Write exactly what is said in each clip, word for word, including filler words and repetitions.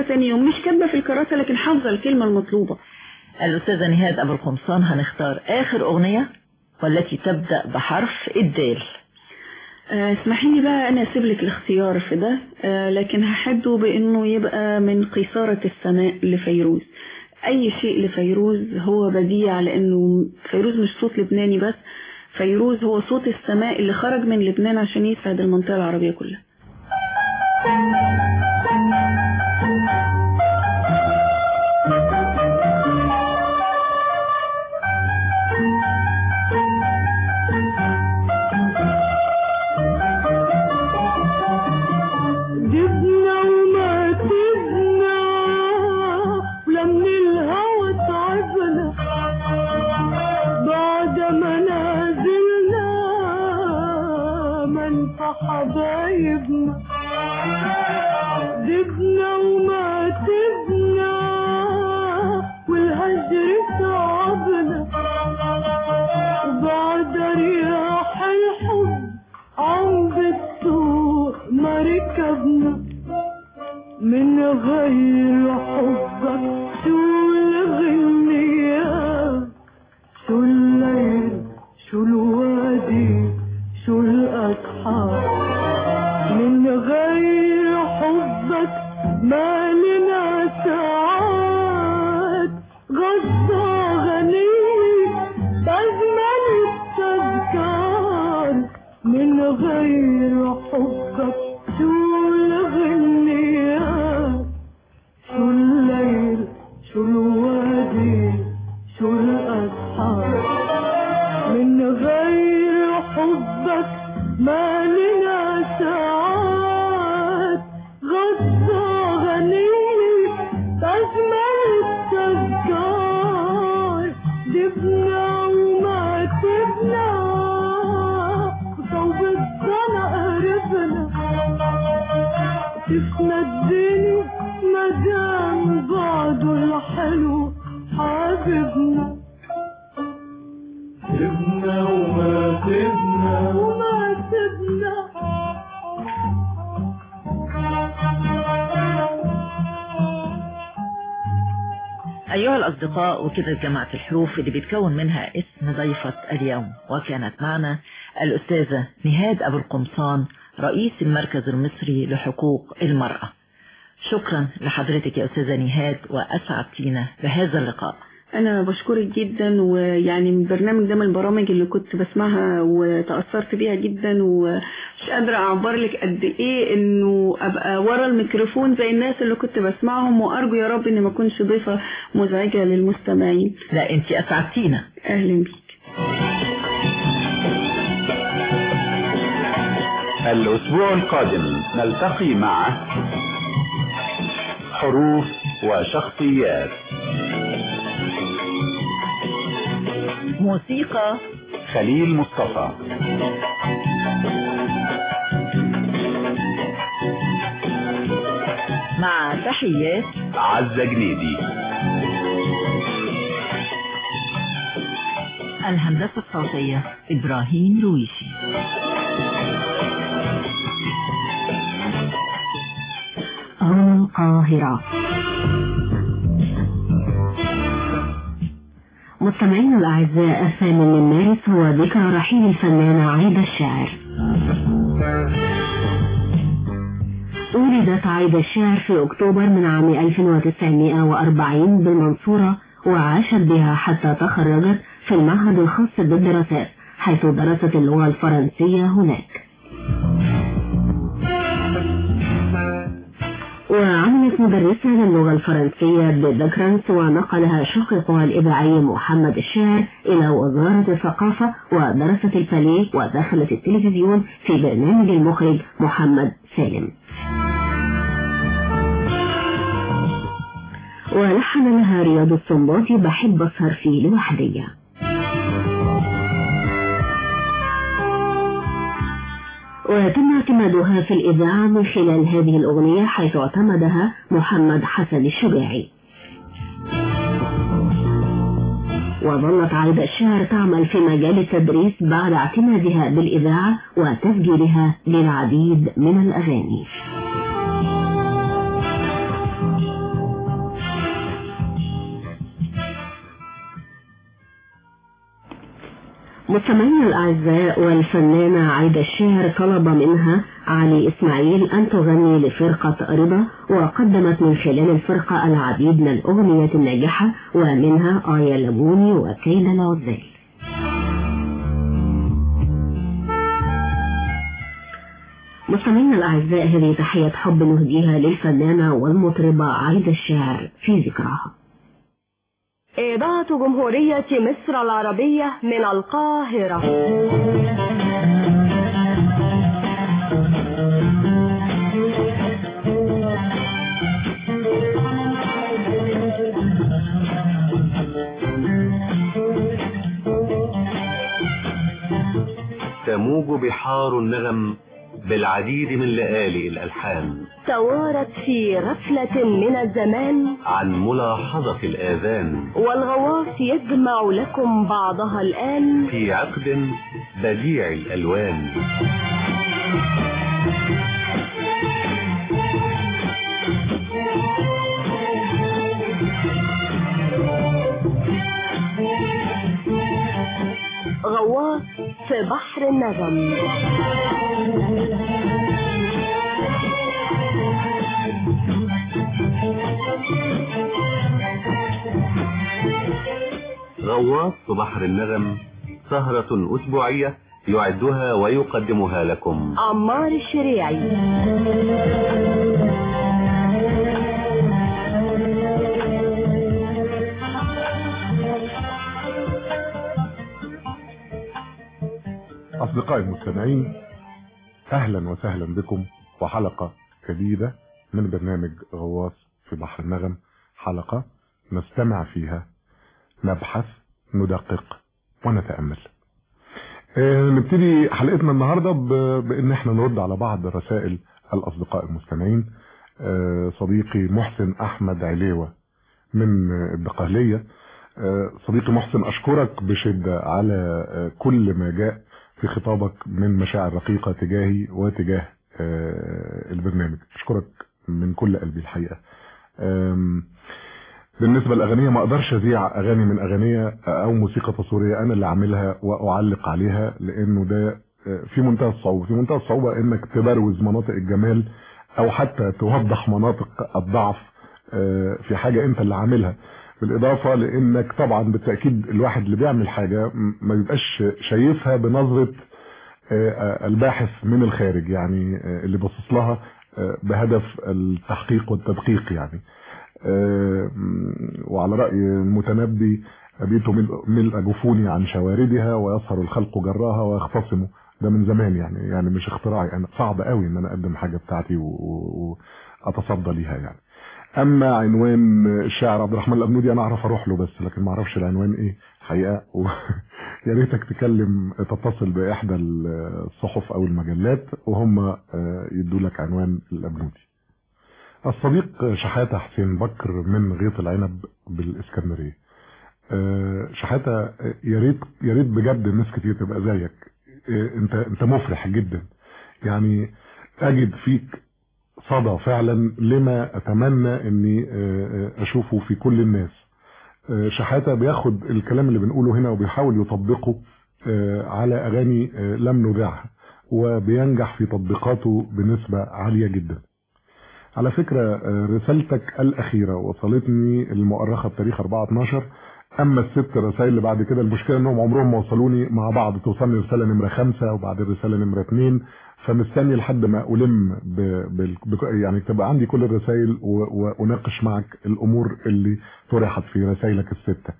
ثاني يوم مش كاتبة في الكراسة لكن حافظة الكلمة المطلوبة. الأستاذة نهاد أبو القمصان، هنختار آخر أغنية والتي تبدأ بحرف الدال. اسمحي لي بقى أنا أسيب لك الاختيار في ده، لكن هحده بأنه يبقى من قيثارة السماء لفيروز. أي شيء لفيروز هو بديع، لأنه فيروز مش صوت لبناني بس، فيروز هو صوت السماء اللي خرج من لبنان عشان يسعد المنطقة العربية كلها. حبايبنا دبنا وما تبنا والهجر صعبنا، وبعد رياح الحب عم بتسوق مركبنا، من غير حبك شو الغنية، شو الليل شو الوادي شو الأصحاب، من غير حبك ما لنا ساعات، غصة غنية تجمل التذكار، من غير حبك شو الغنية، شو الليل شو الوادي شو الأصحاب، من غير حبك ما لنا ساعات، غصة غنية تجمل التذكار، دبنا وما تبنا صوب الضنا قربنا، شفنا الدنيا مدام بعده الحلو حبيبنا، سيبنا وما سيبنا وما سيبنا. أيها الأصدقاء، وكده جماعة الحروف اللي بيتكون منها اسم ضيفة اليوم، وكانت معنا الأستاذة نهاد أبو القمصان رئيس المركز المصري لحقوق المرأة. شكرا لحضرتك يا أستاذة نهاد، وأسعدتينا بهذا اللقاء. أنا بشكرك جدا، ويعني البرنامج ده من البرامج اللي كنت بسمعها وتأثرت بيها جدا، ومش قادرة أعبر لك قد إيه إنه أبقى ورا الميكروفون زي الناس اللي كنت بسمعهم، وأرجو يا رب إن ما أكونش ضيفة مزعجة للمستمعين. لا أنت أسعدتينا. أهلا بيك. الأسبوع القادم نلتقي مع حروف وشخصيات، موسيقى خليل مصطفى، مع تحيات عزة جنيدي. الهندسة الصوتية إبراهيم رويشي. القاهرة. مستمعينا الأعزاء، الثامن من مارس هو ذكرى رحيل الفنانة عايدة الشاعر. ولدت عايدة الشاعر في أكتوبر من عام ألف وتسعمائة وأربعين بالمنصورة، وعاشت بها حتى تخرجت في المعهد الخاص بالدراسات، حيث درست اللغة الفرنسية هناك، وعملت مدرسة للغة الفرنسية بالذكرنس، ونقلها شقيقها الإذاعي محمد الشاعر إلى وزارة الثقافة، ودرست الباليه، ودخلت التلفزيون في برنامج المخرج محمد سالم، ولحن لها رياض السنباطي بحب أسهر فيه لوحدية. وتم اعتمادها في الإذاعة من خلال هذه الأغنية، حيث اعتمدها محمد حسن الشجاعي. وظلت عايدة الشاعر تعمل في مجال التدريس بعد اعتمادها بالإذاعة وتسجيلها للعديد من الأغاني. مستمعينا الأعزاء، والفنانة عايدة الشاعر طلب منها علي إسماعيل أن تغني لفرقة رضا، وقدمت من خلال الفرقة العديد من الأغنيات الناجحة، ومنها آية لموني وكيل العزال. مستمعينا الأعزاء، هذه تحية حب نهديها للفنانة والمطربة عايدة الشاعر في ذكرها. إذاعة جمهورية مصر العربية من القاهرة. تموج بحار النغم بالعديد من لآلئ الألحان، توارت في غفلة من الزمان عن ملاحظة الآذان، والغواص يجمع لكم بعضها الآن في عقد بديع الألوان. غواص في بحر النغم. غواص في بحر النغم، سهرة أسبوعية يعدها ويقدمها لكم عمار الشريعي. أصدقائي المستمعين، أهلا وسهلا بكم وحلقة جديدة من برنامج غواص في بحر النغم، حلقة نستمع فيها، نبحث، ندقق ونتأمل. أه نبتدي حلقتنا النهاردة بأن احنا نرد على بعض رسائل الأصدقاء المستمعين. أه صديقي محسن أحمد عليوة من الدقهلية. أه صديقي محسن، أشكرك بشدة على أه كل ما جاء في خطابك من مشاعر رقيقة تجاهي وتجاه أه البرنامج. أشكرك من كل قلبي الحقيقة. بالنسبة للأغنية، ما أقدرش أذيع أغاني من أغنية أو موسيقى تصويرية أنا اللي أعملها وأعلق عليها، لأنه ده في منتهى الصعوبة في منتهى الصعوبة إنك تبروز مناطق الجمال أو حتى توضح مناطق الضعف في حاجة أنت اللي عاملها. بالإضافة لأنك طبعا بالتأكيد الواحد اللي بيعمل حاجة ما بيبقاش شايفها بنظرة الباحث من الخارج، يعني اللي بصص لها بهدف التحقيق والتدقيق يعني. أه وعلى رأي المتنبي، أبيت ملء جفوني عن شواردها ويسهر الخلق جراها ويختصموا. ده من زمان يعني يعني مش اختراعي انا، صعب قوي ان انا اقدم حاجة بتاعتي واتصدى ليها يعني. اما عنوان الشاعر عبد الرحمن الأبنودي انا اعرف اروح له بس، لكن ما اعرفش العنوان ايه حقيقة. يا ريتك تكلم تتصل باحدى الصحف او المجلات وهم يدوا لك عنوان الأبنودي. الصديق شحاتة حسين بكر من غيط العنب بالإسكندرية. شحاتة، يا ريت يا ريت بجد الناس كتير تبقى زيك. انت انت مفرح جدا، يعني اجد فيك صدى فعلا لما اتمنى اني اشوفه في كل الناس. شحاتة بياخد الكلام اللي بنقوله هنا وبيحاول يطبقه على اغاني لم نذاعها، وبينجح في تطبيقاته بنسبة عالية جدا. على فكرة رسالتك الأخيرة وصلتني المؤرخة بتاريخ أربعة اتناشر، أما الست رسائل اللي بعد كده المشكلة أنهم عمرهم ما وصلوني مع بعض. توصلني رسالة نمرة خمسة وبعد الرسالة نمرة اتنين، فمستني لحد ما ألم ب... ب... ب... يعني تبقى عندي كل الرسائل وأناقش معك الأمور اللي طرحت في رسائلك الستة.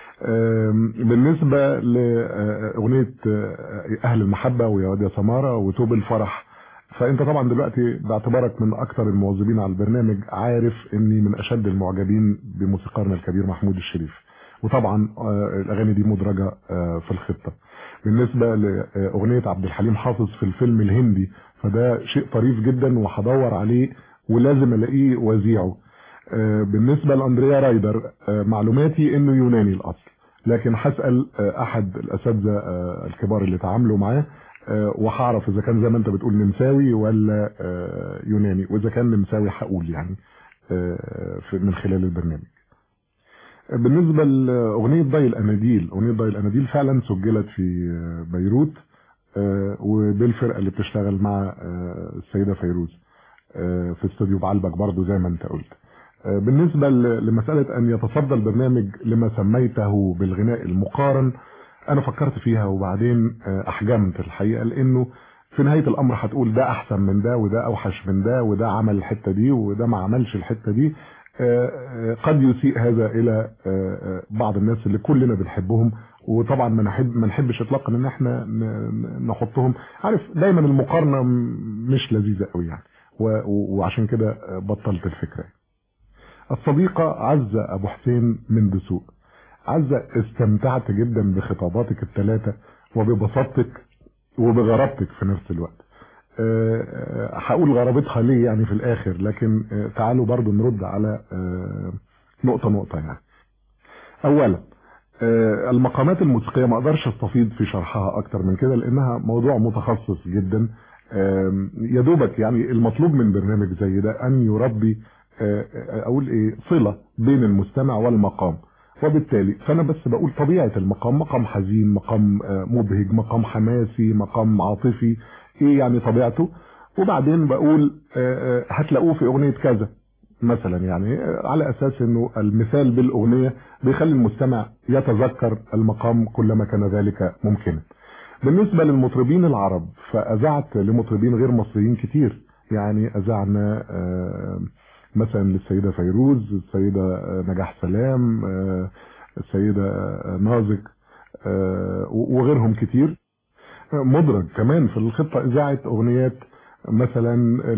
بالنسبة لأغنية أهل المحبة ويا واد يا سمارة وتوب الفرح، فانت طبعا دلوقتي باعتبارك من اكثر المواظبين على البرنامج عارف اني من اشد المعجبين بموسيقارنا الكبير محمود الشريف، وطبعا الاغاني دي مدرجة في الخطة. بالنسبة لاغنية عبد الحليم حافظ في الفيلم الهندي، فده شيء طريف جدا وهدور عليه ولازم الاقيه واذيعه. بالنسبة لاندريا رايدر، معلوماتي انه يوناني الاصل، لكن هسأل احد الاساتذة الكبار اللي تعاملوا معاه وهعرف اذا كان زي ما انت بتقول نمساوي ولا يوناني، واذا كان نمساوي هقول يعني من خلال البرنامج. بالنسبة لأغنية ضي الأناديل، أغنية ضي الأناديل فعلا سجلت في بيروت وبالفرقة اللي بتشتغل مع السيدة فيروز في استوديو بعلبك برضو زي ما انت قلت. بالنسبة لمسألة أن يتصدى البرنامج لما سميته بالغناء المقارن، أنا فكرت فيها وبعدين أحجمت الحقيقة، لأنه في نهاية الأمر هتقول ده أحسن من ده وده أوحش من ده وده عمل الحتة دي وده ما عملش الحتة دي. قد يسيء هذا إلى بعض الناس اللي كلنا بنحبهم، وطبعا ما نحب ما نحبش اطلاقا ان احنا نحطهم. عارف دايما المقارنة مش لذيذة قوي يعني، وعشان كده بطلت الفكرة. الصديقة عزة أبو حسين من دسوق. عزة، استمتعت جدا بخطاباتك الثلاثة وببساطتك وبغرابتك في نفس الوقت. هقول غرابتها ليه يعني في الآخر، لكن تعالوا برضو نرد على نقطة نقطة. يعني أولا المقامات الموسيقية ما أقدرش أستفيض في شرحها أكتر من كده لأنها موضوع متخصص جدا. يدوبك يعني المطلوب من برنامج زي ده أن يربي اقول ايه صلة بين المستمع والمقام، وبالتالي فانا بس بقول طبيعة المقام، مقام حزين، مقام مبهج، مقام حماسي، مقام عاطفي، ايه يعني طبيعته، وبعدين بقول هتلاقوه في اغنية كذا مثلا، يعني على اساس انه المثال بالاغنية بيخلي المستمع يتذكر المقام كلما كان ذلك ممكنا. بالنسبة للمطربين العرب فاذعت لمطربين غير مصريين كتير، يعني اذعنا مثلا للسيدة فيروز، السيدة نجاح سلام، السيدة نازك وغيرهم كتير. مدرج كمان في الخطة إذاعة أغنيات مثلا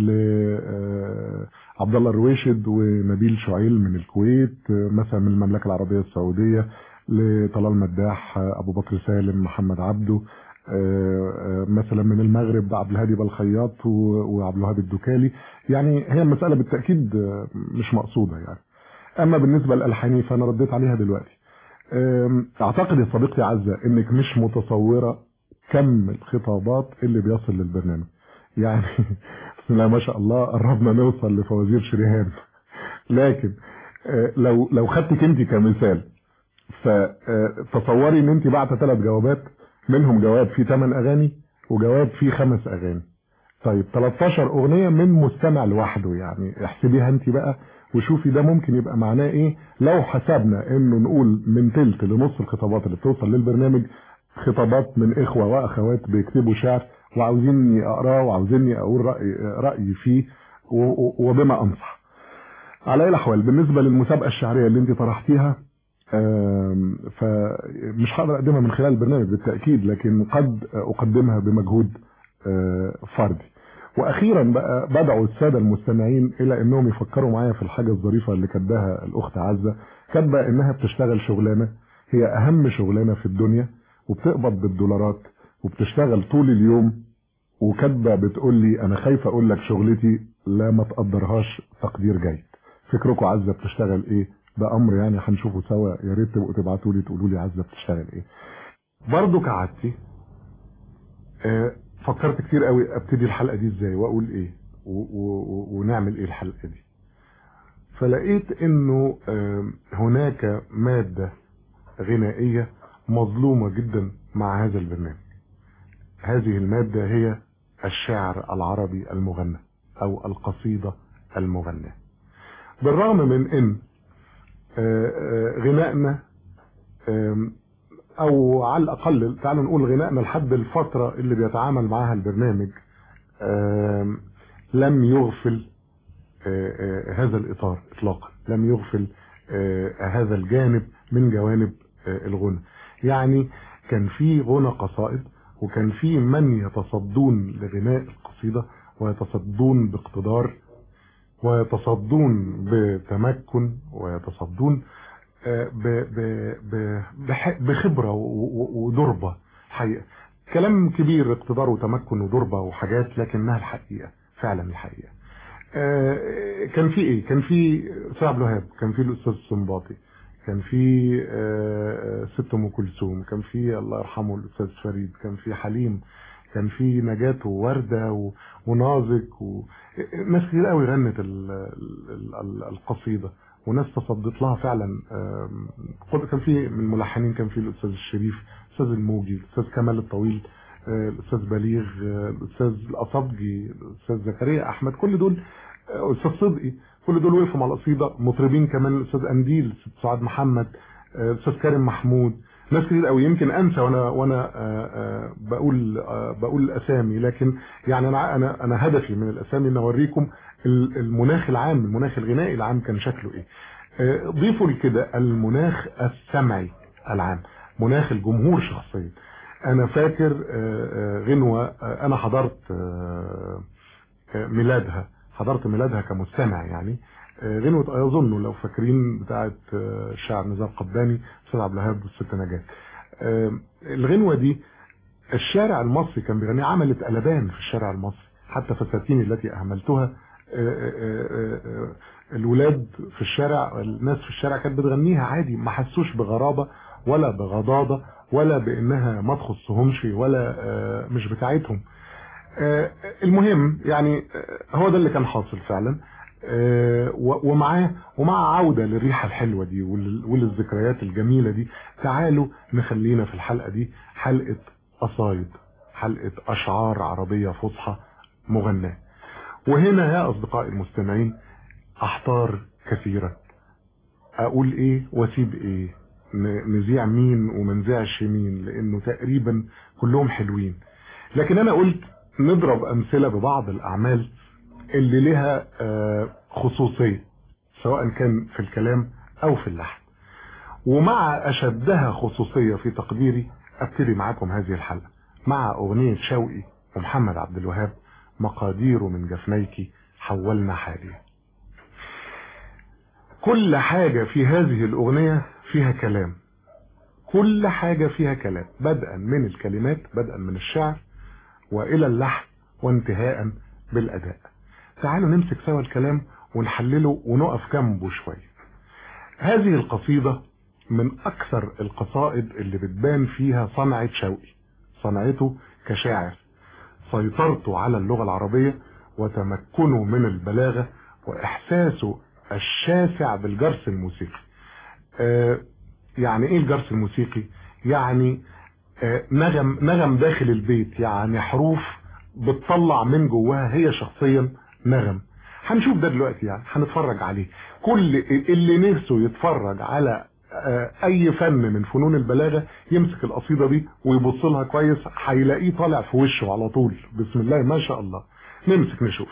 لعبد الله الرويشد ونبيل شعيل من الكويت، مثلا من المملكة العربية السعودية لطلال مداح، أبو بكر سالم، محمد عبده، مثلا من المغرب عبد الهادي بالخياط وعبد الوهاب الدكالي. يعني هي المسألة بالتأكيد مش مقصودة يعني. أما بالنسبة للألحاني فأنا رديت عليها دلوقتي. أعتقد يا صديقتي عزة إنك مش متصورة كم الخطابات اللي بيصل للبرنامج. يعني بسم الله ما شاء الله قربنا نوصل لفوازير شريهان. لكن لو لو خدتك انت كمثال، فتصوري ان انت بعت ثلاث جوابات، منهم جواب فيه ثمان اغاني وجواب فيه خمس اغاني. طيب تلتاشر اغنية من مستمع لوحده، يعني احسبيها انت بقى وشوفي ده ممكن يبقى معناه ايه لو حسبنا انه نقول من تلت لنص الخطابات اللي بتوصل للبرنامج خطابات من اخوة واخوات بيكتبوا شعر وعاوزيني اقراه وعاوزيني اقول رأي, رأيي فيه وبما انصح. على اي الاحوال بالنسبة للمسابقة الشعرية اللي انت طرحتيها، فمش هقدر اقدمها من خلال البرنامج بالتأكيد، لكن قد اقدمها بمجهود فردي. واخيرا بقى بدعو السادة المستمعين الى انهم يفكروا معايا في الحاجة الظريفة اللي كاتباها الاخت عزة. كاتبه انها بتشتغل شغلانة هي اهم شغلانة في الدنيا وبتقبض بالدولارات وبتشتغل طول اليوم، وكاتبه بتقول لي انا خايفة اقول لك شغلتي لا ما تقدرهاش تقدير جيد. فكركم عزة بتشتغل ايه؟ ده امر يعني هنشوفه سوا، يا ريت تبقوا تبعتوا لي تقولوا لي عزة بتشتغل ايه. برضو كعادتي آه فكرت كتير قوي ابتدي الحلقة دي ازاي واقول ايه ونعمل ايه الحلقة دي. فلقيت انه آه هناك مادة غنائية مظلومة جدا مع هذا البرنامج. هذه المادة هي الشعر العربي المغنى او القصيدة المغنى. بالرغم من ان غنائنا او على الاقل تعالوا نقول غنائنا لحد الفترة اللي بيتعامل معها البرنامج لم يغفل هذا الاطار اطلاقا، لم يغفل هذا الجانب من جوانب الغنى. يعني كان في غنى قصائد وكان في من يتصدون لغناء القصيدة ويتصدون باقتدار ويتصدون بتمكن ويتصدون بخبرة ودربة. حقيقة كلام كبير، اقتدار وتمكن ودربة وحاجات، لكنها الحقيقة فعلا الحقيقة. كان في ايه؟ كان في سيد عبد الوهاب، كان في الاستاذ السنباطي، كان في ست ام كلثوم، كان في الله يرحمه الاستاذ فريد، كان في حليم، كان في نجاة ووردة ونازك وناس كتير قوي غنت القصيدة وناس تصدت لها فعلا. كان في من الملحنين كان في الاستاذ الشريف، الاستاذ الموجي، الاستاذ كمال الطويل، الاستاذ بليغ، الاستاذ الاصابجي، الاستاذ زكريا احمد، كل دول، الاستاذ صدقي، كل دول وقفوا مع القصيده. مطربين كمان الاستاذ انديل، الاستاذ سعاد محمد، الاستاذ كريم محمود، ناس كتير قوي. يمكن انسى وانا وانا بقول بقول الاسامي، لكن يعني انا انا انا هدفي من الاسامي ان اوريكم المناخ العام، المناخ الغنائي العام كان شكله ايه. ضيفوا لكده المناخ السمعي العام، مناخ الجمهور شخصيا. انا فاكر غنوة انا حضرت ميلادها، حضرت ميلادها كمستمع يعني، غنوة اظن لو فاكرين بتاعه الشاعر نزار قباني، استاذ عبد الوهاب والست نجاة. الغنوة دي الشارع المصري كان بيغني، عملت قلبان في الشارع المصري، حتى فساتيني التي اهملتها الولاد في الشارع، الناس في الشارع كانت بتغنيها عادي، ما حسوش بغرابة ولا بغضاضة ولا بانها ما تخصهمش ولا مش بتاعتهم. المهم يعني هو ده اللي كان حاصل فعلا. ومعاه ومع عودة للريحة الحلوة دي وللذكريات الجميلة دي، تعالوا نخلينا في الحلقة دي حلقة قصايد، حلقة أشعار عربية فصحى مغناة. وهنا يا أصدقائي المستمعين أحتار كثيرة، أقول إيه وأسيب إيه، نذيع مين ومنذيعش مين، لأنه تقريبا كلهم حلوين. لكن أنا قلت نضرب أمثلة ببعض الأعمال اللي لها خصوصية، سواء كان في الكلام أو في اللحن. ومع أشدها خصوصية في تقديري أبتدي معاكم هذه الحلقة مع أغنية شوقي ومحمد عبد الوهاب، مقادير من جفنيك حولنا حاليا. كل حاجة في هذه الأغنية فيها كلام، كل حاجة فيها كلام، بدءا من الكلمات، بدءا من الشعر وإلى اللحن وانتهاء بالأداء. تعالوا نمسك سوا الكلام ونحلله ونقف جنبه شوية. هذه القصيدة من أكثر القصائد اللي بتبان فيها صنعة شوقي، صنعته كشاعر، سيطرته على اللغة العربية وتمكنه من البلاغة وإحساسه الشاسع بالجرس الموسيقي. آه يعني إيه الجرس الموسيقي؟ يعني آه نغم نغم داخل البيت، يعني حروف بتطلع من جواها هي شخصيا نغم. هنشوف ده دلوقتي، يعني هنتفرج عليه. كل اللي نفسه يتفرج على اي فن من فنون البلاغة يمسك القصيدة دي ويبص لها كويس، هيلاقيه طالع في وشه على طول. بسم الله ما شاء الله. نمسك نشوف.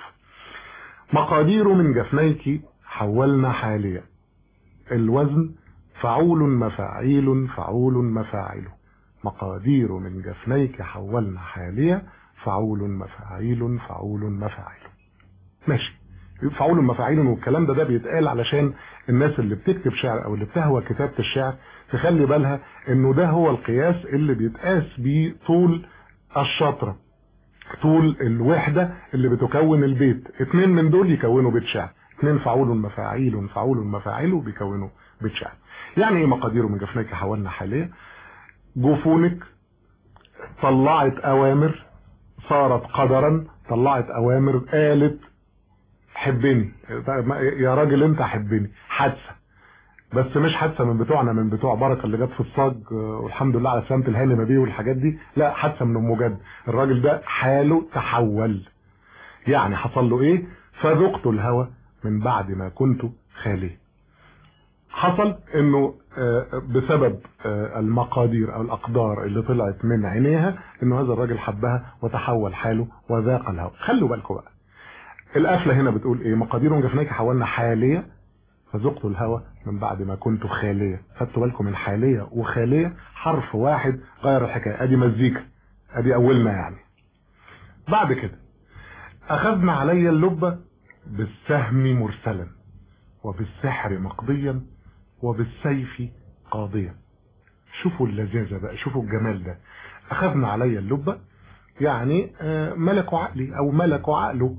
مقادير من جفنيك حولنا حاليا، الوزن فعول مفاعيل فعول مفاعل، مقادير من جفنيك حولنا حاليا، فعول مفاعيل فعول مفاعل. ماشي، فعول مفاعيل والكلام ده ده بيتقال علشان الناس اللي بتكتب شعر او اللي بتهوى كتابة الشعر تخلي بالها انه ده هو القياس اللي بيتقاس بيه طول الشطرة، طول الوحدة اللي بتكون البيت. اتنين من دول يكونوا بيت شعر، اتنين فعول مفاعيل فعول مفاعل بيكونوا بيت شعر. يعني ايه مقادير من جفنيك حولنا حاليا؟ جفونك طلعت اوامر، صارت قدرا، طلعت اوامر، قالت حبني يا راجل انت حبني. حادثه، بس مش حادثه من بتوعنا، من بتوع بركه اللي جت في الصاج والحمد لله على سلامه الهاني نبيه والحاجات دي، لا، حادثه من ام جد. الراجل ده حاله تحول، يعني حصل له ايه؟ فذقت الهوى من بعد ما كنت خاليه. حصل انه بسبب المقادير او الاقدار اللي طلعت من عينيها انه هذا الراجل حبها وتحول حاله وذاق الهوى. خلوا بالكم بقى، القفله هنا بتقول ايه؟ مقادير من جفنيك حولنا حاليه فذقت الهوى من بعد ما كنت خاليه. خدتوا بالكم من حاليه وخاليه؟ حرف واحد غير الحكايه. ادي مزيكا، ادي اولنا يعني. بعد كده اخذنا علي اللبه بالسهم مرسلا وبالسحر مقضيا وبالسيف قاضيا. شوفوا اللذاذه بقى، شوفوا الجمال ده. اخذنا علي اللبه يعني ملكوا عقلي او ملكوا عقله،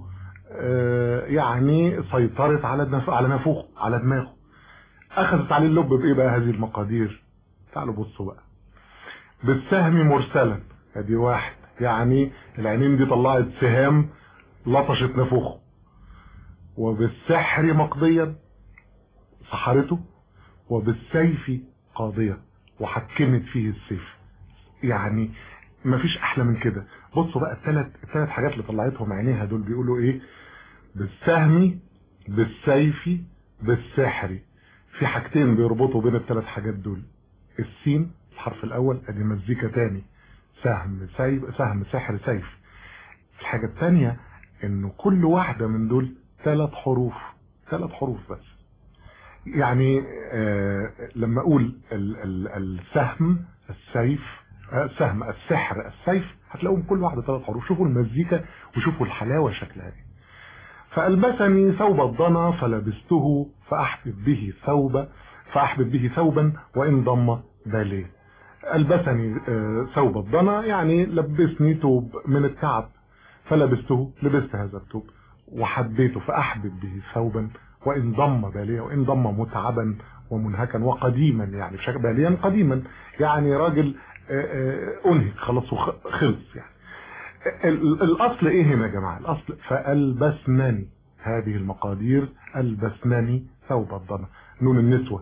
يعني سيطرت على على نافوخه، على دماغه. اخذت عليه اللب بايه بقى هذه المقادير؟ تعالوا بصوا بقى. بالسهم مرسلا، ادي واحد، يعني العينين دي طلعت سهام لطشت نافوخه. وبالسحر مقضيا، سحرته وبالسيف قاضية وحكمت فيه السيف. يعني مفيش احلى من كده. بصوا بقى الثلاث الثلاث حاجات اللي طلعتهم عينيها دول بيقولوا ايه؟ بالسهم، بالسيف، بالسحر. في حاجتين بيربطوا بين الثلاث حاجات دول. السين الحرف الاول ادي مزيكا تاني، سهم سيف، سهم سحر سيف. الحاجة الثانية انه كل واحدة من دول ثلاث حروف، ثلاث حروف بس. يعني آه لما اقول ال ال السهم السيف آه سهم السحر السيف هتلاقوهم كل واحدة ثلاث حروف. شوفوا المزيكا وشوفوا الحلاوة شكلها ايه. فألبسني ثوب الضنا فلبسته فأحبب به ثوبا فأحبب به ثوبا وإن ضم باليه. ألبسني آه ثوب الضنا يعني لبسني ثوب من التعب، فلبسته لبست هذا الثوب وحبيته فأحبب به ثوبا وإن ضم باليه، وإن ضم متعبا ومنهكا وقديما، يعني بشكل باليا قديما يعني راجل أنهك خلاص وخلص. يعني الأصل إيه هنا يا جماعة؟ الأصل فألبسنني، هذه المقادير ألبسنني ثوب الضنا، نون النسوة.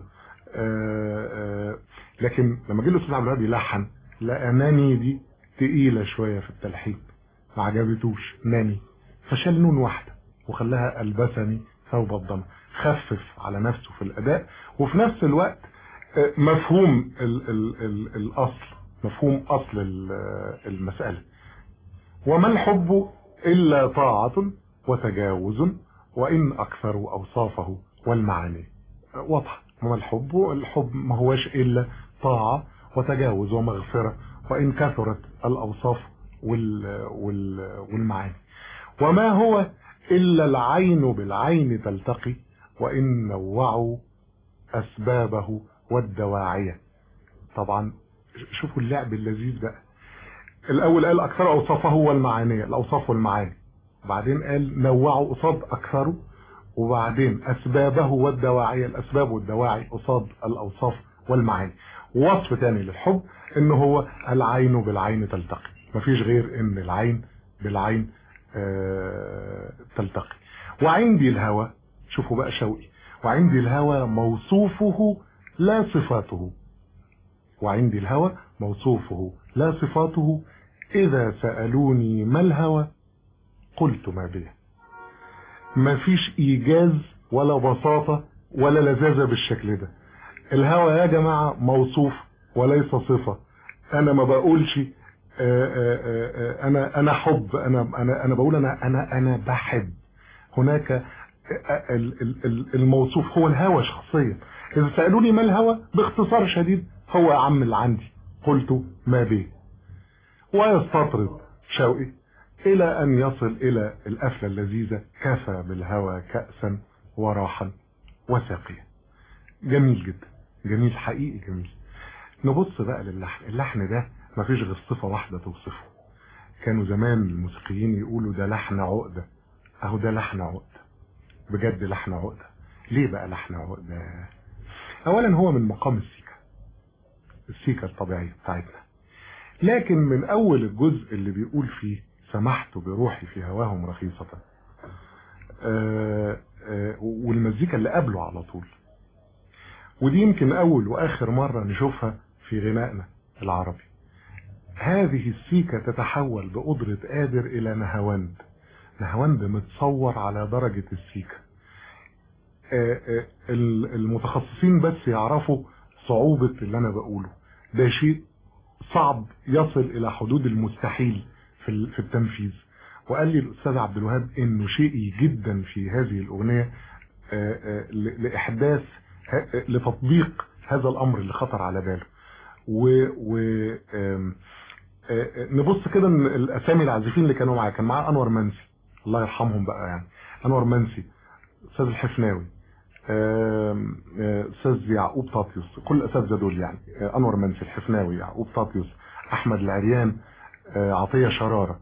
لكن لما جه الأستاذ عبد الوهاب يلحن لقى ناني دي تقيلة شوية في التلحين، ما عجبتوش ناني، فشال نون واحدة وخلاها ألبسني ثوب الضنا، خفف على نفسه في الأداء وفي نفس الوقت مفهوم ال ال ال الأصل، مفهوم أصل المسألة. وما الحب إلا طاعة وتجاوز وإن أكثر أوصافه والمعاني. واضح، وما الحب، الحب ما هوش إلا طاعة وتجاوز ومغفرة وإن كثرت الأوصاف وال وال والمعاني. وما هو إلا العين بالعين تلتقي وإن نوعوا أسبابه والدواعية. طبعا شوفوا اللعب اللذيذ بقى. الأول قال أكثر أوصافه والمعاني، الأوصاف والمعاني، بعدين قال نوعوا قصاد أكثره، وبعدين أسبابه والدواعية، الأسباب والدواعي قصاد الأوصاف والمعاني. ووصف تاني للحب إنه هو العين بالعين تلتقي، مفيش غير إن العين بالعين آه تلتقي. وعندي الهوى، شوفوا بقى شوقي، وعندي الهوى موصوفه لا صفاته، وعندي الهوى موصوفه لا صفاته، إذا سألوني ما الهوى قلت ما به. مفيش إيجاز ولا بساطة ولا لذاذة بالشكل ده. الهوى يا جماعة موصوف وليس صفة. أنا ما بقولش آآ آآ أنا أنا حب، أنا أنا أنا بقول أنا أنا أنا بحب. هناك الموصوف هو الهوى شخصيا. إذا سألوني ما الهوى باختصار شديد هو يا عم اللي عندي قلت ما به. ويستطرد شوقي إلى أن يصل إلى القفلة اللذيذة، كفى بالهوى كأسا وراحا وساقيا. جميل جدا، جميل حقيقي جميل. نبص بقى للحن. اللحن ده ما فيش غير صفة واحدة توصفه. كانوا زمان الموسيقيين يقولوا ده لحن عقدة، اهو ده لحن عقدة بجد، لحن عقدة. ليه بقى لحن عقدة؟ اولا هو من مقام السيكا، السيكا الطبيعية بتاعتنا. لكن من اول الجزء اللي بيقول فيه سمحت بروحي في هواهم رخيصة، آآ آآ والمزيكا اللي قبله على طول، ودي يمكن اول واخر مرة نشوفها في غنائنا العربي. هذه السيكا تتحول بقدرة قادر الى نهاوند، نهاوند متصور على درجة السيكا. المتخصصين بس يعرفوا صعوبة اللي انا بقوله، ده شيء صعب يصل الى حدود المستحيل في التنفيذ. وقال لي الاستاذ عبد الوهاب انه شيء جدا في هذه الاغنية لاحداث لتطبيق هذا الامر اللي خطر على باله. و, و نبص كده ان الاسامي العازفين اللي كانوا معاه، كان معاه انور منسي الله يرحمهم بقى، يعني انور منسي، استاذ الحفناوي، استاذ يعقوب طاطيوس، كل الاساتذه دول يعني، انور منسي، الحفناوي، يعقوب طاطيوس، احمد العريان، عطيه شراره.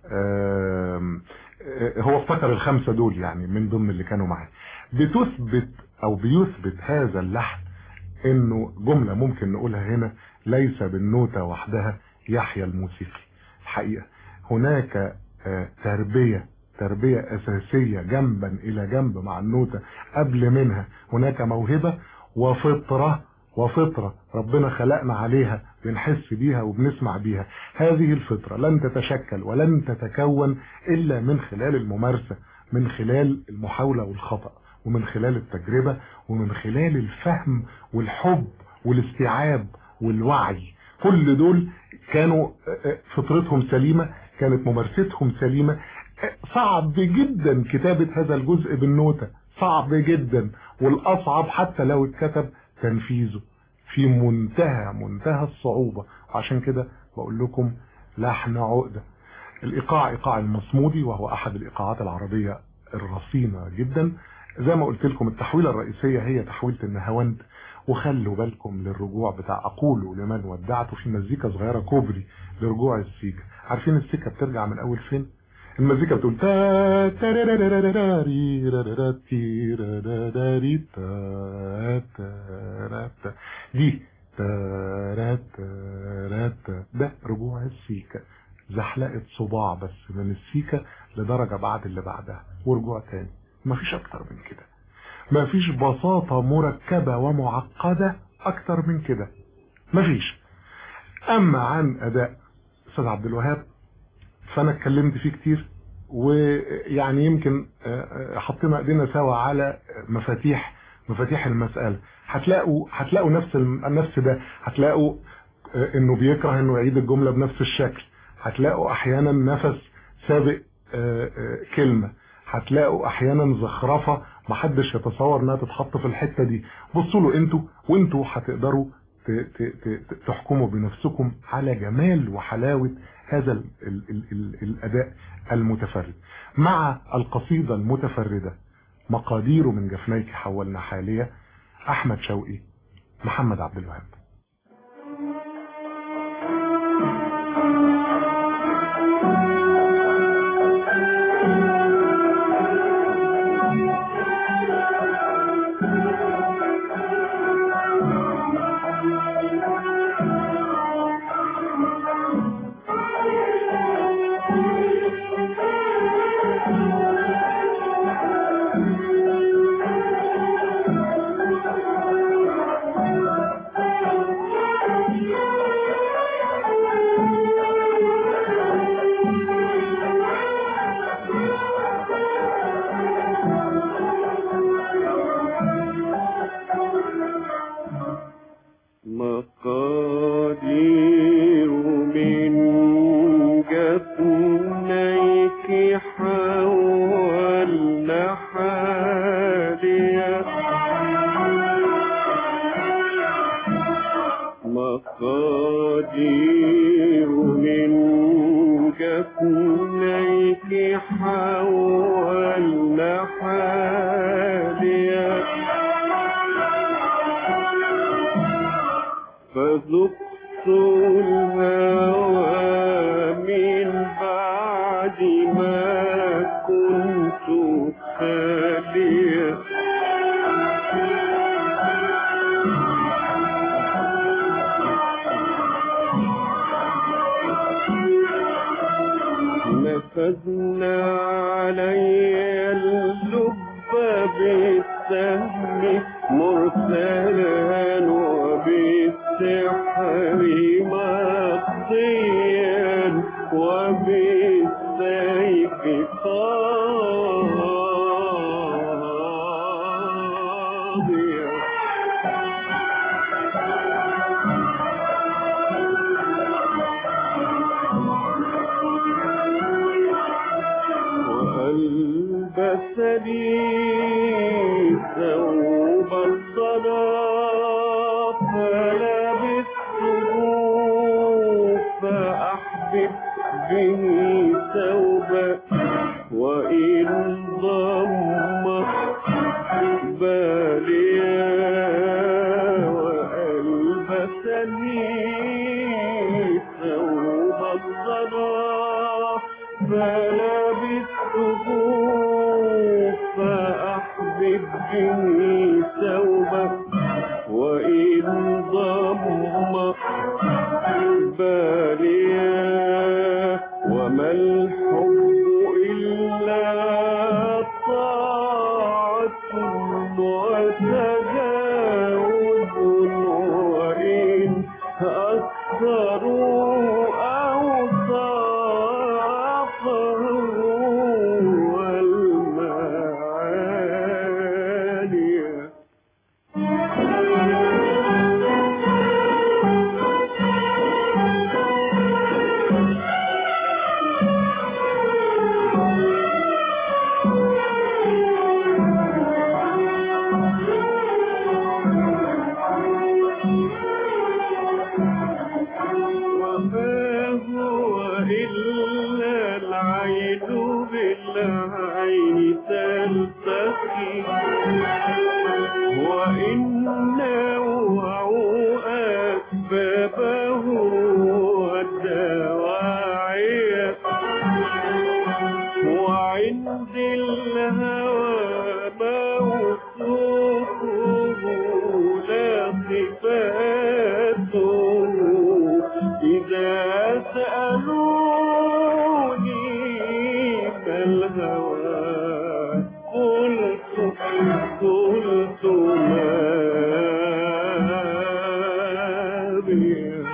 هو افتكر الخمسه دول يعني من ضمن اللي كانوا معاه. بتثبت او بيثبت هذا اللحن انه جمله ممكن نقولها هنا: ليس بالنوتة وحدها يحيى الموسيقي. الحقيقه هناك تربيه تربية أساسية جنبا إلى جنب مع النوتة. قبل منها هناك موهبة وفطرة، وفطرة ربنا خلقنا عليها، بنحس بيها وبنسمع بيها. هذه الفطرة لن تتشكل ولن تتكون إلا من خلال الممارسة، من خلال المحاولة والخطأ، ومن خلال التجربة، ومن خلال الفهم والحب والاستيعاب والوعي. كل دول كانوا فطرتهم سليمة، كانت ممارستهم سليمة. صعب جدا كتابة هذا الجزء بالنوتة، صعب جدا، والأصعب حتى لو اتكتب تنفيذه في منتهى منتهى الصعوبة. عشان كده بقول لكم لحن عقدة. الإيقاع إيقاع المصمودي، وهو أحد الإيقاعات العربية الرصينة جدا. زي ما قلت لكم التحويلة الرئيسية هي تحويلة النهاوند. وخلوا بالكم للرجوع بتاع أقول لمن ودعته في مزيكا صغيرة كوبري لرجوع السيكا. عارفين السيكا بترجع من أول فين؟ المزيكا بتقول تا دي ده رجوع السيكا، زحلقة صباع بس من السيكا لدرجة بعد اللي بعدها ورجوع تاني. مفيش أكتر من كده، مفيش بساطة مركبة ومعقدة أكتر من كده، مفيش. أما عن أداء أستاذ عبد الوهاب فأنا اتكلمت فيه كتير، ويعني يمكن حطينا ايدينا سوا على مفاتيح مفاتيح المسألة. هتلاقوا هتلاقوا نفس النفس ده، هتلاقوا انه بيكره انه يعيد الجملة بنفس الشكل، هتلاقوا احيانا نفس سابق كلمة، هتلاقوا احيانا زخرفة محدش يتصور انها تتحط في الحتة دي. بصوا له انتوا وانتوا هتقدروا تحكموا بنفسكم على جمال وحلاوة هذا ال ال ال ال الأداء المتفرد. مع القصيدة المتفردة مقادير من جفنيك حولنا حالية، أحمد شوقي، محمد عبد الوهاب. وما الحب إلا صاروا أوصافه والمعالي. بالعين تلتقي وإن نوعوا أسبابه والدواعي وعند الهوى موصوفه لا صفاته. إذا سألوني الهوى قلت قلت ما بي.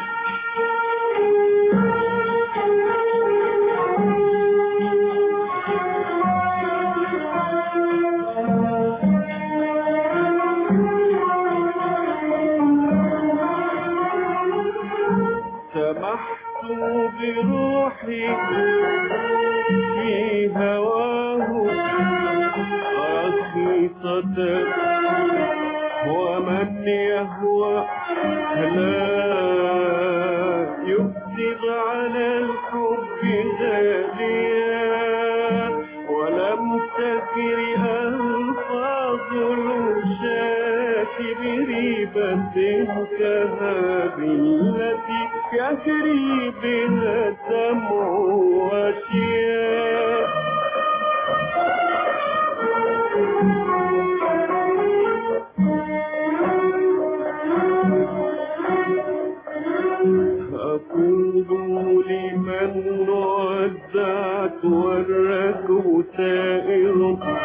سمحت بروحي في هواه رخيصة ومن يهوى لا يكذب على الحب غاليا ولم تسر ألفاظ الوشاة بريبة كهذه التي يجري بها الدمع وشياء. أقول لمن ودعت والركب سائر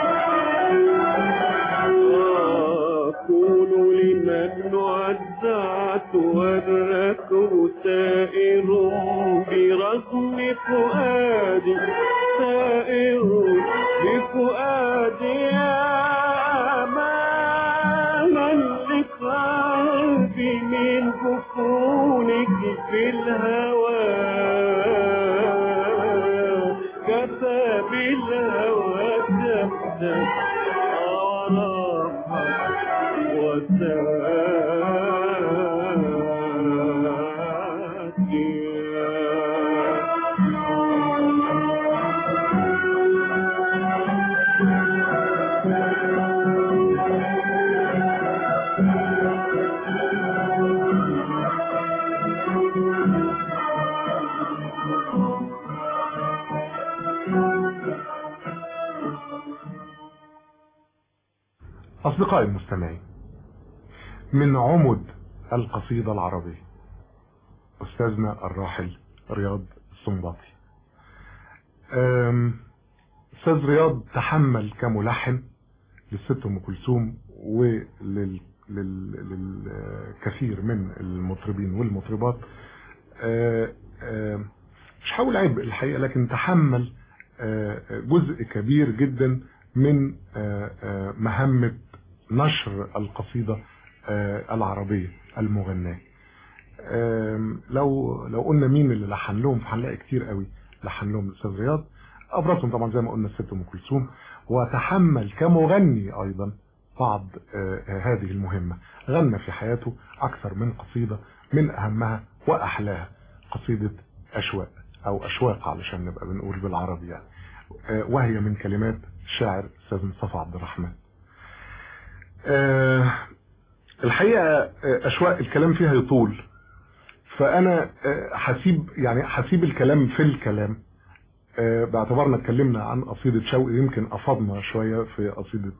أقول لمن ودعت والركب سائر برغم فؤادي سائر بفؤادي أمانا لقلبي من جفونك في الهوى كفى بالهوى تبدأ أراحا أصدقائي المستمعين، من عمد القصيدة العربية أستاذنا الراحل رياض السنباطي. أستاذ رياض تحمل كملحن للست أم كلثوم وللكثير من المطربين والمطربات مش هقول عبء الحقيقة، لكن تحمل جزء كبير جدا من مهمة نشر القصيدة العربية المغناة. لو لو قلنا مين اللي لحن لهم فهنلاقي كتير قوي لحن لهم الاستاذ رياض، ابرزهم طبعا زي ما قلنا الست ام كلثوم، وتحمل كمغني ايضا بعض هذه المهمة. غنى في حياته اكثر من قصيدة، من اهمها واحلاها قصيدة اشواق او اشواق علشان نبقى بنقول بالعربي يعني، وهي من كلمات الشاعر الاستاذ مصطفى عبد الرحمن. الحقيقة اشواق الكلام فيها يطول، فانا حسيب يعني حسيب الكلام في الكلام، باعتبارنا اتكلمنا عن قصيدة شوقي، يمكن افضنا شوية في قصيدة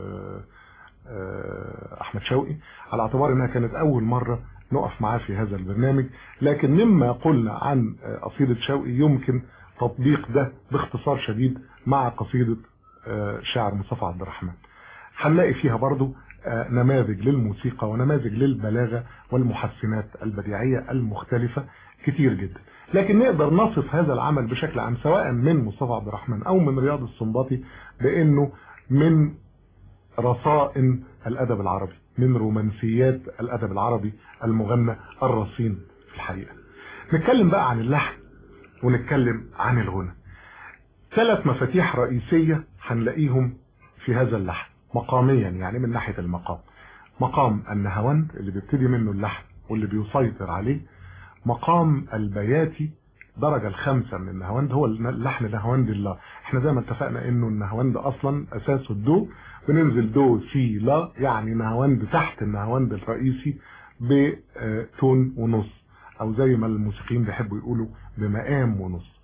احمد شوقي على اعتبار انها كانت اول مرة نقف معاه في هذا البرنامج، لكن مما قلنا عن قصيدة شوقي يمكن تطبيق ده باختصار شديد مع قصيدة شاعر مصطفى عبد الرحمن. هنلاقي فيها برضو نماذج للموسيقى ونماذج للبلاغة والمحسنات البديعية المختلفة كتير جدا. لكن نقدر نصف هذا العمل بشكل عام سواء من مصطفى عبد الرحمن أو من رياض السنباطي بأنه من رصائن الأدب العربي، من رومانسيات الأدب العربي المغنى الرصين في الحقيقة. نتكلم بقى عن اللحن ونتكلم عن الغنى. ثلاث مفاتيح رئيسية هنلاقيهم في هذا اللحن مقاميا، يعني من ناحية المقام. مقام النهاوند اللي بيبتدي منه اللحن واللي بيسيطر عليه، مقام البياتي درجة الخامسة من النهاوند هو اللحن نهاوند الله. احنا زي ما اتفقنا انه النهاوند اصلا اساسه الدو، بننزل دو سي لا، يعني نهاوند تحت النهاوند الرئيسي بتون ونص، او زي ما الموسيقيين بيحبوا يقولوا بمقام ونص.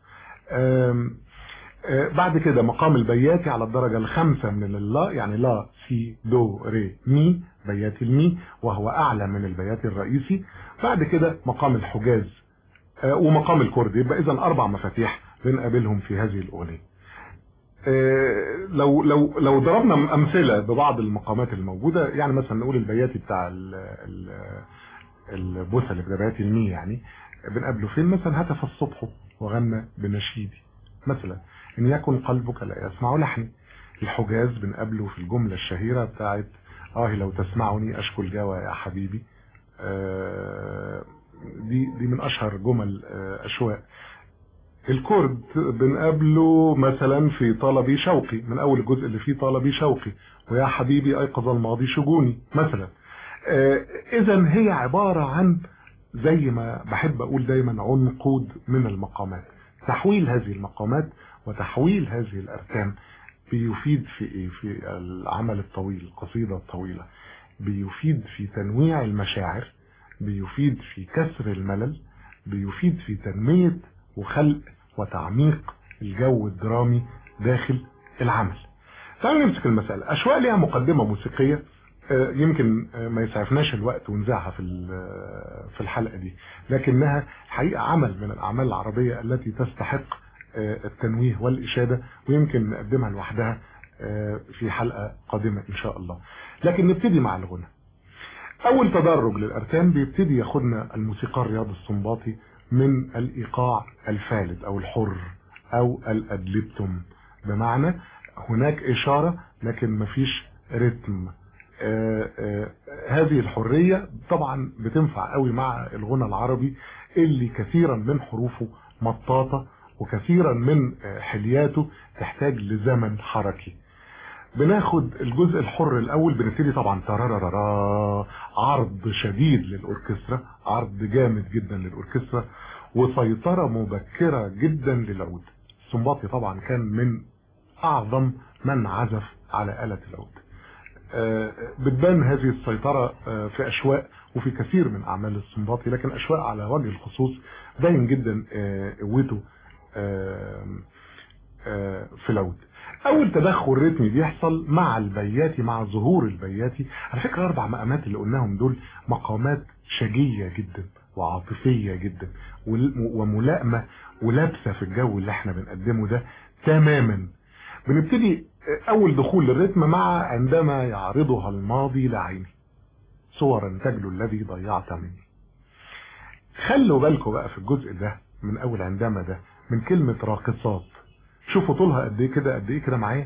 بعد كده مقام البياتي على الدرجة الخامسة من اللا، يعني لا سي دو ري مي، بياتي المي، وهو اعلى من البياتي الرئيسي. بعد كده مقام الحجاز ومقام الكرد. يبقى اذا اربع مفاتيح بنقابلهم في هذه الاغنيه. لو لو لو ضربنا امثله ببعض المقامات الموجوده، يعني مثلا نقول البياتي بتاع البوسه اللي بياتي المي، يعني بنقابله فين؟ مثلا هتف الصبح وغنى بنشيدي مثلا، ان يكن قلبك لا يسمع لحني. الحجاز بنقابله في الجمله الشهيره بتاعت اه لو تسمعني اشكو الجوى يا حبيبي. آه دي دي من اشهر جمل اشواق. الكرد بنقابله مثلا في طلبي شوقي، من اول الجزء اللي فيه طلبي شوقي، ويا حبيبي ايقظ الماضي شجوني مثلا. اذا هي عبارة عن زي ما بحب اقول دايما عنقود من المقامات. تحويل هذه المقامات وتحويل هذه الاركان بيفيد في ايه؟ في العمل الطويل، القصيدة الطويلة، بيفيد في تنويع المشاعر، بيفيد في كسر الملل، بيفيد في تنمية وخلق وتعميق الجو الدرامي داخل العمل. تعالوا نمسك المسألة. أشواق لها مقدمة موسيقية يمكن ما يسعفناش الوقت ونزعها في في الحلقة دي، لكنها حقيقة عمل من الأعمال العربية التي تستحق التنويه والإشادة، ويمكن نقدمها لوحدها في حلقة قادمة إن شاء الله. لكن نبتدي مع الغنى. أول تدرج للأركان بيبتدي ياخدنا الموسيقار رياض السنباطي من الإيقاع الفالت أو الحر أو الأدلبتم، بمعنى هناك إشارة لكن مفيش رتم. آآ آآ هذه الحرية طبعا بتنفع قوي مع الغنى العربي اللي كثيرا من حروفه مطاطة وكثيرا من حلياته تحتاج لزمن حركي. بناخد الجزء الحر الاول، بنبتدي طبعا ترارارا، عرض شديد للاوركسترا، عرض جامد جدا للاوركسترا، وسيطرة مبكرة جدا للعود. السنباطي طبعا كان من اعظم من عزف على آلة العود. آه بتبان هذه السيطرة آه في أشواق وفي كثير من أعمال السنباطي، لكن أشواق على وجه الخصوص باين جدا قوته آه آه في العود. أول تدخل رتمي بيحصل مع البياتي، مع ظهور البياتي. على فكرة الأربع مقامات اللي قلناهم دول مقامات شجية جدا وعاطفية جدا وملائمة ولابسة في الجو اللي احنا بنقدمه ده تماما. بنبتدي اول دخول للرتم مع عندما يعرضها الماضي لعيني صورا تجلو الذي ضيعت مني. خلوا بالكم بقى في الجزء ده من اول عندما ده من كلمة راقصات. شوفوا طولها قد ايه كده، قد ايه كده معايا.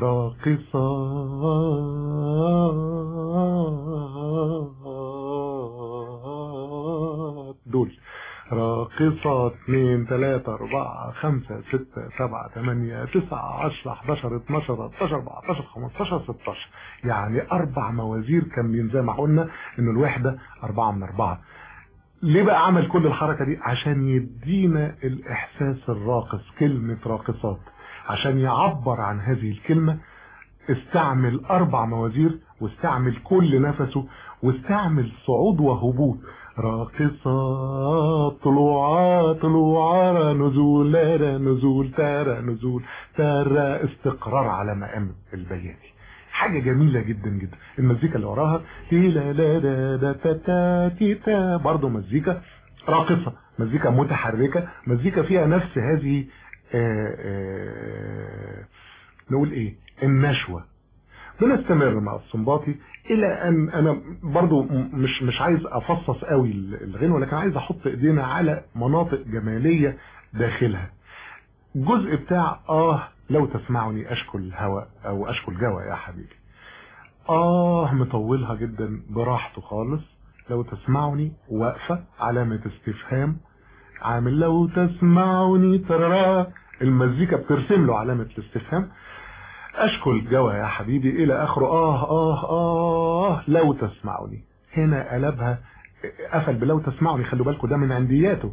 راقصات دول راقصات اتنين تلاتة اربعة خمسة ستة سبعة تمانية تسعة عشرة حداشر اتناشر تلاتاشر اربعتاشر خمستاشر ستاشر، يعني اربع موازير كاملين. زي ما قلنا ان الوحدة اربعة من اربعة. ليه بقى عمل كل الحركة دي؟ عشان يدينا الاحساس الراقص. كلمة راقصات عشان يعبر عن هذه الكلمة استعمل اربع موازير، واستعمل كل نفسه، واستعمل صعود وهبوط. راقصات طلوعات طلوعارا نزول لارا نزول تارا نزول تارا، استقرار على مقام البياتي. حاجة جميلة جدا جدا. المزيكا اللي وراها تيلا لا دا دا تا تا تي تا، برضه مزيكا راقصة، مزيكا متحركة، مزيكا فيها نفس هذه آآ آآ نقول ايه النشوة. بنستمر مع السنباطي الى ان انا برضو مش مش عايز افصص قوي الغنوة، لكن عايز احط ايدينا على مناطق جمالية داخلها. الجزء بتاع اه لو تسمعني اشكو الهوى او اشكو الجوى يا حبيبي، اه مطولها جدا براحته خالص. لو تسمعني واقفة علامة استفهام، عامل لو تسمعني ترى، المزيكا بترسم له علامة الاستفهام. اشكو الجوى يا حبيبي الى اخره، اه اه اه لو تسمعني. هنا قلبها قفل بلو تسمعني، خلوا بالكم ده من عندياته،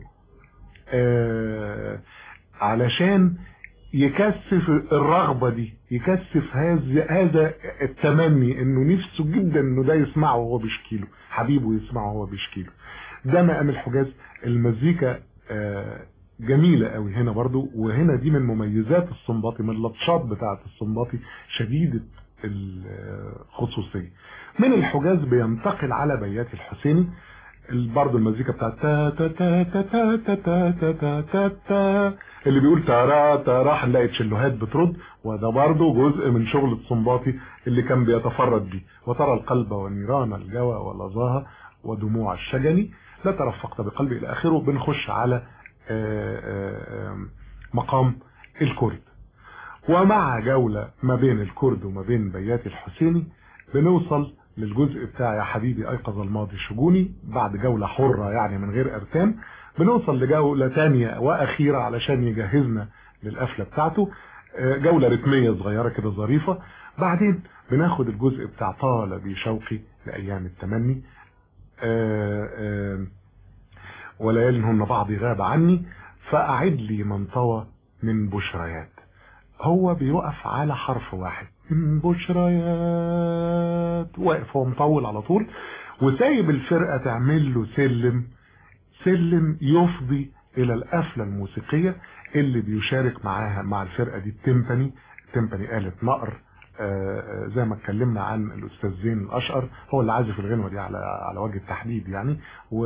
آه علشان يكثف الرغبة دي، يكثف هذا هذا التمني انه نفسه جدا انه ده يسمعه وهو بيشكيله، حبيبه يسمعه وهو بيشكيله. ده مقام الحجاز. المزيكا آه جميلة قوي هنا برضو، وهنا دي من مميزات السنباطي، من اللطشات بتاعة السنباطي شديدة الخصوصية. من الحجاز بينتقل على بيات الحسيني، برضو المزيكا بتاعت تا تا تا تا تا تا تا تا تا تا اللي بيقول تارا تارا، هنلاقي تشلوهات بترد، وده برضو جزء من شغل السنباطي اللي كان بيتفرد بيه. وترى القلب ونيران الجوى ولظاها ودموع الشجن لا ترفقت بقلبي الى اخره. بنخش على آآ آآ مقام الكرد، ومع جولة ما بين الكرد وما بين بيات الحسيني بنوصل للجزء بتاع يا حبيبي ايقظ الماضي شجوني. بعد جولة حرة يعني من غير ارتام بنوصل لجولة تانية واخيرة علشان يجهزنا للقفلة بتاعته، جولة رتمية صغيرة كده ظريفة. بعدين بناخد الجزء بتاع طال بي شوقي لأيام التمني، آآ آآ وليالي هن بعضي غاب عني، فأعد لي من طوى من بشريات. هو بيوقف على حرف واحد، من بشريات، واقف هو مطول على طول، وسايب الفرقة تعمل له سلم سلم يفضي إلى القفلة الموسيقية اللي بيشارك معاها مع الفرقة دي التيمباني. التيمباني آلة نقر، آه زي ما اتكلمنا عن الأستاذ زين الأشقر، هو اللي عازف الغنوة دي على على وجه التحديد يعني.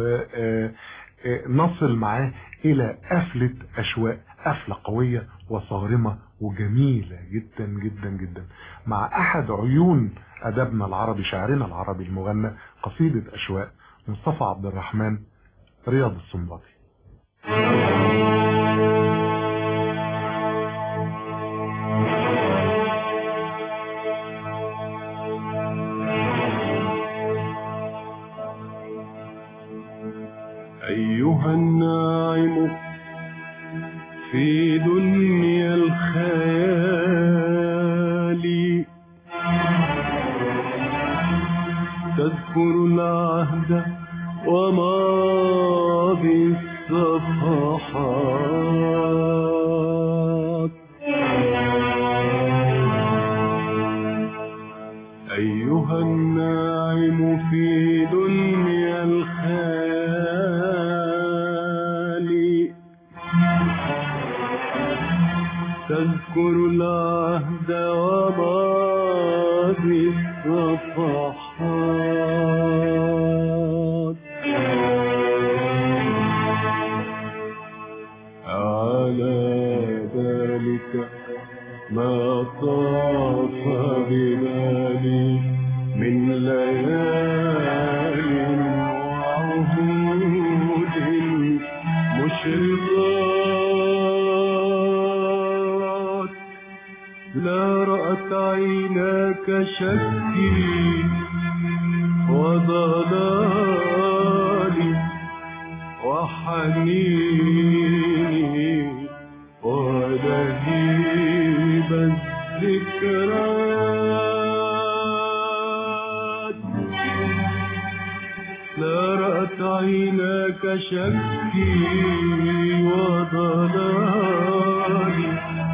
ونصل معاه إلى قفلة أشواق، قفلة قوية وصارمة وجميلة جدا جدا جدا، مع أحد عيون أدبنا العربي، شاعرنا العربي المغنى، قصيدة أشواق مصطفى عبد الرحمن رياض السنباطي. أيها الناعم في دنيا الخيال، تذكر العهد وماضي الصفحات. أيها الناعم في دنيا الخيال، تذكر العهد وماضي الصفحات. على ذلك ما طاف ببالي من ليال وعهود مشرقات. لا رأت عيناك شكي وضلالي وحنيني ولهيب الذكريات. لا رأت عيناك شكي وضلالي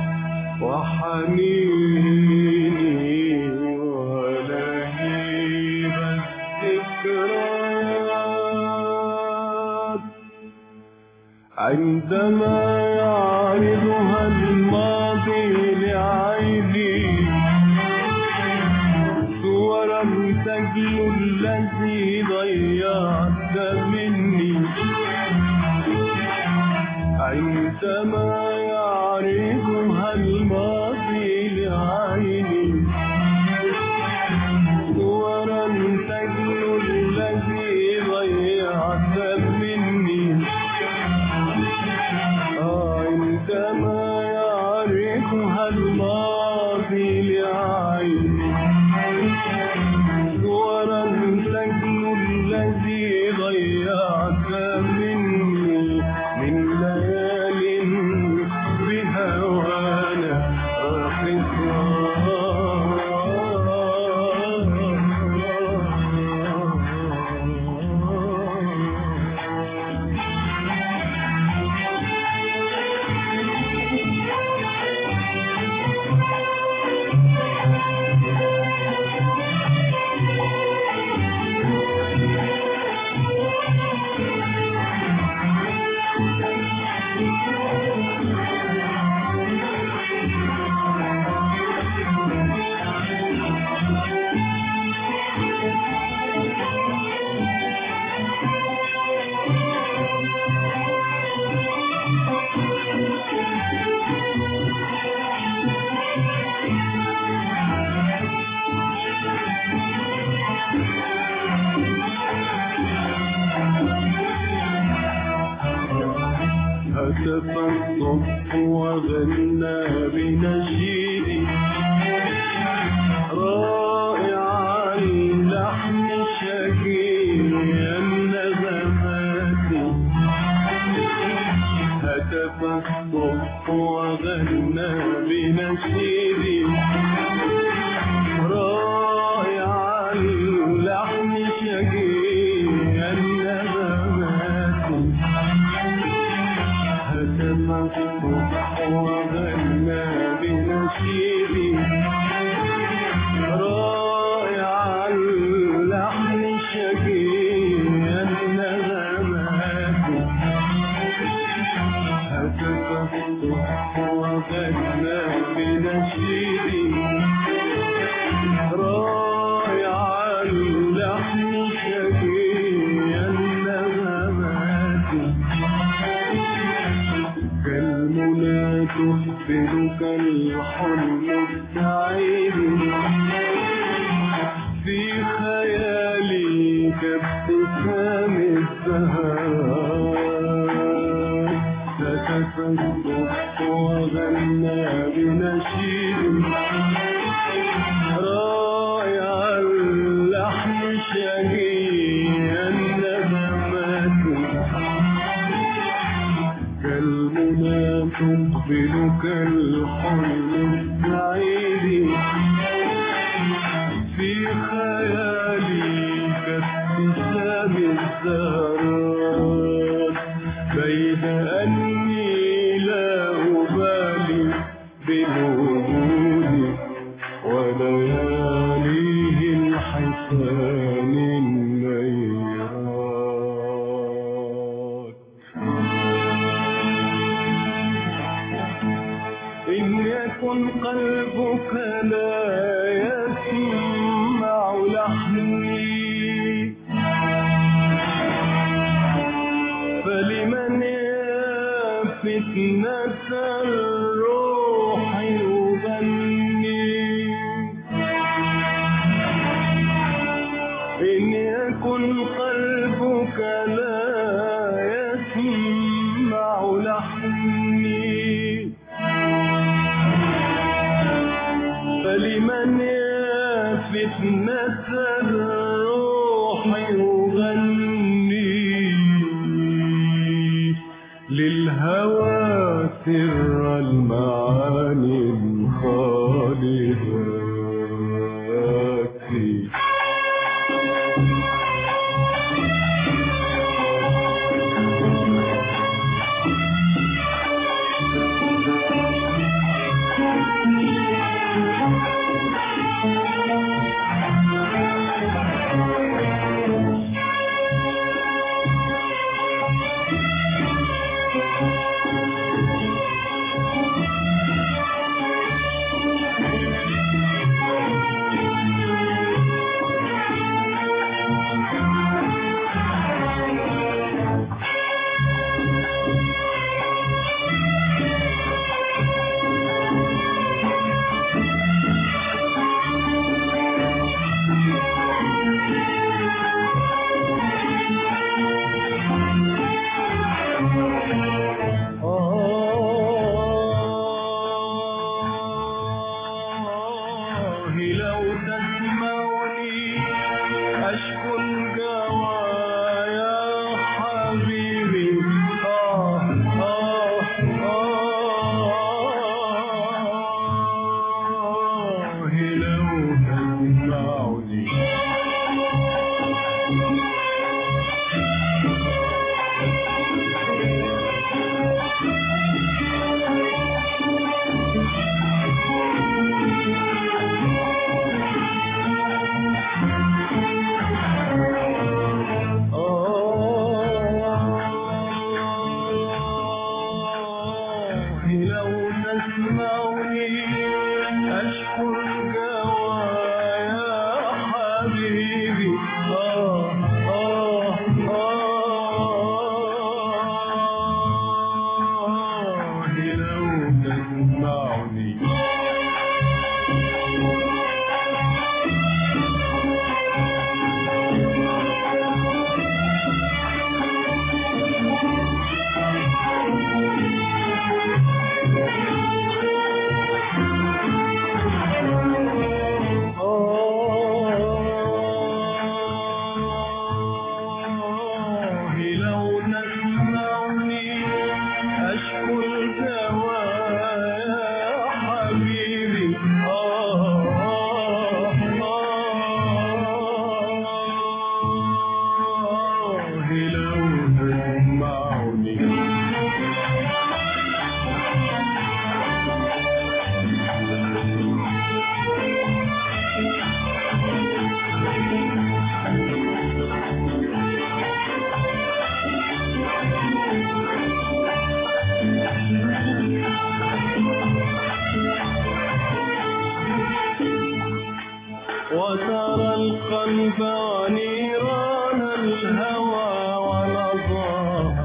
وحنيني ولهيب الذكريات. عندما يعرضها الماضي لعيني صورا تجلو الذي ضيعت مني. عندما يعرضها الماضي لعيني الذي ضيعت مني من ليال بهوانا هتف الصبح وغنى بنشيدي رائع اللحن شجيع النغمات. هتف الصبح وغنى بنشيدي رائع اللحن شجيع النغمات. هتف الصبح وغنى بنشيدي رائع اللحن شجيع النغمات. هتف الصبح وغنى بنشيدي رائع اللحن شجيع النغمات. كالمنى تخبرك الحلم السعيد في خيالي كابتسام الزهار. هتف الصبح وغنى بنشيد رائع اللحن شجيع النغمات. كالمنى تقبلك الحلم السعيد في خيالي كابتسام الزهرات. بين أني لا أبالي بالوجود ولياليه الحسان النيرات. إن يكن قلبك لا يسمع لحني فلمن يا فتنة الروح يغني. إن يكن قلبك لا يسمع لحني فلمن يا فتنة الروح يغني. للهوى سر المعاني الخالدات. الهوى ولا ضاع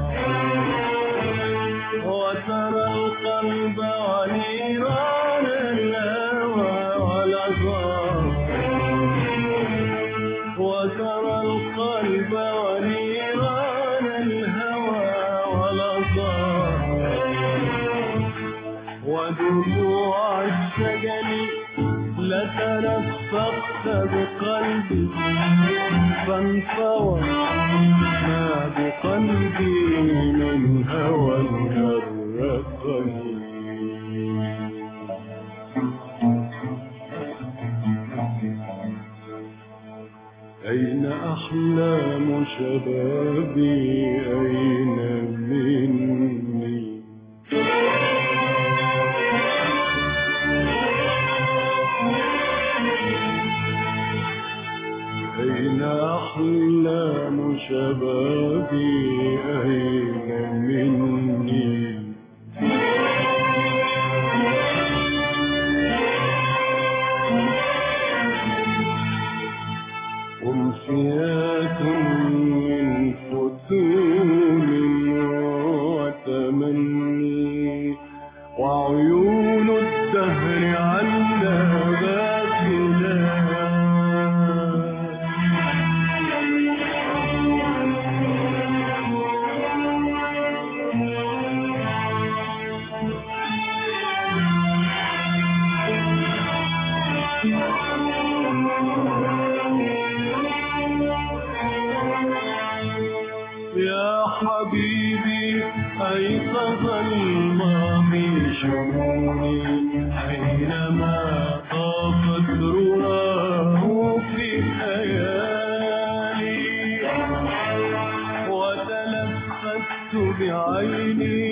وترى القلب ونيران الهوى ولا ضاع وترى القلب ونيران الهوى ولا ضاع ودموع السجن لتلفقت بقلبي فانفوى ما بقلبي من هوى غرقني أين أحلام شبابي أين مني أين أحلام شبابي أين مني أمسيات من فتون وتمني وعيون الدهر عنا باكلات يا حبيبي أيقظ الماضي شموني حينما طافت رواه في خيالي وتلفت بعيني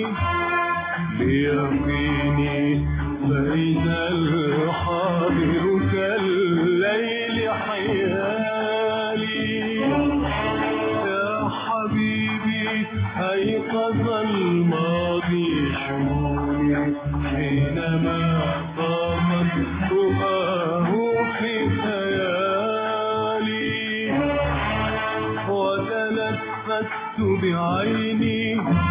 ليقيني فإذا الحاضر كالليل حيالي يا حبيبي أيقظ الماضي شمولي حينما طافت رؤاه في خيالي وتلفت بعيني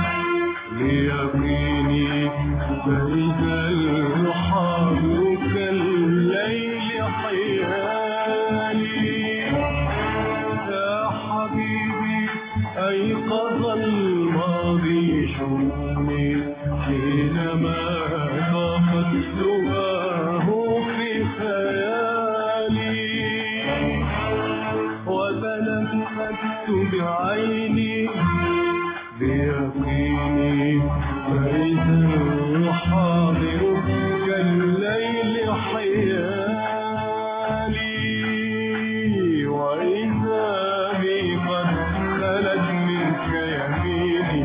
ليقيني فإذا الحاضر كالليل حيالي يا حبيبي أيقظ الماضي شمولي حينما طافت رؤاه في خيالي وتلفت بعيني ليقيني فإذا الحاضر كالليل حيالي وإذا بي قد خلت منك يميني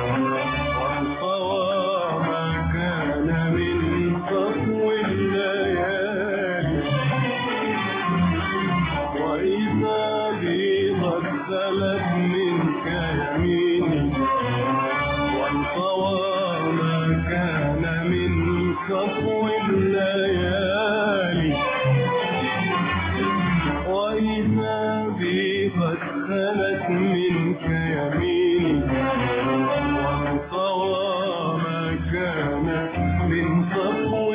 وانطوى ما كان من صفو الليالي وإذا بي قد خلت منك يميني وانطوى ما كان من صفو الليالي وإذا بي قد خلت منك يميني وانطوى ما كان من صفو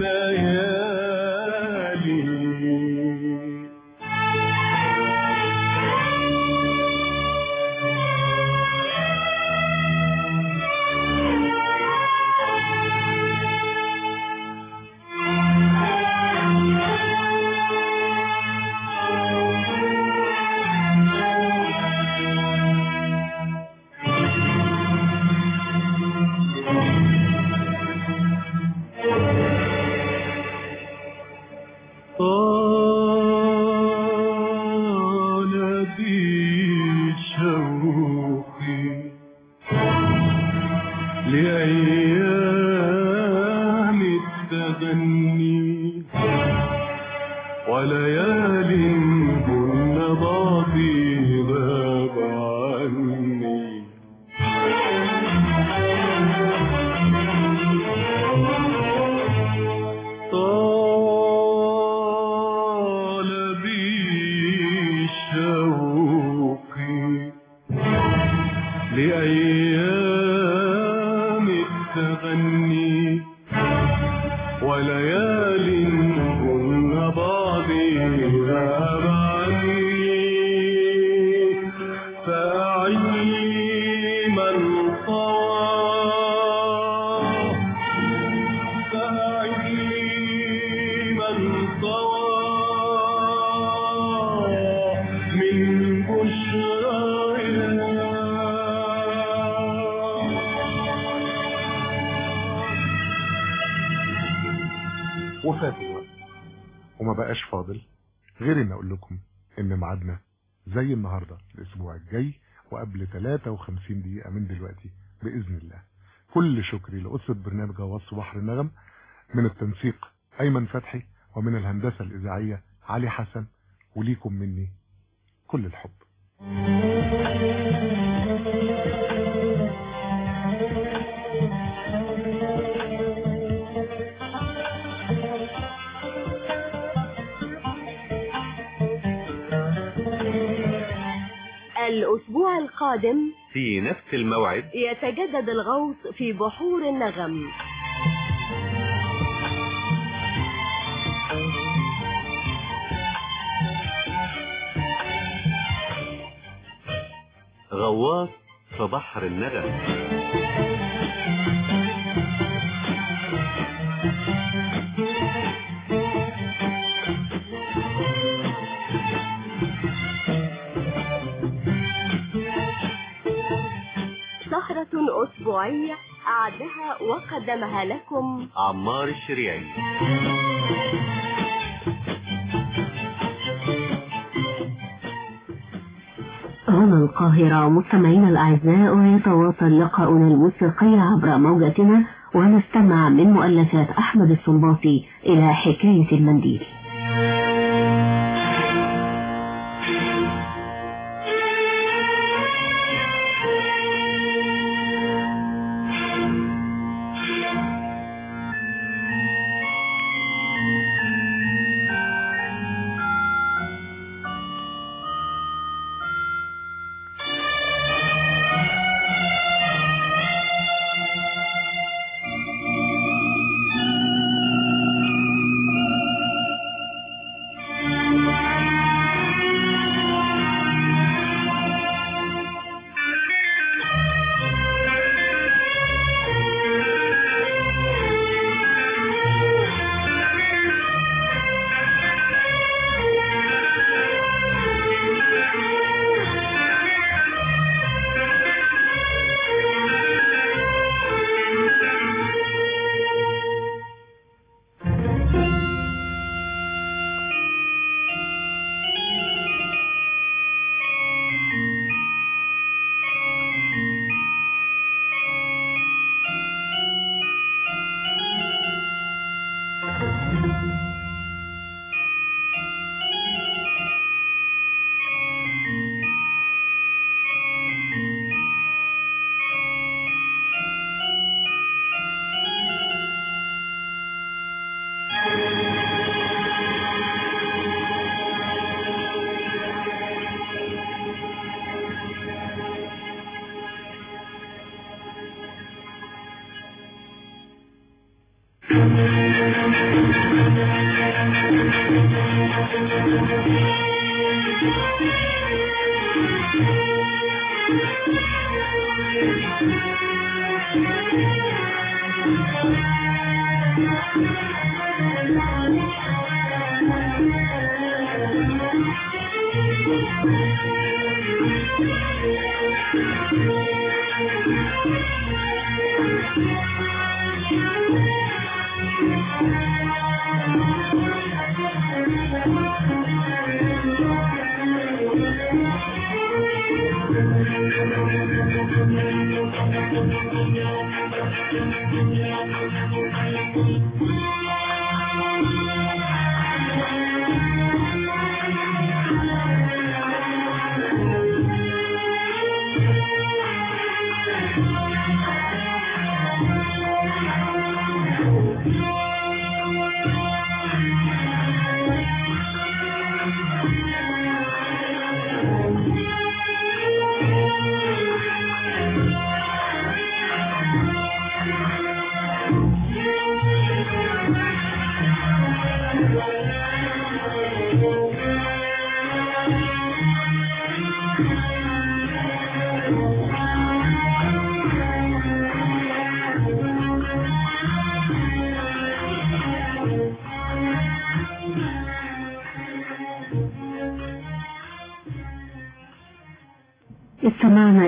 الليالي طال بي شوقي لأيام التغني وليال كن ضاطي غاب عني طال بي شوقي لأيام التغني وليال كن بعضها عني فأعي من طوى فأعي من طوى من بشراها وفات الوقت وما بقاش فاضل غير ان اقول لكم ان ميعادنا زي النهارده الاسبوع الجاي وقبل ثلاثة وخمسين دقيقة من دلوقتي باذن الله. كل شكري لأسرة برنامج غواص بحر النغم، من التنسيق ايمن فتحي، ومن الهندسة الاذاعية علي حسن، وليكم مني كل الحب. الأسبوع القادم في نفس الموعد يتجدد الغوص في بحور النغم. غواص في بحر النغم. سهرة أسبوعية أعدها وقدمها لكم عمار الشريعي. هنا القاهرة. مستمعينا الأعزاء، ويتواصل لقاؤنا الموسيقي عبر موجتنا ونستمع من مؤلفات أحمد السنباطي إلى حكاية المنديل.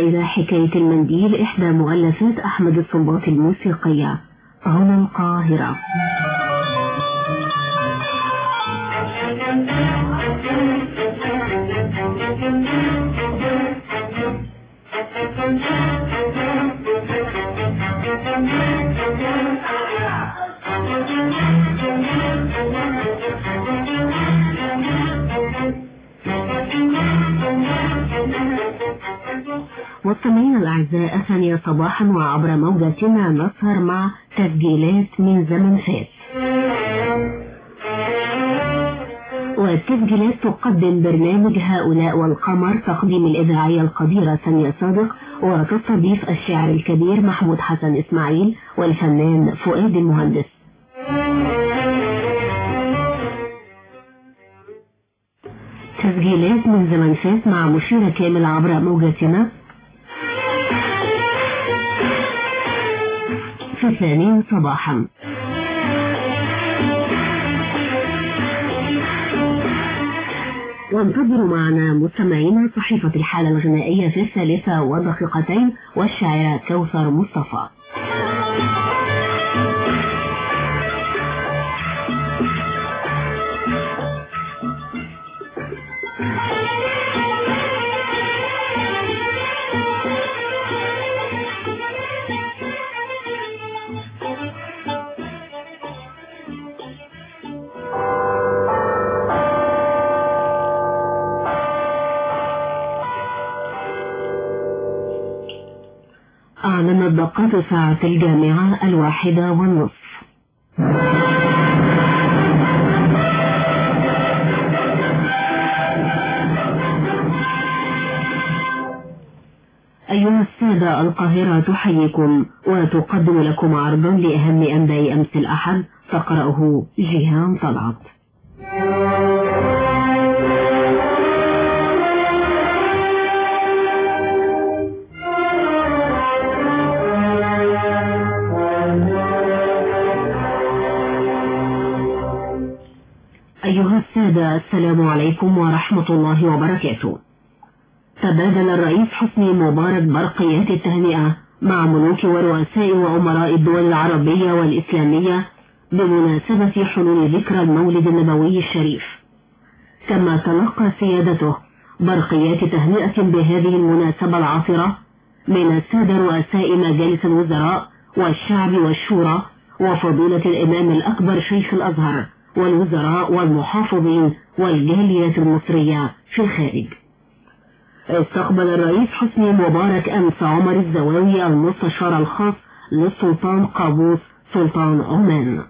إلى حكاية المنديل، إحدى مؤلفات أحمد الصنباطي الموسيقية، هنا القاهرة. مستمعينا الأعزاء، الثانية صباحا وعبر موجتنا نسهر مع تسجيلات من زمن فات، والتسجيلات تقدم برنامج هؤلاء والقمر، تقديم الإذاعية القديرة سامية صادق، وتستضيف الشاعر الكبير محمود حسن إسماعيل والفنان فؤاد المهندس. تسجيلات من زمن فات مع مشيرة كامل عبر موجتنا في الثانية صباحا. وانتظروا معنا مستمعينا صحيفة الحالة الغنائية في الثالثة ودقيقتين والشاعرة كوثر مصطفى. أعلنت دقات ساعة الجامعة الواحدة والنصف. أيها السادة، القاهرة تحييكم وتقدم لكم عرضا لأهم أنباء أمس الأحد، تقرأه جيهان طلعت. أيها السادة، السلام عليكم ورحمة الله وبركاته. تبادل الرئيس حسني مبارك برقيات التهنئة مع ملوك ورؤساء وأمراء الدول العربية والإسلامية بمناسبة حلول ذكرى المولد النبوي الشريف، كما تلقى سيادته برقيات تهنئة بهذه المناسبة العاطرة من السادة رؤساء مجالس الوزراء والشعب والشورى وفضيلة الإمام الأكبر شيخ الأزهر والوزراء والمحافظين والجاليات المصرية في الخارج. استقبل الرئيس حسني مبارك أمس عمر الزواوي المستشار الخاص للسلطان قابوس سلطان عمان.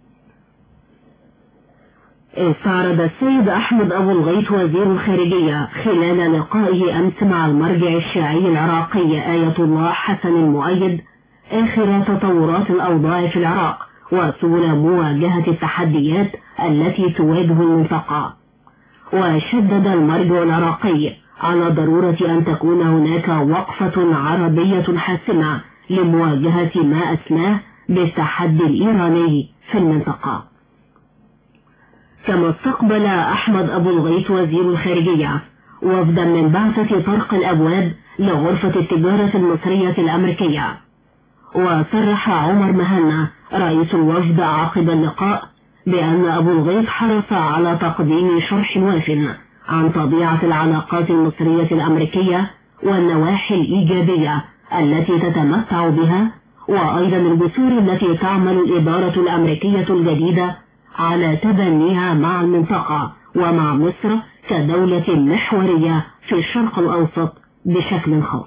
استعرض السيد أحمد أبو الغيط وزير الخارجية خلال لقائه أمس مع المرجع الشيعي العراقي آية الله حسن المؤيد آخر تطورات الأوضاع في العراق وسبل مواجهة التحديات التي تواجه المنطقة، وشدد المرجع العراقي على ضرورة أن تكون هناك وقفة عربية حاسمة لمواجهة ما أسماه بالتحدي الإيراني في المنطقة. كما استقبل أحمد أبو الغيط وزير الخارجية وفدا من بعثة طرق الأبواب لغرفة التجارة المصرية الأمريكية، وصرح عمر مهنا رئيس الوفد عقب اللقاء بأن أبو الغيط حرص على تقديم شرح واف عن طبيعة العلاقات المصرية الأمريكية والنواحي الإيجابية التي تتمتع بها، وأيضا الجسور التي تعمل الإدارة الأمريكية الجديدة على تبنيها مع المنطقة ومع مصر كدولة محورية في الشرق الأوسط بشكل خاص.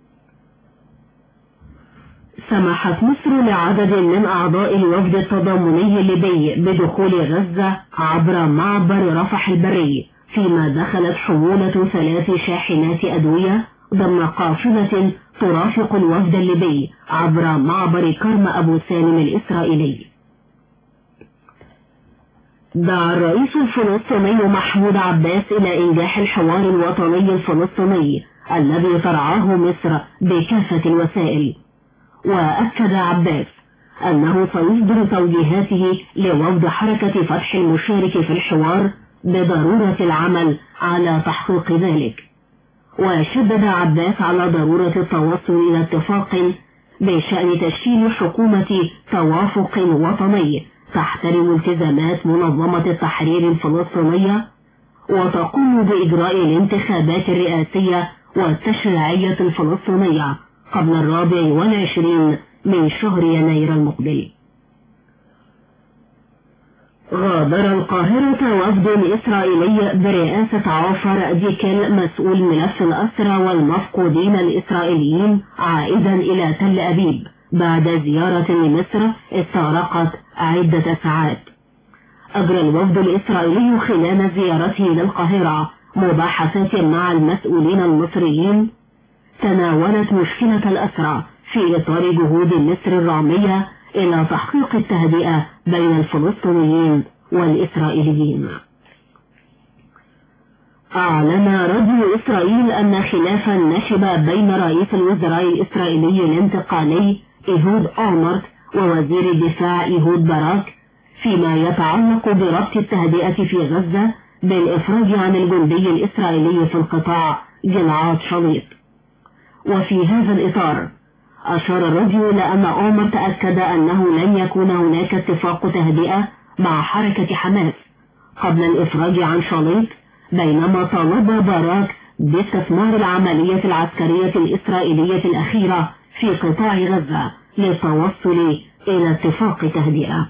سمحت مصر لعدد من أعضاء الوفد التضامني الليبي بدخول غزة عبر معبر رفح البري، فيما دخلت حمولة ثلاث شاحنات أدوية ضمن قافلة ترافق الوفد الليبي عبر معبر كرم أبو سالم الإسرائيلي. دعا الرئيس الفلسطيني محمود عباس إلى إنجاح الحوار الوطني الفلسطيني الذي ترعاه مصر بكافة الوسائل، وأكد عباس أنه سيصدر توجيهاته لوفد حركة فتح المشارك في الحوار بضرورة العمل على تحقيق ذلك، وشدد عباس على ضرورة التوصل إلى اتفاق بشأن تشكيل حكومة توافق وطني تحترم التزامات منظمة التحرير الفلسطينية وتقوم بإجراء الانتخابات الرئاسية والتشريعية الفلسطينية قبل الرابع والعشرين من شهر يناير المقبل. غادر القاهرة وفد إسرائيلي برئاسة عوفر ديكل مسؤول ملف الأسرى والمفقودين الإسرائيليين عائدا إلى تل أبيب بعد زيارة لمصر استغرقت عدة ساعات. أجرى الوفد الإسرائيلي خلال زيارته للقاهرة مباحثات مع المسؤولين المصريين تناولت مشكلة الأسرى في إطار جهود مصر الرامية إلى تحقيق التهدئة بين الفلسطينيين والإسرائيليين. أعلن راديو إسرائيل أن خلافا نشب بين رئيس الوزراء الإسرائيلي الانتقالي إيهود أولمرت ووزير الدفاع إيهود باراك فيما يتعلق بربط التهدئة في غزة بالإفراج عن الجندي الإسرائيلي في القطاع جلعاد شاليط. وفي هذا الإطار أشار الراديو إلى أن أولمرت أكد أنه لن يكون هناك اتفاق تهدئة مع حركة حماس قبل الإفراج عن شاليط، بينما طالب باراك باستثمار العملية العسكرية الإسرائيلية الأخيرة في قطاع غزة للتوصل إلى اتفاق تهدئة.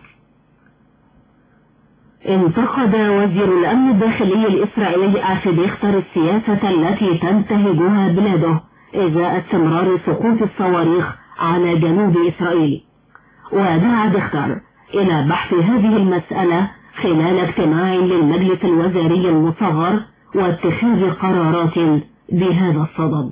انتقد وزير الأمن الداخلي الإسرائيلي أفي ديختر السياسة التي تنتهجها بلاده إزاء استمرار سقوط الصواريخ على جنوب إسرائيل، ودعا ديختر إلى بحث هذه المسألة خلال اجتماع للمجلس الوزاري المصغر واتخاذ قرارات بهذا الصدد.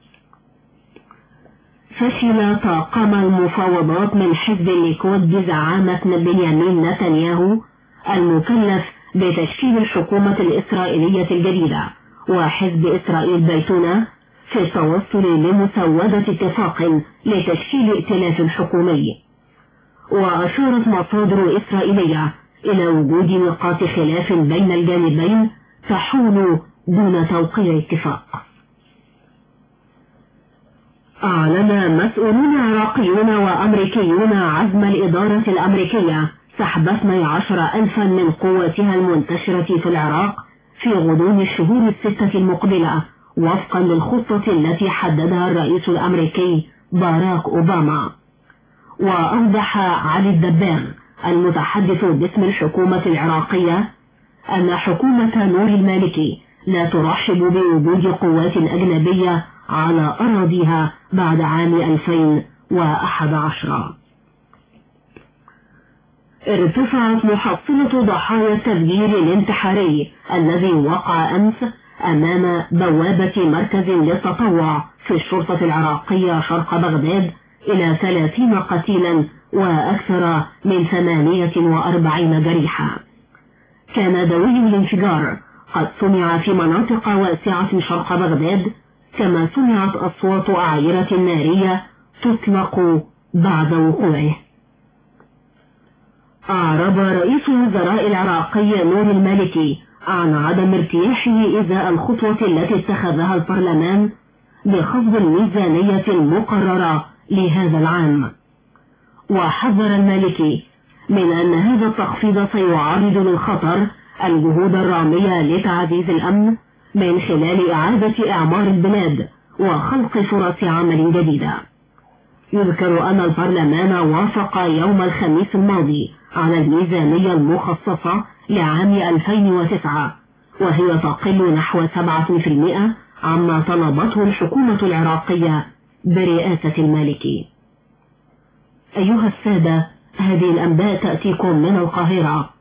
فشل طاقم المفاوضات من حزب الليكود بزعامة بنيامين نتنياهو المكلف بتشكيل الحكومة الإسرائيلية الجديدة وحزب إسرائيل بيتنا في التوصل لمسودة اتفاق لتشكيل ائتلاف حكومي. وأشارت مصادر إسرائيلية إلى وجود نقاط خلاف بين الجانبين تحول دون توقيع اتفاق. أعلن مسؤولون عراقيون وأمريكيون عزم الإدارة الأمريكية سحب اثني عشر ألفا من قواتها المنتشرة في العراق في غضون الشهور الستة المقبلة وفقا للخطة التي حددها الرئيس الأمريكي باراك أوباما. وأوضح علي الدباغ المتحدث باسم الحكومة العراقية أن حكومة نور المالكي لا ترحب بوجود قوات أجنبية على أراضيها بعد عام ألفين وأحد عشر. ارتفعت محصلة ضحايا التفجير الانتحاري الذي وقع أمس أمام بوابة مركز للتطوع في الشرطة العراقية شرق بغداد إلى ثلاثين قتيلا وأكثر من ثمانية وأربعين جريحا. كان دوي الانفجار قد سمع في مناطق واسعة شرق بغداد، كما سمعت أصوات أعيرة نارية تطلق بعد وقوعه. أعرب رئيس الوزراء العراقي نور المالكي عن عدم ارتياحه إزاء الخطوة التي اتخذها البرلمان بخفض الميزانية المقررة لهذا العام. وحذر المالكي من أن هذا التخفيض سيعرض للخطر الجهود الرامية لتعزيز الأمن من خلال إعادة إعمار البلاد وخلق فرص عمل جديدة. يذكر أن البرلمان وافق يوم الخميس الماضي على الميزانية المخصصة لعام ألفين وتسعة، وهي تقل نحو سبعة بالمئة عما طلبته الحكومة العراقية برئاسة المالكي. أيها السادة، هذه الأنباء تأتيكم من القاهرة.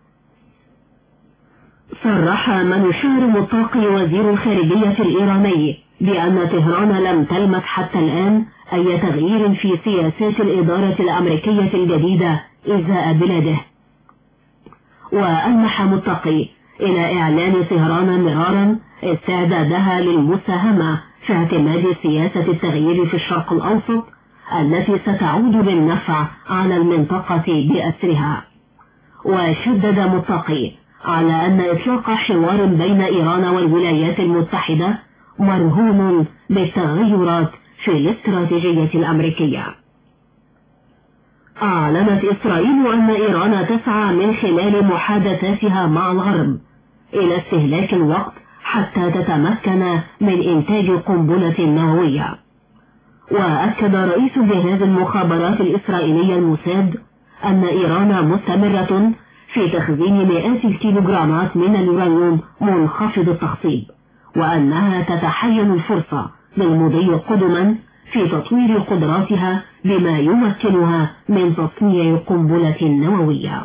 صرح منوشار مطاقي وزير الخارجية الإيراني بأن طهران لم تلمس حتى الآن أي تغيير في سياسات الإدارة الأمريكية الجديدة إزاء بلاده. وألمح مطاقي إلى إعلان طهران مرارا استعدادها للمساهمة في اعتماد سياسة التغيير في الشرق الأوسط التي ستعود بالنفع على المنطقة بأسرها. وشدد مطاقي على أن إطلاق حوار بين إيران والولايات المتحدة مرهون بالتغيرات في الاستراتيجية الأمريكية. أعلنت إسرائيل أن إيران تسعى من خلال محادثاتها مع الغرب إلى استهلاك الوقت حتى تتمكن من إنتاج قنبلة نووية. وأكد رئيس جهاز المخابرات الإسرائيلية الموساد أن إيران مستمرة في تخزين مئات الكيلوغرامات من اليورانيوم منخفض التخصيب، وأنها تتحين الفرصة للمضي قدما في تطوير قدراتها بما يمكنها من تصنيع قنبلة نووية.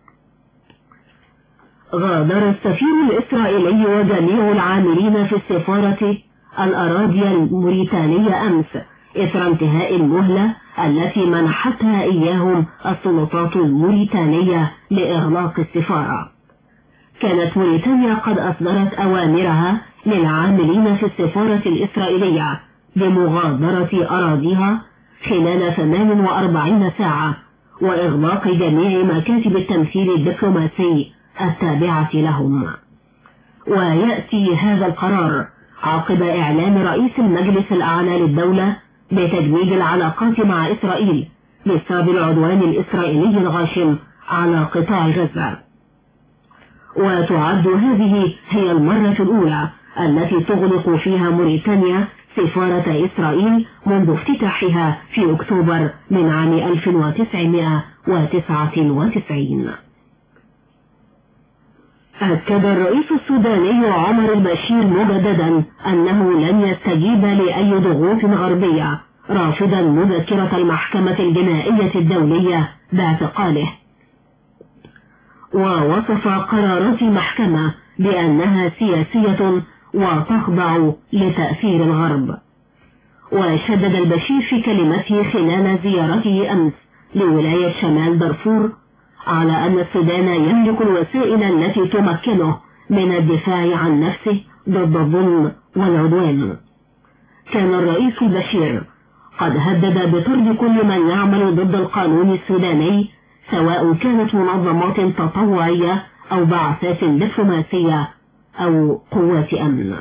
غادر السفير الإسرائيلي وجميع العاملين في السفارة الأراضي الموريتانية أمس إثر انتهاء المهلة التي منحتها إياهم السلطات الموريتانية لإغلاق السفارة. كانت موريتانيا قد أصدرت أوامرها للعاملين في السفارة الإسرائيلية بمغادرة أراضيها خلال ثمان وأربعين ساعة وإغلاق جميع مكاتب التمثيل الدبلوماسي التابعة لهم. ويأتي هذا القرار عقب إعلان رئيس المجلس الأعلى للدولة بتجميد العلاقات مع إسرائيل بسبب العدوان الإسرائيلي الغاشم على قطاع غزة. وتعد هذه هي المرة الأولى التي تغلق فيها موريتانيا سفارة إسرائيل منذ افتتاحها في أكتوبر من عام ألف وتسعمائة وتسعة وتسعين. أكد الرئيس السوداني عمر البشير مجددا أنه لن يستجيب لأي ضغوط غربية، رافضا مذكرة المحكمة الجنائية الدولية باعتقاله. ووصف قرارات المحكمة بأنها سياسية وتخضع لتأثير الغرب. وشدد البشير في كلمته خلال زيارته أمس لولاية شمال دارفور على أن السودان يملك الوسائل التي تمكنه من الدفاع عن نفسه ضد الظلم والعدوان. كان الرئيس البشير قد هدد بطرد كل من يعمل ضد القانون السوداني، سواء كانت منظمات تطوعية أو بعثات دبلوماسية أو قوات أمن.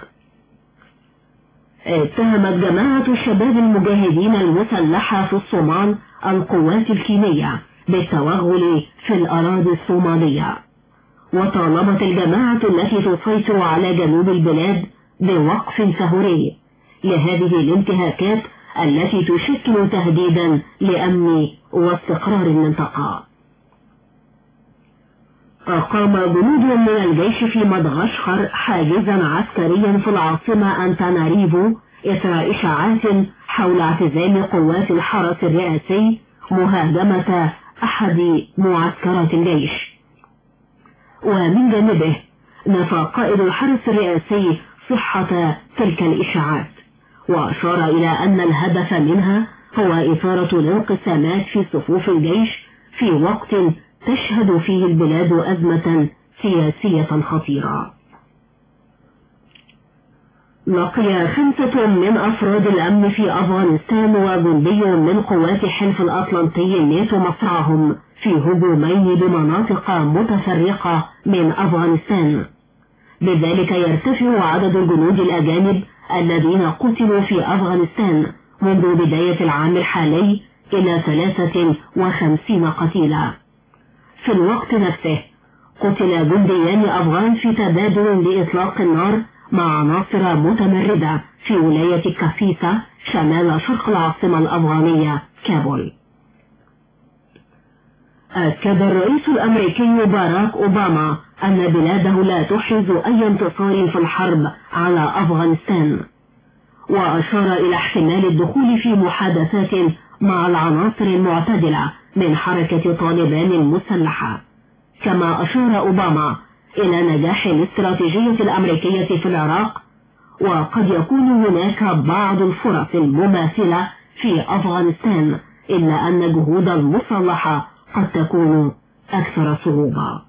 اتهمت جماعة الشباب المجاهدين المسلحة في الصومال القوات الكينية بالتوغل في الأراضي الصومالية، وطالبت الجماعة التي تسيطر على جنوب البلاد بوقف فوري لهذه الانتهاكات التي تشكل تهديدا لأمن واستقرار المنطقة. أقام جنود من الجيش في مدغشقر حاجزا عسكريا في العاصمة أنتاناريفو إثر إشاعات حول اعتزال قوات الحرس الرئاسي مهاجمة أحد معسكرات الجيش. ومن جانبه نفى قائد الحرس الرئاسي صحة تلك الإشاعات، وأشار إلى أن الهدف منها هو إثارة الانقسامات في صفوف الجيش في وقت تشهد فيه البلاد أزمة سياسية خطيرة. لقي خمسة من أفراد الأمن في أفغانستان وجندي من قوات حلف الأطلنطي الناتو مصرعهم في هجومين بمناطق متفرقة من أفغانستان. بذلك يرتفع عدد الجنود الأجانب الذين قتلوا في أفغانستان منذ بداية العام الحالي إلى ثلاثة وخمسين قتيلا. في الوقت نفسه قتل جنديان أفغان في تبادل لإطلاق النار مع عناصر متمردة في ولاية كافيسا شمال شرق العاصمة الأفغانية كابول. أكد الرئيس الأمريكي باراك أوباما أن بلاده لا تحرز أي انتصار في الحرب على أفغانستان، وأشار إلى احتمال الدخول في محادثات مع العناصر المعتدلة من حركة طالبان المسلحة. كما أشار أوباما إلى نجاح الاستراتيجية الأمريكية في العراق، وقد يكون هناك بعض الفرص المماثلة في أفغانستان، إلا أن جهود المصالحة قد تكون أكثر صعوبة.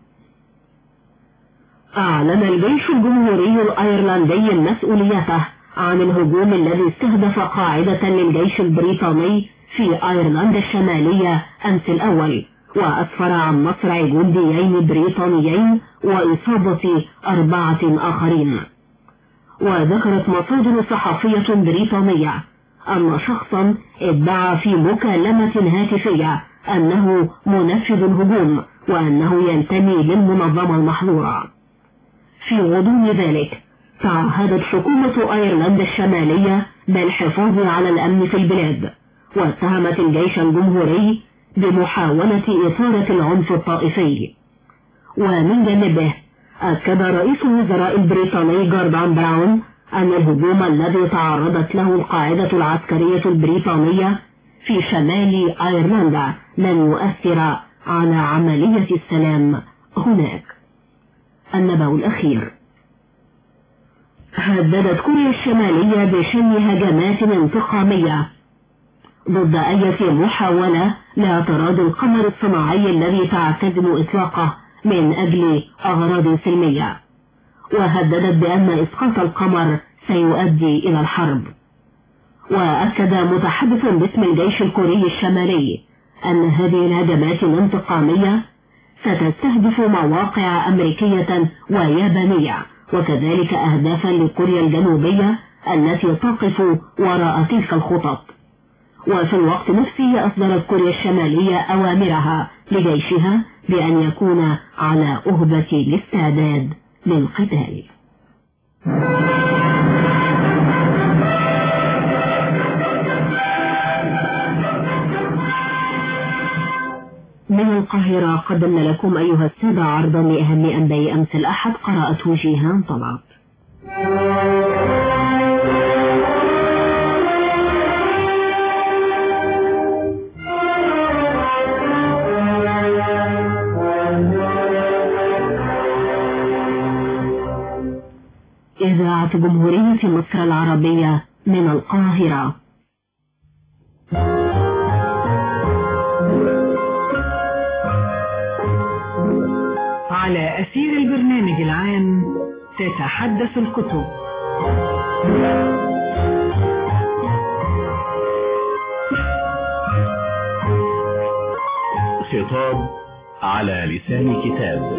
أعلن الجيش الجمهوري الأيرلندي مسؤوليته عن الهجوم الذي استهدف قاعدة للجيش البريطاني في أيرلندا الشمالية أمس الأول، وأسفر عن مصرع جنديين بريطانيين وإصابة أربعة آخرين. وذكرت مصادر صحفية بريطانية أن شخصا ادعى في مكالمة هاتفية أنه منفذ الهجوم وأنه ينتمي للمنظمة المحظورة. في غضون ذلك تعهدت حكومة أيرلندا الشمالية بالحفاظ على الأمن في البلاد، واتهمت الجيش الجمهوري بمحاولة إثارة العنف الطائفي. ومن جانبه أكد رئيس الوزراء البريطاني جوردان براون أن الهجوم الذي تعرضت له القاعدة العسكرية البريطانية في شمال أيرلندا لن يؤثر على عملية السلام هناك. النبأ الأخير: هددت كوريا الشمالية بشن هجمات انتقامية ضد أي محاولة لاعتراض القمر الصناعي الذي تعتزم إطلاقه من أجل أغراض سلمية، وهددت بأن إسقاط القمر سيؤدي إلى الحرب. وأكد متحدث باسم الجيش الكوري الشمالي أن هذه الهجمات الانتقامية ستستهدف مواقع أمريكية ويابانية، وكذلك أهدافا لكوريا الجنوبية التي تقف وراء تلك الخطط. وفي الوقت نفسه أصدرت كوريا الشمالية أوامرها لجيشها بأن يكون على أهبة الاستعداد للقتال. من القاهرة قدمنا لكم أيها السادة عرضا لأهم أنباء أمس الأحد، قرأته جيهان طلعت. إذاعة جمهورية مصر العربية من القاهرة. على أثير البرنامج العام تتحدث الكتب. خطاب على لسان كتاب.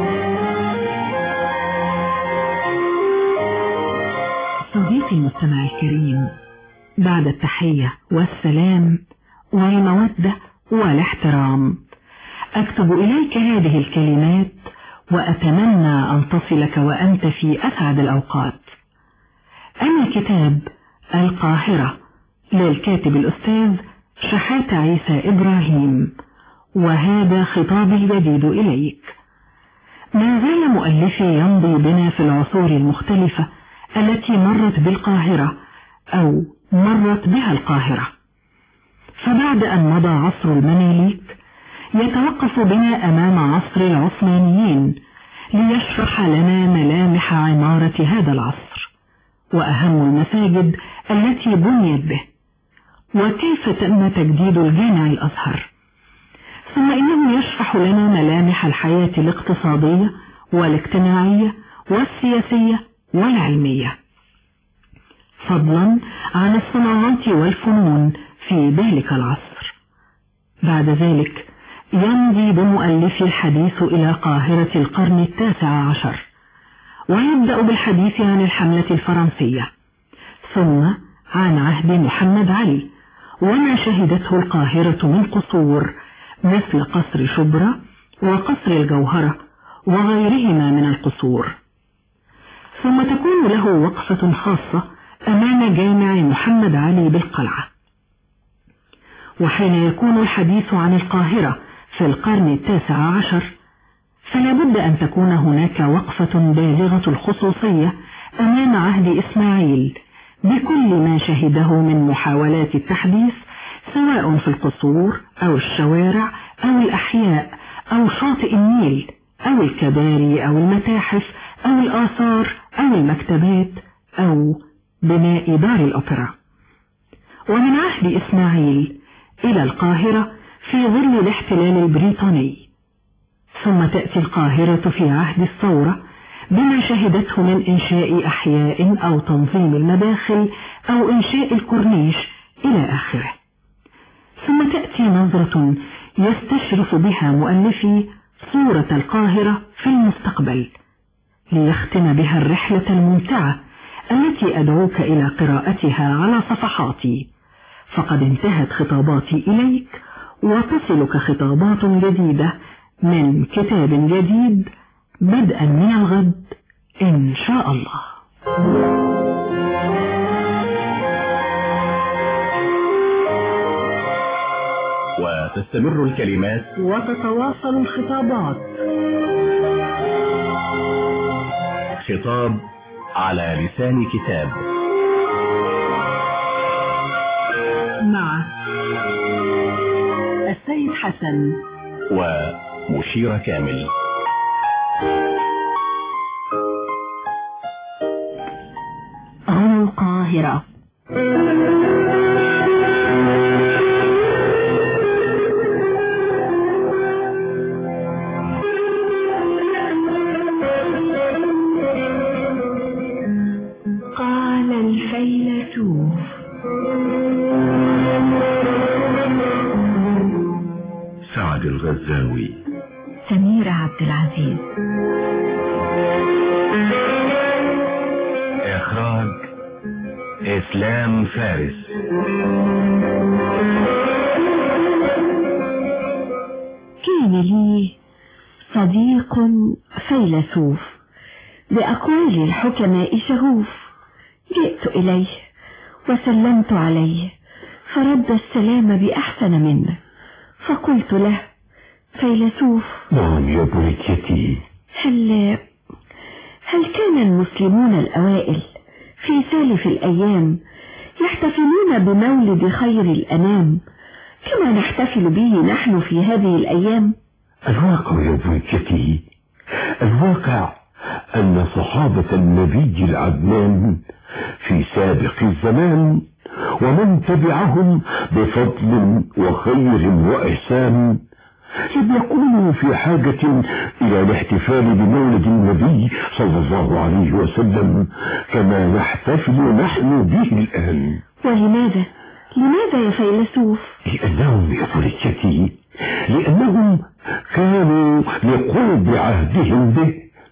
صديقي المستمع الكريم، بعد التحية والسلام والمودة والاحترام، أكتب إليك هذه الكلمات وأتمنى أن تصلك وأنت في أسعد الأوقات. أنا كتاب القاهرة للكاتب الأستاذ شحاتة عيسى إبراهيم، وهذا خطابي الجديد إليك. ما زال مؤلفي يمضي بنا في العصور المختلفة التي مرت بالقاهرة أو مرت بها القاهرة، فبعد أن مضى عصر المماليك يتوقف بنا أمام عصر العثمانيين ليشرح لنا ملامح عمارة هذا العصر وأهم المساجد التي بنيت به، وكيف تم تجديد الجامع الأزهر. ثم إنه يشرح لنا ملامح الحياة الاقتصادية والاجتماعية والسياسية والعلمية، فضلا عن الصناعات والفنون في ذلك العصر. بعد ذلك يمضي بمؤلفي الحديث إلى قاهرة القرن التاسع عشر، ويبدأ بالحديث عن الحملة الفرنسية، ثم عن عهد محمد علي وما شهدته القاهرة من قصور مثل قصر شبرا وقصر الجوهرة وغيرهما من القصور. ثم تكون له وقفة خاصة أمام جامع محمد علي بالقلعة. وحين يكون الحديث عن القاهرة في القرن التاسع عشر، فلا بد أن تكون هناك وقفة بالغة الخصوصية أمام عهد إسماعيل بكل ما شهده من محاولات التحديث، سواء في القصور أو الشوارع أو الأحياء أو شاطئ النيل أو الكباري أو المتاحف أو الآثار أو المكتبات أو بناء دار الأوبرا. ومن عهد إسماعيل إلى القاهرة في ظل الاحتلال البريطاني، ثم تأتي القاهرة في عهد الثورة بما شهدته من إنشاء أحياء أو تنظيم المداخل أو إنشاء الكورنيش إلى آخره. ثم تأتي نظرة يستشرف بها مؤلفي صورة القاهرة في المستقبل، ليختم بها الرحلة الممتعة التي أدعوك إلى قراءتها على صفحاتي، فقد انتهت خطاباتي إليك وتصلك خطابات جديدة من كتاب جديد بدءا من الغد إن شاء الله. وتستمر الكلمات وتتواصل الخطابات. خطاب على لسان كتاب مع السيد حسن ومشيرة كامل. هنا القاهرة. قال الفيلسوف: سعد الغزاوي. سميرة عبد العزيز. إخراج إسلام فارس. كان لي صديق فيلسوف بأقوال الحكماء شغوف. جئت إليه وسلمت عليه فرد السلام بأحسن منه، فقلت له: فيلسوف، نعم يا بنيتي. هل هل كان المسلمون الأوائل في سالف الأيام يحتفلون بمولد خير الأنام كما نحتفل به نحن في هذه الأيام؟ الواقع يا بنيتي، الواقع أن صحابة النبي العدنان في سابق الزمان ومن تبعهم بفضل وخير وإحسان لم يكونوا في حاجة إلى الاحتفال بمولد النبي صلى الله عليه وسلم كما نحتفل نحن به الآن. ولماذا؟ لماذا يا فيلسوف؟ لأنهم يا بنيتي، لأنهم كانوا لقرب عهدهم به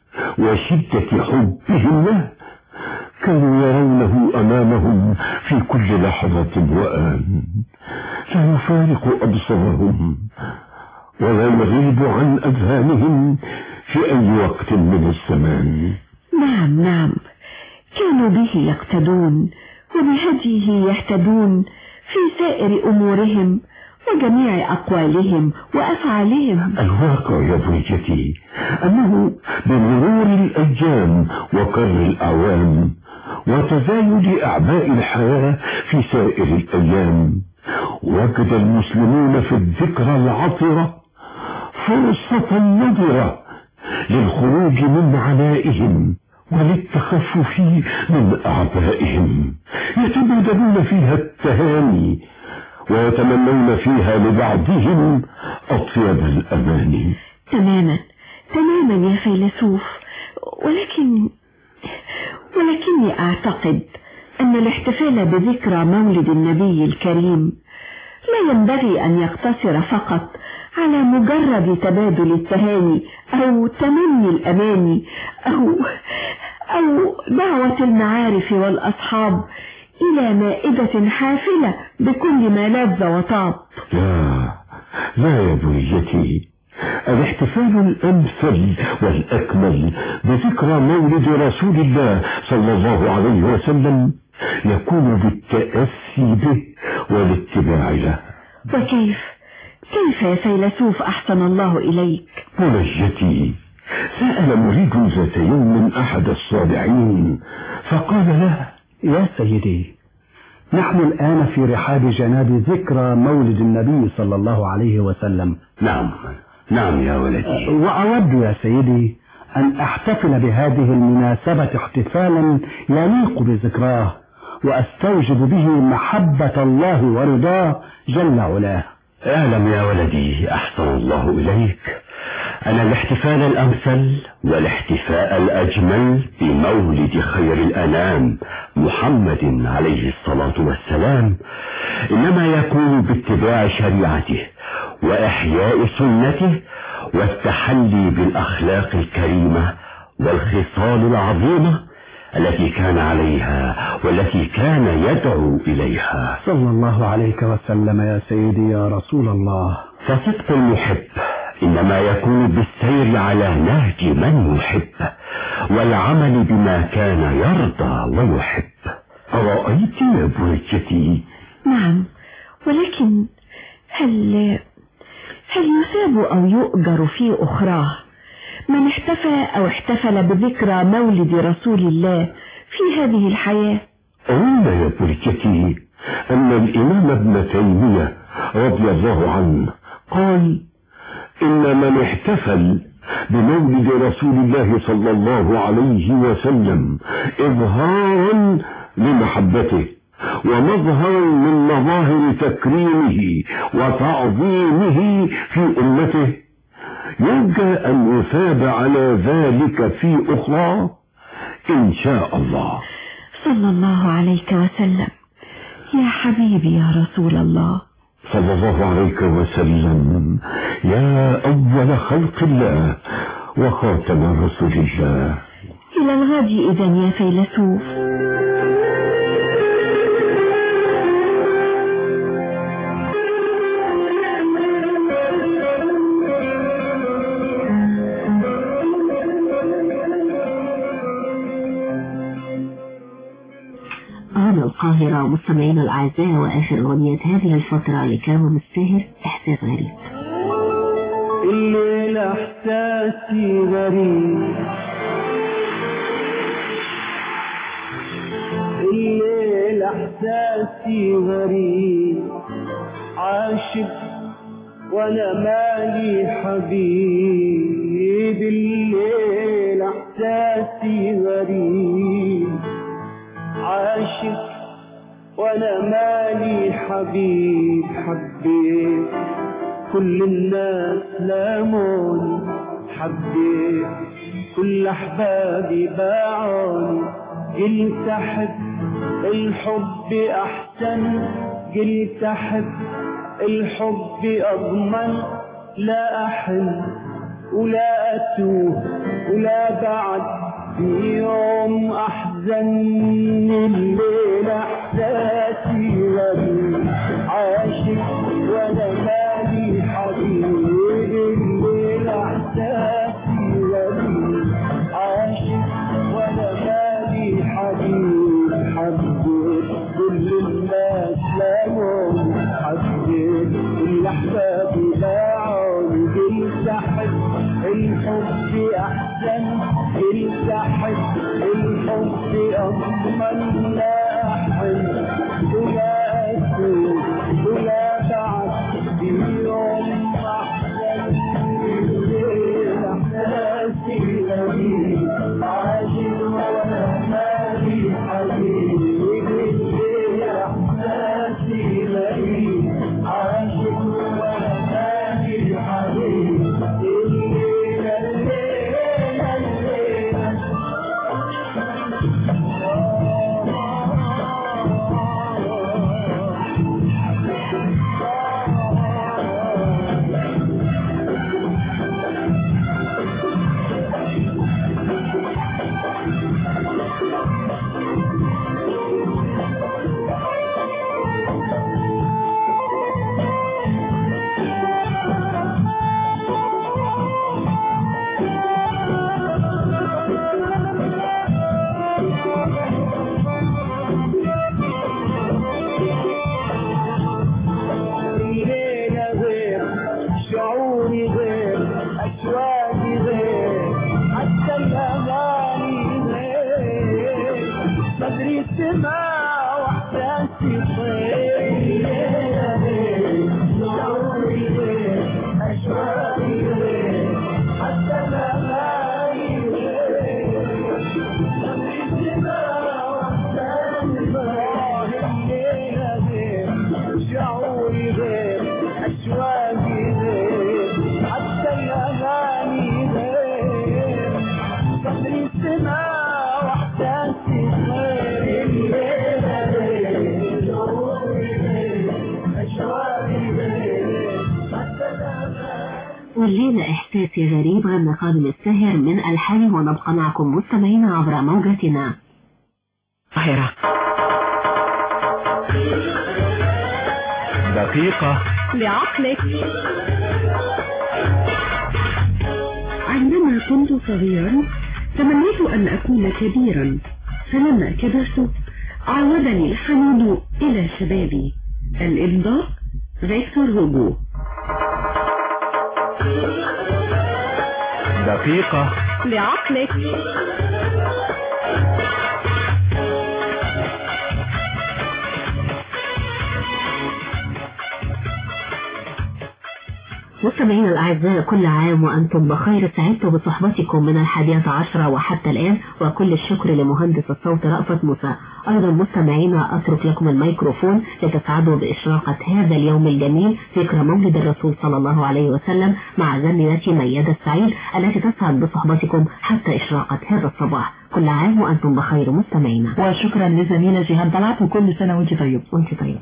وشدة حبهم له كانوا يرونه أمامهم في كل لحظة وآن، لا يفارق أبصارهم ولا يغيب عن أذهانهم في أي وقت من الزمان. نعم نعم، كانوا به يقتدون وبهديه يهتدون في سائر أمورهم وجميع أقوالهم وأفعالهم. الواقع يا بنيتي أنه بمرور الأيام وكر الأعوام وتزايد أعباء الحياة في سائر الأيام وجد المسلمون في الذكرى العطرة فرصة نادرة للخروج من عنائهم وللتخفف من أعبائهم، يتبادلون فيها التهاني ويتمنون فيها لبعضهم أطيب الأماني. تماما تماما يا فيلسوف، ولكن ولكني أعتقد أن الاحتفال بذكرى مولد النبي الكريم لا ينبغي أن يقتصر فقط على مجرد تبادل التهاني أو تمني الأماني أو أو دعوة المعارف والأصحاب إلى مائدة حافلة بكل ما لذ وطاب. لا لا يا بنيتي، الاحتفال الأمثل والأكمل بذكرى مولد رسول الله صلى الله عليه وسلم يكون بالتأسي به والاتباع له. وكيف كيف يا فيلسوف أحسن الله إليك؟ بنيتي، سأل مريد ذات يوم أحد الصالحين فقال له: يا سيدي، نحن الآن في رحاب جناب ذكرى مولد النبي صلى الله عليه وسلم. نعم نعم يا ولدي. وأود يا سيدي أن أحتفل بهذه المناسبة احتفالا يليق بذكراه وأستوجب به محبة الله ورضاه جل علاه. اعلم يا ولدي أحسن الله إليك أن الاحتفال الأمثل والاحتفاء الأجمل بمولد خير الأنام محمد عليه الصلاة والسلام إنما يكون باتباع شريعته وإحياء سنته والتحلي بالأخلاق الكريمة والخصال العظيمة التي كان عليها والتي كان يدعو إليها. صلى الله عليك وسلم يا سيدي يا رسول الله. فصدق المحب إنما يكون بالسير على نهج من يحب والعمل بما كان يرضى ويحب. أرأيت يا برجتي؟ نعم، ولكن هل هل يثاب أو يؤجر في أخراه من احتفى أو احتفل بذكرى مولد رسول الله في هذه الحياة؟ أين يا برجتي أن الإمام ابن تيمية رضي الله عنه قال إن من احتفل بمولد رسول الله صلى الله عليه وسلم إظهارا لمحبته ومظهرا من مظاهر تكريمه وتعظيمه في أمته يرجى أن يثاب على ذلك في أخرى إن شاء الله. صلى الله عليك وسلم يا حبيبي يا رسول الله. صلى الله عليك وسلم يا أول خلق الله وخاتم رسول الله. إلى الغد إذن يا فيلسوف. من القاهرة مستمعين الأعزاء، وآخر أغنية هذه الفترة لكاظم الساهر إحساس غريب. الليل إحساسي غريب، الليل إحساسي غريب، عاشق وأنا مالي حبيب. الليل إحساسي غريب، عاشق وانا مالي حبيب. حبيت كل الناس لاموني، حبيت كل احبابي باعوني. قلت احب الحب احسن، قلت احب الحب اضمن. لا احن ولا اتوه ولا بعد في يوم احزن. الليل احساسي غريب، عاشق وانا مالي حبيب. الليل احساسي غريب، عاشق وانا مالي حبيب. حبيت كل الناس لاموني، حبيت كل احبابي باعوني. قلت احب الحب احسن، قلت احب الحب اضمن. لا احن ولا اسوء ولا بعد في يوم احسن. الليل احساسي غريب، عاشق وانا مالي حبيب. الليل احساسي غريب، عاشق وانا مالي حبيب. والليلة إحساسي غريب غنى كاظم الساهر من ألحانه، ونبقى معكم مستمعين عبر موجتنا القاهرة. دقيقة لعقلك. عندما كنت صغيرا تمنيت أن أكون كبيرا، فلما كبرت عودني الحنين إلى شبابي. الإمضاء فيكتور هوغو. دقيقة لعقلك. مستمعينا الأعزاء، كل عام وأنتم بخير. سعدت بصحبتكم من الحادية عشرة وحتى الآن، وكل الشكر لمهندس الصوت رأفت موسى. أيضا مستمعينا أترك لكم الميكروفون لتسعدوا بإشراقة هذا اليوم الجميل ذكرى مولد الرسول صلى الله عليه وسلم مع زميلتي ميادة السعيد التي تسعد بصحبتكم حتى إشراقة هذا الصباح. كل عام وأنتم بخير مستمعينا. وشكرا لزميلة جيهان طلعت، وكل سنة وانت طيب. وانت طيب.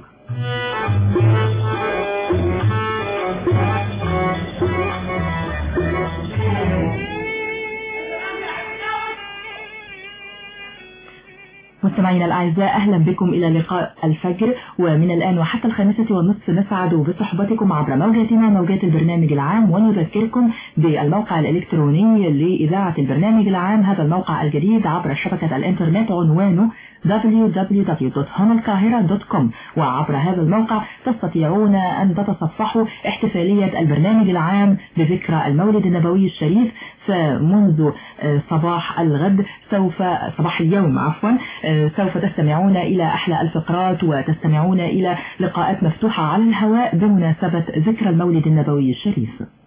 مستمعينا الأعزاء، أهلا بكم إلى لقاء الفجر، ومن الآن وحتى الخامسة والنصف نسعد بصحبتكم عبر موجاتنا موجات البرنامج العام، ونذكركم بالموقع الإلكتروني لإذاعة البرنامج العام. هذا الموقع الجديد عبر شبكة الإنترنت عنوانه دبليو دبليو دبليو دوت هون القاهرة دوت كوم، وعبر هذا الموقع تستطيعون أن تتصفحوا احتفالية البرنامج العام بذكرى المولد النبوي الشريف. فمنذ صباح الغد سوف صباح اليوم عفوا سوف تستمعون إلى أحلى الفقرات وتستمعون إلى لقاءات مفتوحة على الهواء بمناسبة ذكرى المولد النبوي الشريف.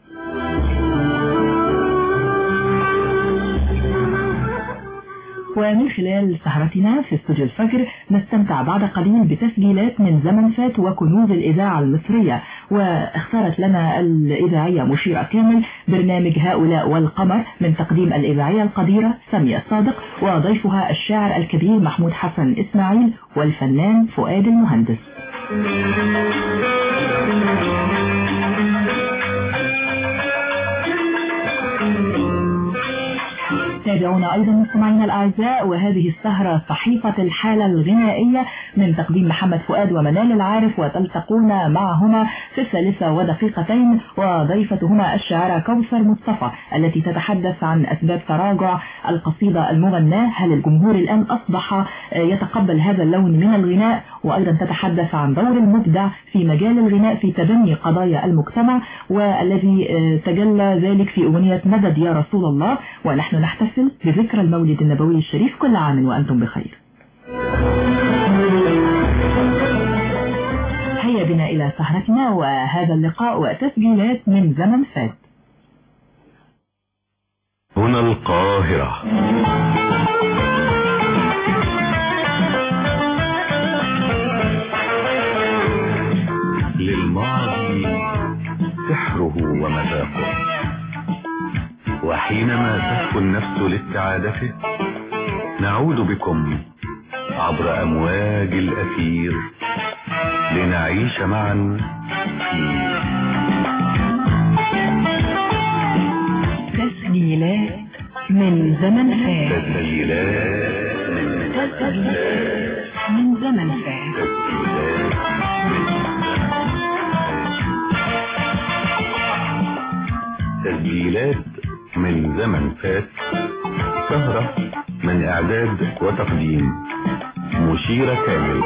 ومن خلال سهرتنا في استوديو الفجر نستمتع بعد قليل بتسجيلات من زمن فات وكنوز الإذاعة المصرية. واختارت لنا الإذاعية مشيرة كامل برنامج هؤلاء والقمر من تقديم الإذاعية القديرة سامية صادق، وضيفها الشاعر الكبير محمود حسن إسماعيل والفنان فؤاد المهندس. تابعونا أيضا مستمعينا الأعزاء، وهذه السهرة صحيفة الحالة الغنائية من تقديم محمد فؤاد ومنال العارف، وتلتقون معهما في الثالثة ودقيقتين، وضيفتهما الشاعرة كوثر مصطفى التي تتحدث عن أسباب تراجع القصيدة المغناة. هل الجمهور الآن أصبح يتقبل هذا اللون من الغناء؟ وأيضا تتحدث عن دور المبدع في مجال الغناء في تبني قضايا المجتمع، والذي تجلى ذلك في أغنية مدد يا رسول الله. ونحن نحتفل بذكرى المولد النبوي الشريف، كل عام وأنتم بخير. هيا بنا إلى سهرتنا وهذا اللقاء وتسجيلات من زمن فات. هنا القاهرة. للماضي سحره ومذاقه، وحينما تهفو النفس لاستعادته نعود بكم عبر أمواج الأثير لنعيش معا في تسجيلات من زمن فات. تسجيلات من زمن فات. تسجيلات من زمن فات. سهرة من إعداد وتقديم مشيرة كامل.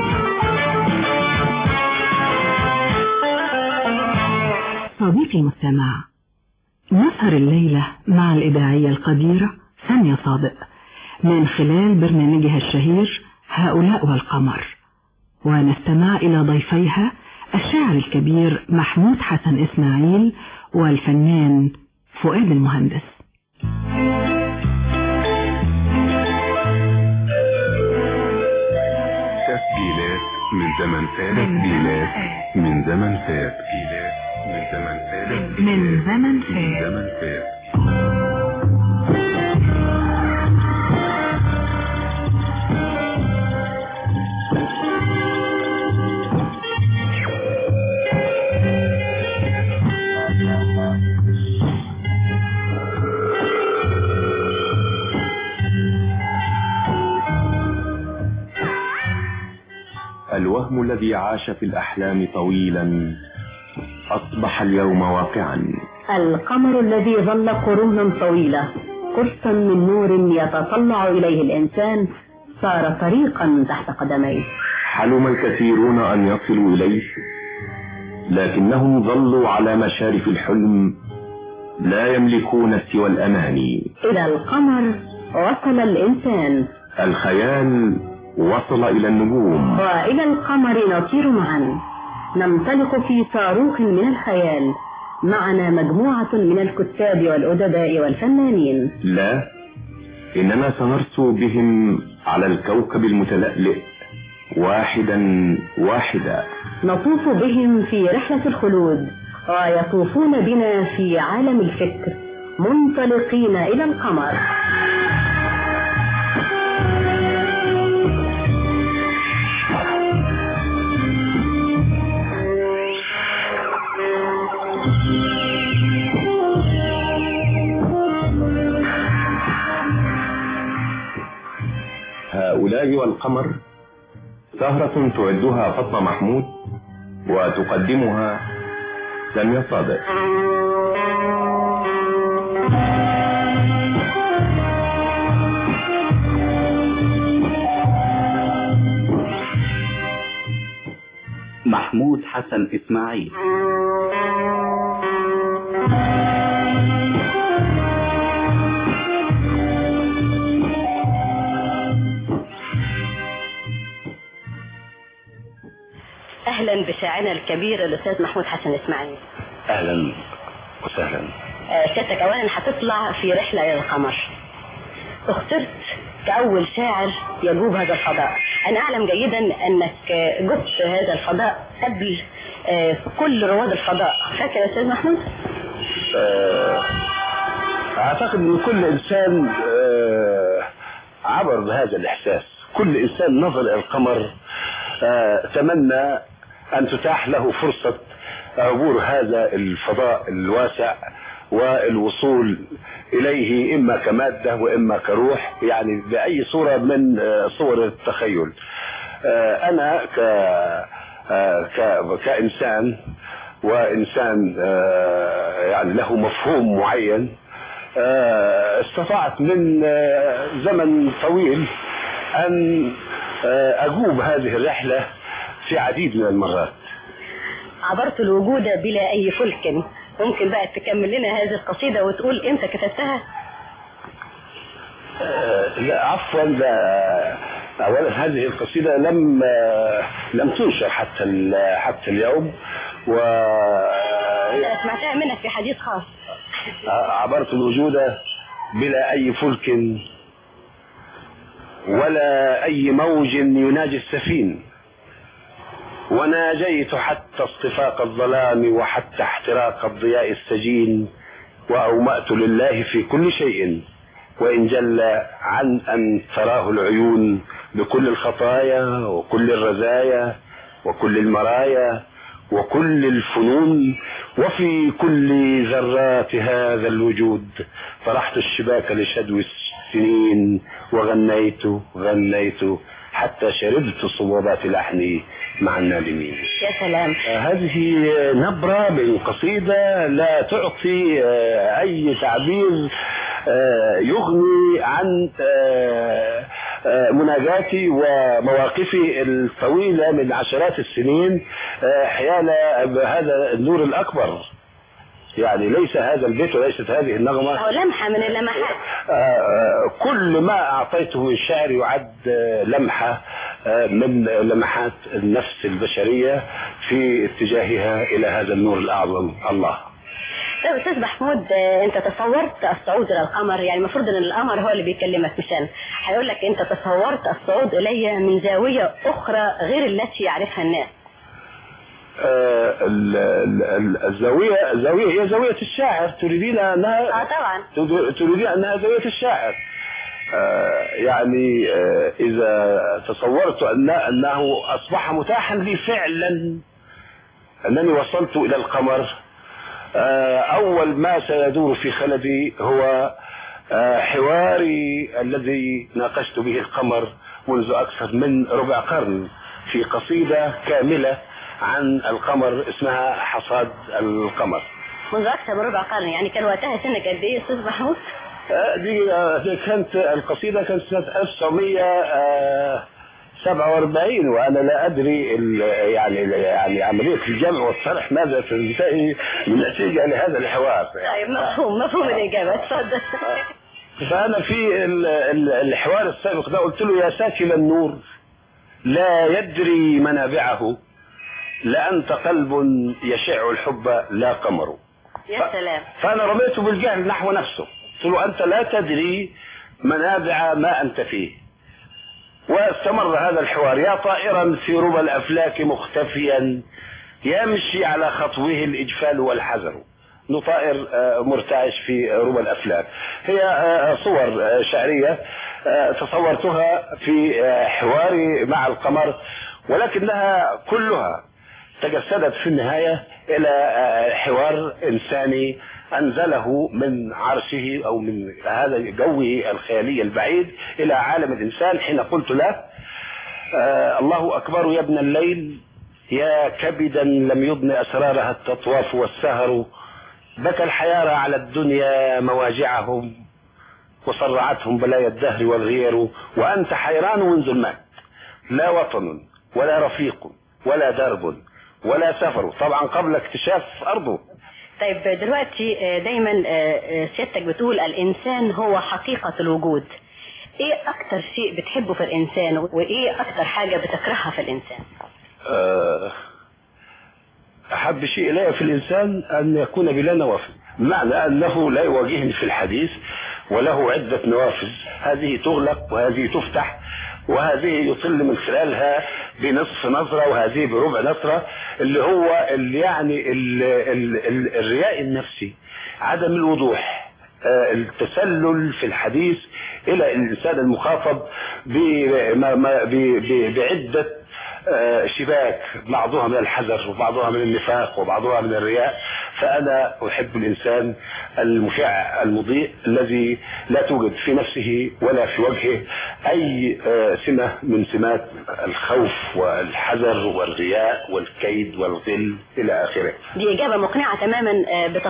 صديقي المستمع، نسهر الليلة مع الإذاعية القديرة سامية صادق من خلال برنامجها الشهير هؤلاء والقمر، ونستمع إلى ضيفيها الشاعر الكبير محمود حسن إسماعيل والفنان فؤاد المهندس. تسجيلات من زمن فات. تسجيلات من زمن فات. تسجيلات من زمن فات. من زمن فات. من زمن فات. الوهم الذي عاش في الأحلام طويلا أصبح اليوم واقعا. القمر الذي ظل قرونا طويلة قرصا من نور يتطلع إليه الإنسان صار طريقا تحت قدميه. حلم الكثيرون أن يصلوا إليه، لكنهم ظلوا على مشارف الحلم لا يملكون سوى الأماني. إلى القمر وصل الإنسان، الخيال وصل إلى النجوم، وإلى القمر نطير معا، ننطلق في صاروخ من الخيال. معنا مجموعة من الكتاب والأدباء والفنانين. لا، إننا سنرسو بهم على الكوكب المتلألئ واحدا واحدا، نطوف بهم في رحلة الخلود ويطوفون بنا في عالم الفكر منطلقين إلى القمر. هؤلاء والقمر سهرة تعدها فاطمة محمود وتقدمها سامية صادق. محمود حسن إسماعيل. أهلا بشاعرنا الكبير الأستاذ محمود حسن إسماعيل. أهلا وسهلا. سيادتك أولا هتطلع في رحلة إلى القمر، اخترت كأول شاعر يجوب هذا الفضاء. أنا أعلم جيدا أنك جبت هذا الفضاء قبل كل رواد الفضاء، فاكر يا أستاذ محمود؟ أعتقد أن كل إنسان عبر بهذا الإحساس، كل إنسان نظر إلى القمر تمنى أن تتاح له فرصة عبور هذا الفضاء الواسع والوصول إليه إما كمادة وإما كروح، يعني بأي صورة من صور التخيل. أنا ك... ك... كإنسان وإنسان يعني له مفهوم معين، استطعت من زمن طويل أن أجوب هذه الرحلة في عديد من المرات. عبرت الوجود بلا أي فلك، ممكن بقى تكمل لنا هذه القصيدة وتقول أنت كتبتها؟ أه لا عفوا، لا أولا هذه القصيدة لم لم تنشر حتى حتى اليوم، و سمعتها منك في حديث خاص. عبرت الوجود بلا أي فلك ولا أي موج يناجي السفين، وناجيت حتى اصطفاق الظلام وحتى احتراق الضياء السجين، وأومأت لله في كل شيء وإن جل عن أن تراه العيون بكل الخطايا وكل الرزايا وكل المرايا وكل الفنون، وفي كل ذرات هذا الوجود طرحت الشباك لشدو السنين وغنيت غنيت حتى شربت صبابات لحني مع النادمين. يا سلام. آه هذه نبرة من قصيدة لا تعطي آه أي تعبير آه يغني عن آه آه مناجاتي ومواقفي الطويلة من عشرات السنين آه حيال هذا النور الأكبر. يعني ليس هذا البيت وليست هذه النغمة أو لمحة من اللمحات. آه كل ما أعطيته من الشعر يعد آه لمحة آه من لمحات النفس البشرية في اتجاهها إلى هذا النور الأعظم الله. طيب أستاذ محمود، أنت تصورت الصعود إلى القمر، يعني المفروض أن القمر هو اللي بيكلمك مش أنا، هيقول لك أنت تصورت الصعود إلي من زاوية أخرى غير التي يعرفها الناس. آه الزاوية زاوية هي زاوية الشاعر، تريدين أنها آه طبعا تريدين أنها زاوية الشاعر. آه يعني آه إذا تصورت أن أنه أصبح متاحا لي فعلا أنني وصلت إلى القمر، آه أول ما سيدور في خلدي هو آه حواري الذي ناقشت به القمر منذ أكثر من ربع قرن في قصيدة كاملة عن القمر اسمها حصاد القمر. منذ أكثر من ربع قرن، يعني كان وقتها سنك قد إيه أستاذ محمود؟ دي, دي كانت القصيدة كانت سنة ألف وتسعمية سبعة وأربعين، وأنا لا أدري يعني يعني عملية الجمع والطرح ماذا تنتهي من نتيجة لهذا الحوار. طيب مفهوم مفهوم الإجابة، اتفضل. فأنا في الحوار السابق ده قلت له: يا ساكن النور لا يدري منابعه، لأنت قلب يشع الحب لا قمر. يا سلام. فأنا رميته بالجهل نحو نفسه، قلت له: أنت لا تدري منابع ما أنت فيه. واستمر هذا الحوار: يا طائرا في ربى الأفلاك مختفيا، يمشي على خطوه الإجفال والحذر. طائر مرتعش في ربى الأفلاك. هي صور شعرية تصورتها في حواري مع القمر، ولكنها كلها تجسدت في النهاية إلى حوار إنساني أنزله من عرشه أو من هذا جوه الخيالي البعيد إلى عالم الإنسان، حين قلت له: آه الله أكبر يا ابن الليل، يا كبدا لم يضن أسرارها التطواف والسهر، بكى الحيارى على الدنيا مواجعهم، وصرعتهم بلايا الدهر والغير، وأنت حيران من ظلمات، لا وطن ولا رفيق ولا درب ولا سفر، طبعا قبل اكتشاف أرضه. طيب دلوقتي دايما سيادتك بتقول الإنسان هو حقيقة الوجود، ايه اكتر شيء بتحبه في الإنسان وايه اكتر حاجة بتكرهها في الإنسان؟ أحب شيء إلي في الإنسان أن يكون بلا نوافذ، معنى أنه لا يواجهني في الحديث وله عدة نوافذ، هذه تغلق وهذه تفتح وهذه يطل من خلالها بنصف نظرة وهذه بربع نظرة، اللي هو اللي يعني ال ال ال الرياء النفسي، عدم الوضوح، التسلل في الحديث إلى الإنسان المخاطب بعدة شباك، بعضها من الحذر وبعضها من النفاق وبعضها من الرياء. فأنا أحب الإنسان المشع المضيء الذي لا توجد في نفسه ولا في وجهه أي سمة من سمات الخوف والحذر والرياء والكيد والغل إلى آخره. دي إجابة مقنعة تماما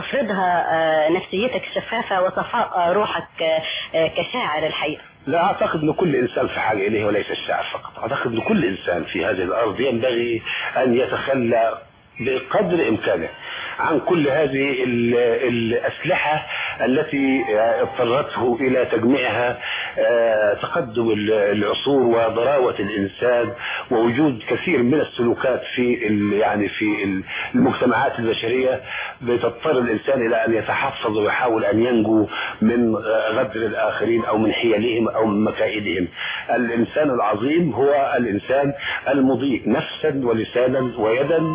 بتفرضها نفسيتك الشفافة وصفاء روحك كشاعر الحقيقة. لا أعتقد أن كل إنسان في حاجة إليه وليس الشاعر فقط، أعتقد أن كل إنسان في هذه الأرض ينبغي أن يتخلى بقدر إمكانه عن كل هذه الأسلحة التي اضطرته إلى تجميعها تقدم العصور وضراوة الإنسان ووجود كثير من السلوكات في يعني في المجتمعات البشرية بتضطر الإنسان إلى أن يتحفظ ويحاول أن ينجو من غدر الآخرين أو من حيلهم أو من مكائدهم. الإنسان العظيم هو الإنسان المضيء نفسا ولسانا ويدا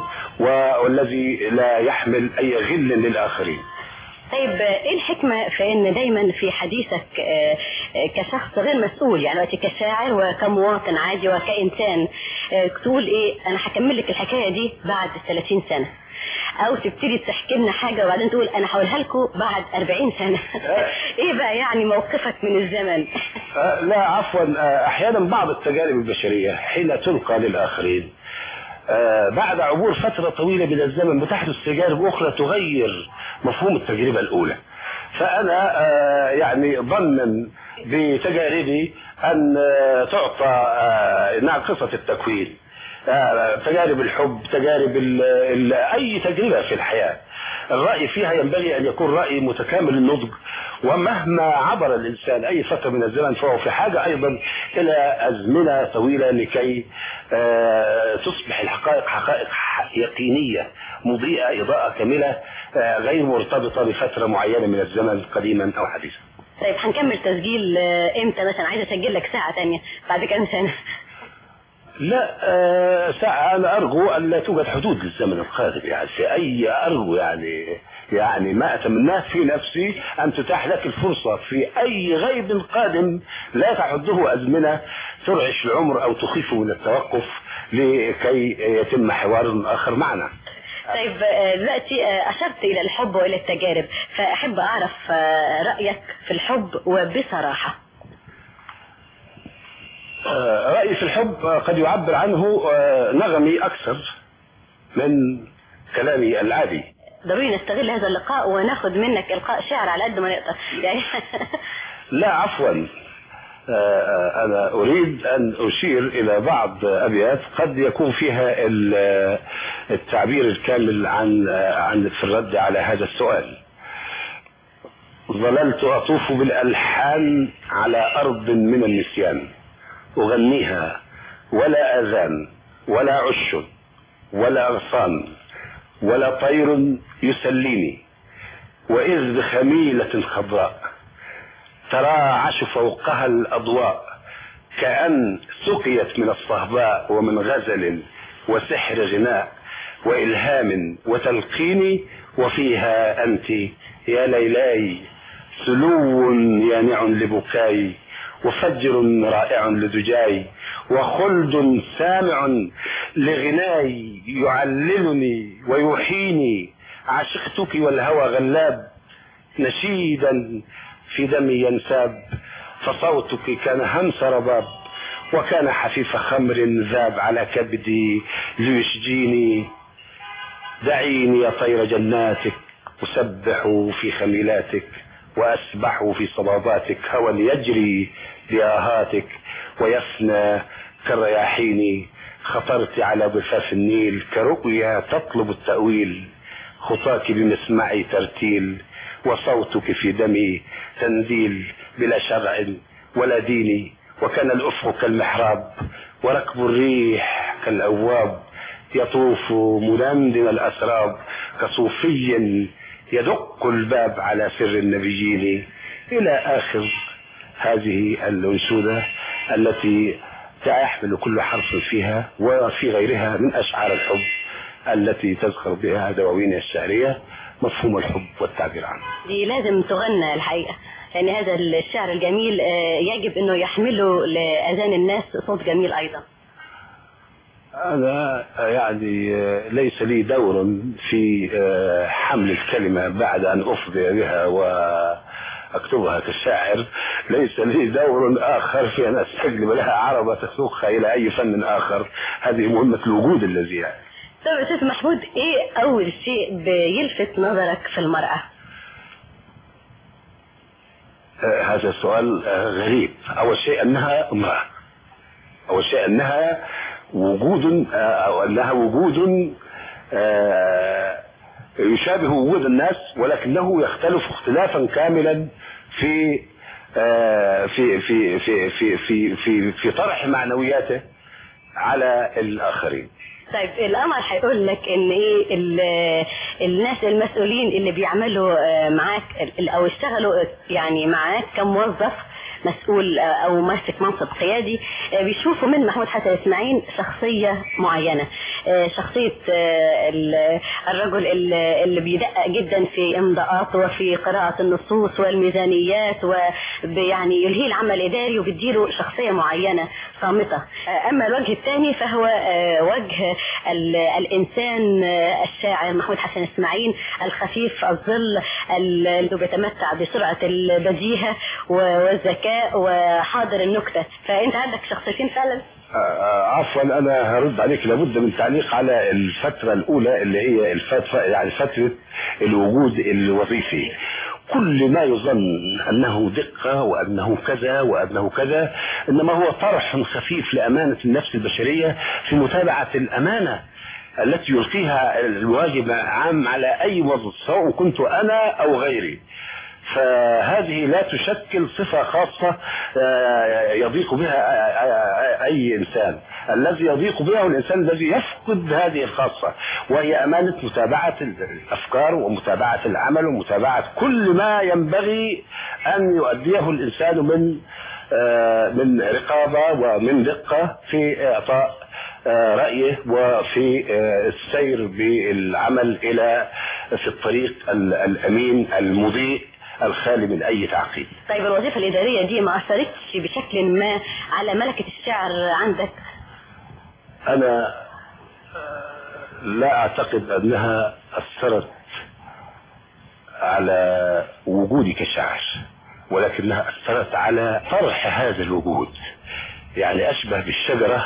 والذي لا يحمل أي غل للآخرين. طيب ايه الحكمة في ان دايما في حديثك كشخص غير مسؤول، يعني كشاعر وكمواطن عادي وكإنسان، تقول ايه انا هكمل لك الحكاية دي بعد ثلاثين سنة، او تبتدي تحكي لنا حاجة وبعدين تقول انا هقولها لكم بعد أربعين سنة؟ ايه بقى يعني موقفك من الزمن؟ لا عفوا، احيانا بعض التجارب البشرية حين تلقى للآخرين آه بعد عبور فترة طويلة من الزمن بتحدث تجارب أخرى تغير مفهوم التجربة الأولى. فأنا آه يعني ظنا بتجاربي أن آه تعطى آه نعم قصة التكوين، آه تجارب الحب، تجارب ال ال أي تجربة في الحياة، الرأي فيها ينبغي أن يكون رأي متكامل النضج، ومهما عبر الإنسان أي فترة من الزمن فهو في حاجة أيضا إلى أزمنة طويلة لكي آه تصبح الحقائق حقائق يقينية مضيئة إضاءة كاملة آه غير مرتبطة بفترة معينة من الزمن قديما أو حديثا. طيب هنكمل تسجيل آه إمتى مثلا؟ عايز أسجل لك ساعة تانية بعد كام سنة؟ لا آه ساعة أنا أرجو أن لا توجد حدود للزمن القادم، يعني في أي أرجو يعني يعني ما أتمناه في نفسي أن تتاح لك الفرصة في أي غيب قادم لا تحده أزمنة ترعش العمر أو تخيف من التوقف لكي يتم حوار آخر معنا. طيب دلوقتي أشرت إلى الحب وإلى التجارب، فأحب أعرف رأيك في الحب وبصراحة. رأيي في الحب قد يعبر عنه نغمي أكثر من كلامي العادي. ضروري نستغل هذا اللقاء وناخد منك إلقاء شعر على قد ما نقدر يعني. لا عفوا، أنا أريد أن أشير إلى بعض أبيات قد يكون فيها التعبير الكامل عن عن في الرد على هذا السؤال. ظللت أطوف بالألحان على أرض من النسيان، أغنيها ولا أذان ولا عش ولا أغصان ولا طير يسليني، وإذ بخميلة خضراء تراعش فوقها الأضواء، كأن سقيت من الصهباء ومن غزل وسحر غناء وإلهام وتلقين، وفيها أنت يا ليلاي سلو يانع لبكاي، وفجر رائع لدجاي، وخلد سامع لغناي يعللني ويوحيني، عشقتك والهوى غلاب نشيدا في دمي ينساب، فصوتك كان همس رباب وكان حفيف خمر ذاب على كبدي ليشجيني. دعيني يا طير جناتك أسبح في خميلاتك، وأسبح في صباباتك، هوى يجري بآهاتك ويفنى كالرياحين. خطرت على ضفاف النيل كرؤيا تطلب التأويل، خطاك بمسمعي ترتيل، وصوتك في دمي تنديل، بلا شرع ولا دين. وكان الأفق كالمحراب وركب الريح كالأواب، يطوف مدندن الأسراب كصوفي يدق الباب على سر النبيين، إلى آخر هذه الأنشودة التي يحمل كل حرف فيها وفي غيرها من أشعار الحب التي تذكر بها دواوين الشعرية مفهوم الحب والتعبير عنه. دي لازم تغنى الحقيقة، لأن يعني هذا الشعر الجميل يجب أنه يحمله لأذان الناس صوت جميل أيضا. أنا يعني ليس لي دور في حمل الكلمة بعد أن أفضي بها وأكتبها كشاعر، ليس لي دور آخر في أن أستجلب لها عربة تسوقها إلى أي فن آخر. هذه مهمة الوجود الذي يعني. طيب أستاذ محمود، إيه أول شيء بيلفت نظرك في المرأة؟ هذا سؤال غريب. أول شيء أنها امرأة، أول شيء أنها وجود أو أنها وجود يشابه وجود الناس، ولكنه يختلف اختلافا كاملا في في في في في في في, في طرح معنوياته على الآخرين. طيب القمر هيقول لك ان ايه الناس المسؤولين اللي بيعملوا معاك او اشتغلوا يعني معاك كموظف مسؤول او ماسك منصب قيادي، بيشوفوا من محمود حسن اسماعيل شخصية معينة، شخصية الرجل اللي بيدقق جدا في امضاءاته وفي قراءة النصوص والميزانيات، ويعني يلهي العمل الاداري وبيديله شخصية معينة صامتة. اما الوجه الثاني فهو وجه الانسان الشاعر محمود حسن اسماعيل الخفيف الظل اللي بيتمتع بسرعة البديهة والذكاء وحاضر النكتة. فانت عندك شخصيتين فعلا. عفوا انا هرد عليك، لابد من تعليق على الفترة الاولى اللي هي الفترة يعني فترة الوجود الوظيفي. كل ما يظن انه دقة وانه كذا وانه كذا، انما هو طرح خفيف لامانة النفس البشرية في متابعة الامانة التي يلقيها الواجب عام على اي موظف سواء كنت انا او غيري. فهذه لا تشكل صفة خاصة يضيق بها أي إنسان. الذي يضيق بها هو الإنسان الذي يفقد هذه الخاصة، وهي أمانة متابعة الأفكار ومتابعة العمل ومتابعة كل ما ينبغي أن يؤديه الإنسان من من رقابة ومن دقة في إعطاء رأيه وفي السير بالعمل إلى في الطريق الأمين المضيء الخالي من أي تعقيد. طيب الوظيفة الإدارية دي ما أثرتش بشكل ما على ملكة الشعر عندك؟ أنا لا أعتقد أنها أثرت على وجودي كشاعر، ولكنها أثرت على طرح هذا الوجود. يعني أشبه بالشجرة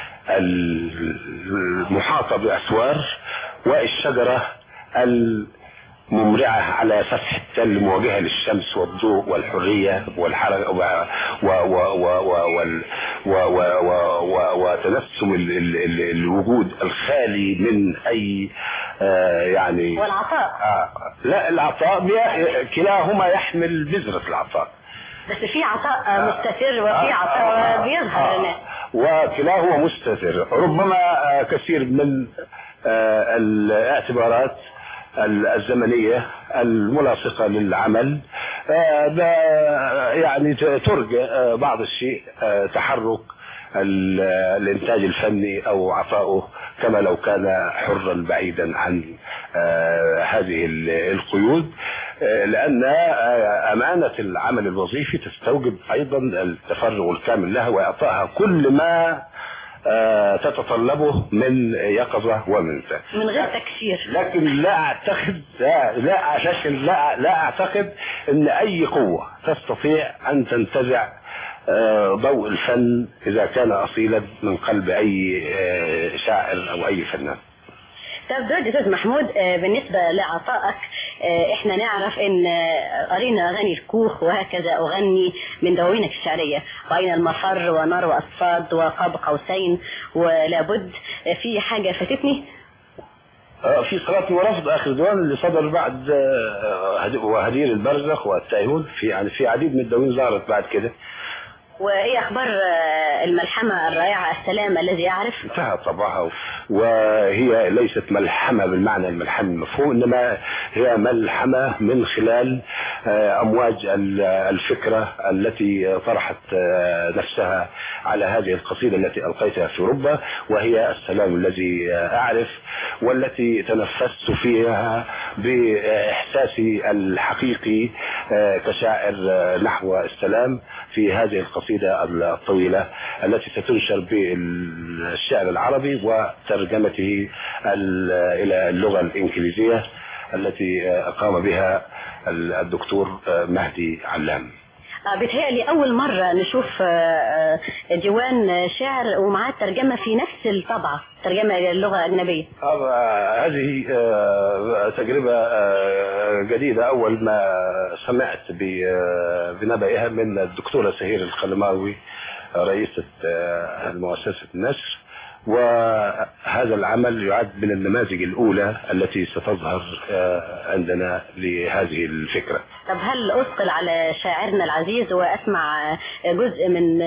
المحاطة بأسوار والشجرة الممرعة على سفح التل مواجهة للشمس والضوء والحرية والحركة وتنسم الوجود الخالي من أي آه يعني والعطاء. آه لا العطاء كلاهما يحمل بذرة العطاء، بس في عطاء مستتر وفي عطاء بيظهر الناس، وكلاهما مستتر. ربما كثير من الاعتبارات الزمنية الملاصقة للعمل يعني ترجى بعض الشيء تحرك الانتاج الفني او عطاؤه كما لو كان حرا بعيدا عن هذه القيود، لان امانة العمل الوظيفي تستوجب ايضا التفرغ الكامل لها واعطائها كل ما تتطلبه من يقظة ومن ذات من غير تكسير. لكن لا اعتقد لا لا لا, لا اعتقد ان اي قوة تستطيع ان تنتزع ضوء الفن اذا كان اصيلا من قلب اي شاعر او اي فنان. طب دلوقتي استاذ محمود، بالنسبة لعطائك احنا نعرف ان قرينا اغاني الكوخ وهكذا اغني من دواوينك الشعرية، واين المفر ونار واصفاد وقاب قوسين ولابد، في حاجة فاتتني؟ في صلاة ورفض اخر ديوان اللي صدر بعد وهدير البرزخ والتايهون، في يعني في عديد من الدواوين ظهرت بعد كده. وايه اخبار الملحمة الرائعة السلام الذي يعرف؟ انتهى طبعها، وهي ليست ملحمة بالمعنى الملحمة المفهوم، انما هي ملحمة من خلال امواج الفكرة التي طرحت نفسها على هذه القصيدة التي القيتها في ربة، وهي السلام الذي اعرف، والتي تنفست فيها باحساسي الحقيقي كشاعر نحو السلام في هذه القصيدة الطويلة التي ستنشر بالشعر العربي وترجمته إلى اللغة الإنجليزية التي قام بها الدكتور مهدي علام. بتهيألي أول مرة نشوف ديوان شعر ومعاه ترجمة في نفس الطبعة، ترجمة إلى اللغة الأجنبية. هذه تجربة جديدة أول ما سمعت بنبأها من الدكتورة سهير القلماوي رئيسة المؤسسة النشر، وهذا العمل يعد من النماذج الأولى التي ستظهر عندنا لهذه الفكرة. طب هل أثقل على شاعرنا العزيز وأسمع جزء من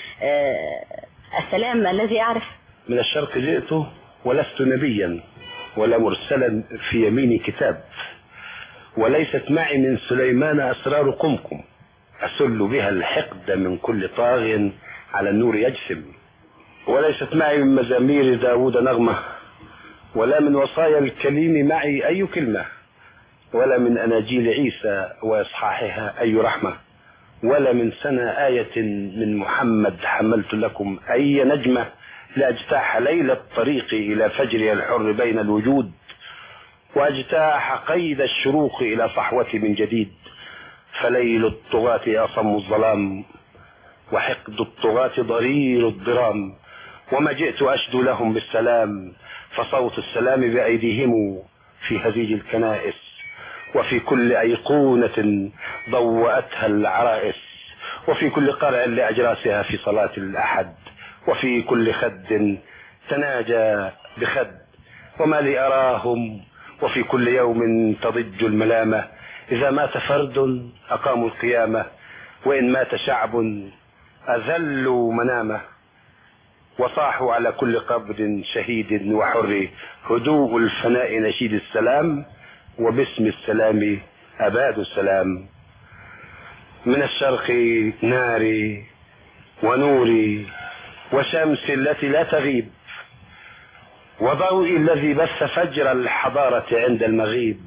السلام الذي أعرف؟ من الشرق جئت ولست نبيا ولا مرسلا في يميني كتاب، وليست معي من سليمان أسرار قمكم، أسل بها الحقد من كل طاغ على النور يجسم، وليست معي من مزامير داود نغمة، ولا من وصايا الكليم معي أي كلمة، ولا من أناجيل عيسى وإصحاحها أي رحمة، ولا من سنة آية من محمد حملت لكم أي نجمة، لأجتاح ليل الطريق إلى فجر الحر بين الوجود، وأجتاح قيد الشروق إلى صحوتي من جديد، فليل الطغاة أصم الظلام، وحقد الطغاة ضرير الضرام، وما جئت أشدو لهم بالسلام، فصوت السلام بأيديهم في هزيج الكنائس، وفي كل أيقونة ضوأتها العرائس، وفي كل قرع لأجراسها في صلاة الأحد، وفي كل خد تناجى بخد، وما لي أراهم، وفي كل يوم تضج الملامة، إذا مات فرد أقاموا القيامة، وإن مات شعب أذلوا منامه، وصاحوا على كل قبر شهيد وحر، هدوء الفناء نشيد السلام، وباسم السلام أباد السلام. من الشرق ناري ونوري وشمس التي لا تغيب، وضوئي الذي بث فجر الحضارة عند المغيب،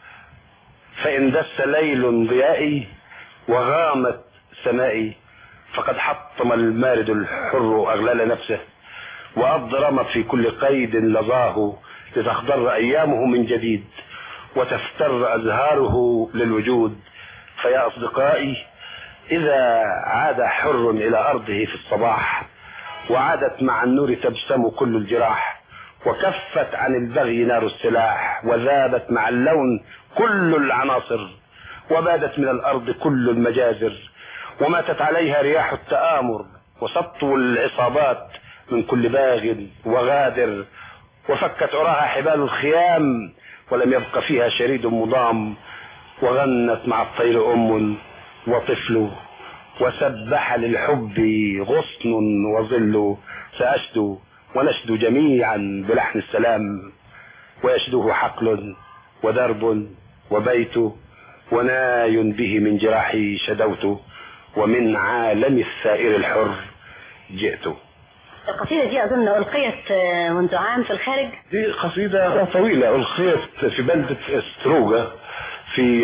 فإن دس ليل ضيائي وغامت سمائي، فقد حطم المارد الحر أغلال نفسه، وأضرم في كل قيد لظاه، لتخضر أيامه من جديد وتفتر أزهاره للوجود. فيا أصدقائي، إذا عاد حر إلى أرضه في الصباح وعادت مع النور تبسم كل الجراح، وكفت عن البغي نار السلاح، وذابت مع اللون كل العناصر، وبادت من الأرض كل المجازر، وماتت عليها رياح التآمر، وسطوا العصابات من كل باغ وغادر، وفكت عراها حبال الخيام، ولم يبق فيها شريد مضام، وغنت مع الطير أم وطفل، وسبح للحب غصن وظل، سأشدو ونشدو جميعا بلحن السلام، ويشدوه حقل ودرب وبيت، وناي به من جراحي شدوت، ومن عالم الثائر الحر جئت. القصيدة دي أظن ألقيت منذ عام في الخارج. دي قصيدة طويلة ألقيت في بلدة استروجا في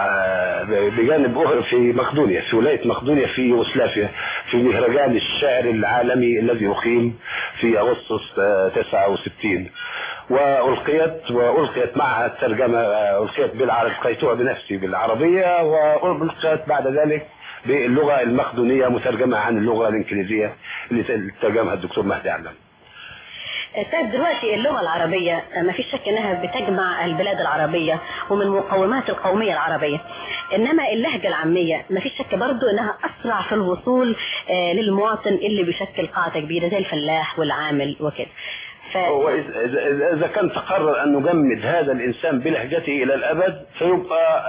بجانب في مقدونيا، في ولاية مقدونيا في يوغوسلافيا، في مهرجان الشعر العالمي الذي أقيم في أغسطس تسعة وستين، وألقيت وألقيت معها الترجمة، ألقيت بالعربية، ألقيتها بنفسي بالعربية، وألقيت بعد ذلك باللغة المقدونية مترجمة عن اللغة الإنجليزية اللي ترجمها الدكتور مهدي علام. طيب دلوقتي اللغة العربية ما فيش شك انها بتجمع البلاد العربية ومن مقومات القومية العربية، انما اللهجة العامية ما فيش شك برضو انها اسرع في الوصول للمواطن اللي بيشكل قاعدة كبيرة زي الفلاح والعامل وكده. ف... إذا كان تقرر أن نجمد هذا الإنسان بلهجته إلى الأبد، فيبقى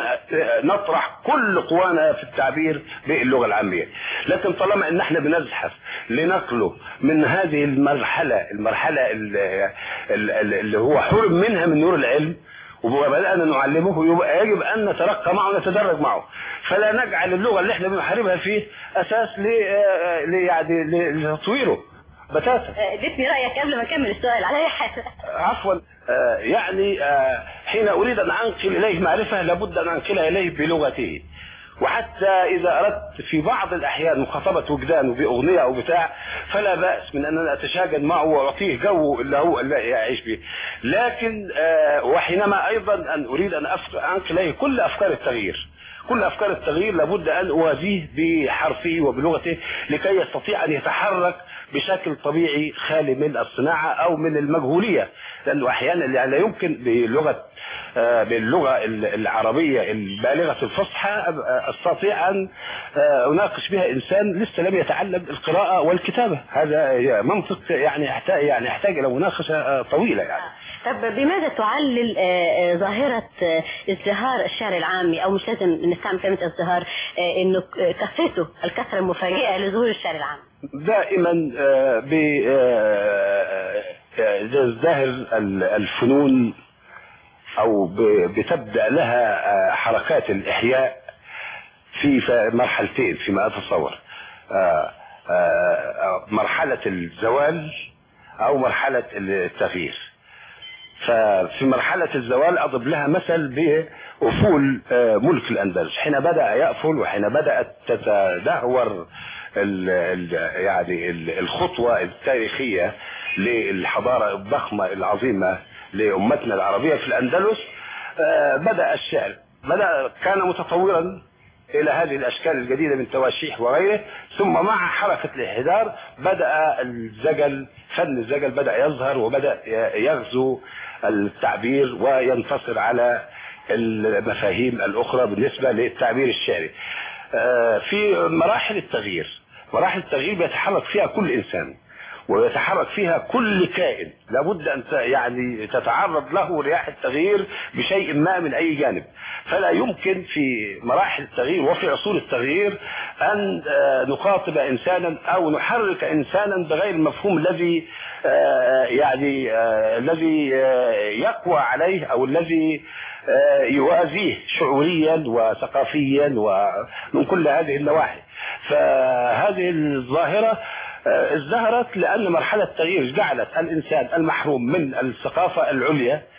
نطرح كل قوانا في التعبير باللغة العامية. لكن طالما أن احنا بنزحف لنقله من هذه المرحلة المرحلة اللي, اللي هو حرم منها من نور العلم وبدأنا نعلمه، يبقى يجب أن نترقى معه ونتدرج معه، فلا نجعل اللغة اللي احنا بنحاربها فيه أساس يعني لتطويره بتاتا. اديتني رأيك قبل ما اكمل السؤال على اي حاجة. عفوا. آه يعني آه حين اريد ان انقل اليه معرفة لابد ان انقلها اليه بلغته، وحتى اذا اردت في بعض الاحيان مخاطبة وجدانه باغنية او بتاع فلا بأس من ان انا اتشاجن معه واعطيه جو اللي هو اللي يعيش به، لكن آه وحينما ايضا ان اريد ان انقل اليه كل افكار التغيير، كل افكار التغيير لابد ان اوازيه بحرفه وبلغته لكي يستطيع ان يتحرك بشكل طبيعي خالي من الصناعة او من المجهولية، لانه احيانا لا يمكن بلغة باللغة العربية البالغة الفصحى استطيع ان اناقش بها انسان لسه لم يتعلم القراءة والكتابة. هذا منطق يعني يحتاج يعني يحتاج الى مناقشة طويلة يعني. طب بماذا تعلل ظاهرة ازدهار الشعر العامي، او مش لازم نستعمل كلمة ازدهار، انه كثرته الكثرة المفاجئة لظهور الشعر العامي؟ دائما بتزدهر الفنون او بتبدأ لها حركات الاحياء في مرحلتين فيما اتصور، مرحلة الزوال او مرحلة التغيير. ففي مرحلة الزوال أضرب لها مثل بأفول ملك الأندلس، حين بدأ يأفل وحين بدأت تتدهور ال ال يعني الخطوة التاريخية للحضارة الضخمة العظيمة لأمتنا العربية في الأندلس، بدأ الشعر بدأ كان متطورا إلى هذه الأشكال الجديدة من تواشيح وغيره، ثم مع حركة الانحدار بدأ الزجل، فن الزجل بدأ يظهر وبدأ يغزو التعبير وينتصر على المفاهيم الأخرى بالنسبة للتعبير الشعري. في مراحل التغيير، مراحل التغيير بيتحرك فيها كل إنسان ويتحرك فيها كل كائن، لابد أن يعني تتعرض له رياح التغيير بشيء ما من أي جانب، فلا يمكن في مراحل التغيير وفي عصور التغيير أن نخاطب إنسانا أو نحرك إنسانا بغير المفهوم الذي يعني الذي يقوى عليه أو الذي يوازيه شعوريا وثقافيا ومن كل هذه النواحي. فهذه الظاهرة ازدهرت لأن مرحلة التغيير جعلت الإنسان المحروم من الثقافة العليا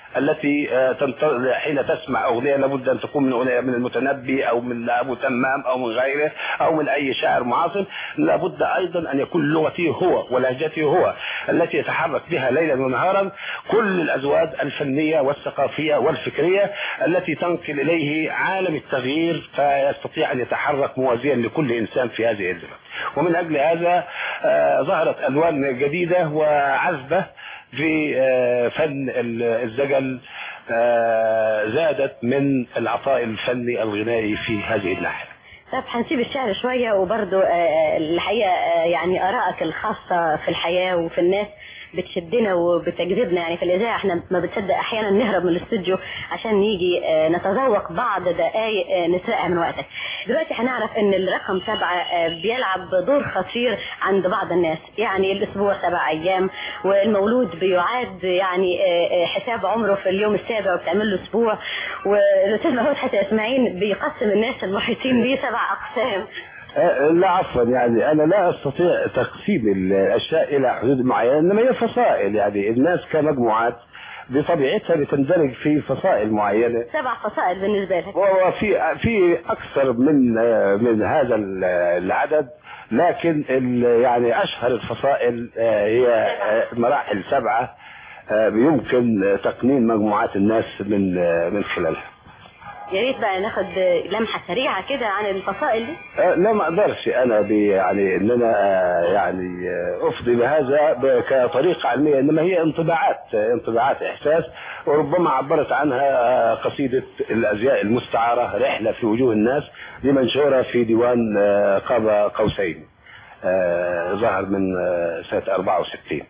التي حين تسمع أغنية لابد أن تكون من أغنية من المتنبي أو من أبو تمام أو من غيره أو من أي شاعر معاصر. لابد أيضا أن يكون لغته هو ولهجته هو التي يتحرك بها ليلا ونهارا كل الأزواج الفنية والثقافية والفكرية التي تنقل إليه عالم التغيير، فيستطيع أن يتحرك موازيا لكل إنسان في هذه الزمن. ومن أجل هذا ظهرت ألوان جديدة وعذبة في فن الزجل زادت من العطاء الفني الغنائي في هذه الناحية. طب هنسيب الشعر شوية وبرضو الحقيقة يعني آرائك الخاصة في الحياة وفي الناس بتشدنا وبتجذبنا. يعني في الإذاعة احنا ما بتصدق أحيانا نهرب من الاستوديو عشان نيجي نتذوق بعض دقائق نسرقها من وقتك. دلوقتي هنعرف ان الرقم سبعة بيلعب دور خطير عند بعض الناس. يعني الأسبوع سبع أيام والمولود بيعاد يعني حساب عمره في اليوم السابع وبتعمل له أسبوع، والأستاذ محمود حسن إسماعيل بيقسم الناس المحيطين بيه سبع أقسام. لا عفوا، يعني انا لا استطيع تقسيم الاشياء الى حدود معينه، انما هي فصائل. يعني الناس كمجموعات بطبيعتها بتندرج في فصائل معينه. سبع فصائل بالنسبه لك. وفي في اكثر من من هذا العدد، لكن يعني اشهر الفصائل هي مراحل سبعه يمكن تقنين مجموعات الناس من من خلالها. يا ريت بقى ناخد لمحه سريعه كده عن الفصائل دي. أه لا ما اقدرش انا يعني ان انا يعني افضي بهذا كطريقه علميه، انما هي انطباعات انطباعات احساس، وربما عبرت عنها قصيده الازياء المستعاره رحله في وجوه الناس دي منشوره في ديوان قاب قوسين ظهر من سنه أربعة وستين،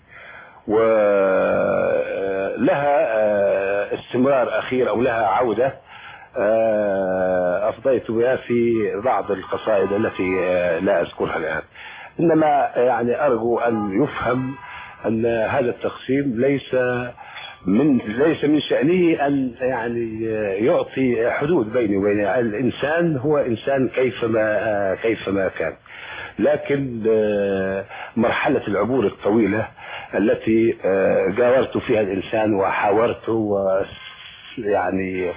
ولها استمرار اخير او لها عوده أفضيت بها في بعض القصائد التي لا أذكرها الآن. إنما يعني أرجو أن يفهم أن هذا التقسيم ليس من ليس من شأنه أن يعني يعطي حدود بيني وبين الإنسان. هو إنسان كيفما كيفما كان، لكن مرحلة العبور الطويلة التي جاورت فيها الإنسان وحاورته يعني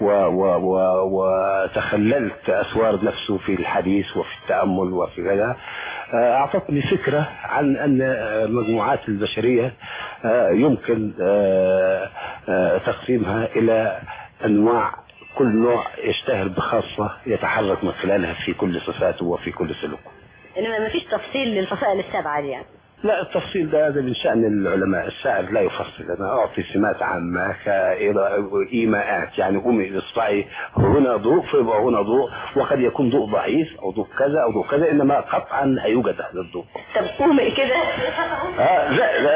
وتخللت أسوار نفسه في الحديث وفي التأمل وفي كذا، أعطتني فكرة عن أن المجموعات البشرية يمكن تقسيمها إلى أنواع، كل نوع يشتهر بخاصة يتحرك من خلالها في كل صفاته وفي كل سلوكه. إنما ما فيش تفصيل للفصائل السبعة دي يعني. لا، التفصيل ده هذا من شأن العلماء. الشاعر لا يفصل، أنا أعطي سمات عامة كإيماءات. يعني قومي الإصبعي هنا ضوء فيبقى هنا ضوء، وقد يكون ضوء ضعيف أو ضوء كذا أو ضوء كذا، إنما قطعا هيوجد هذا الضوء. طب قومي كده. آه لا لا.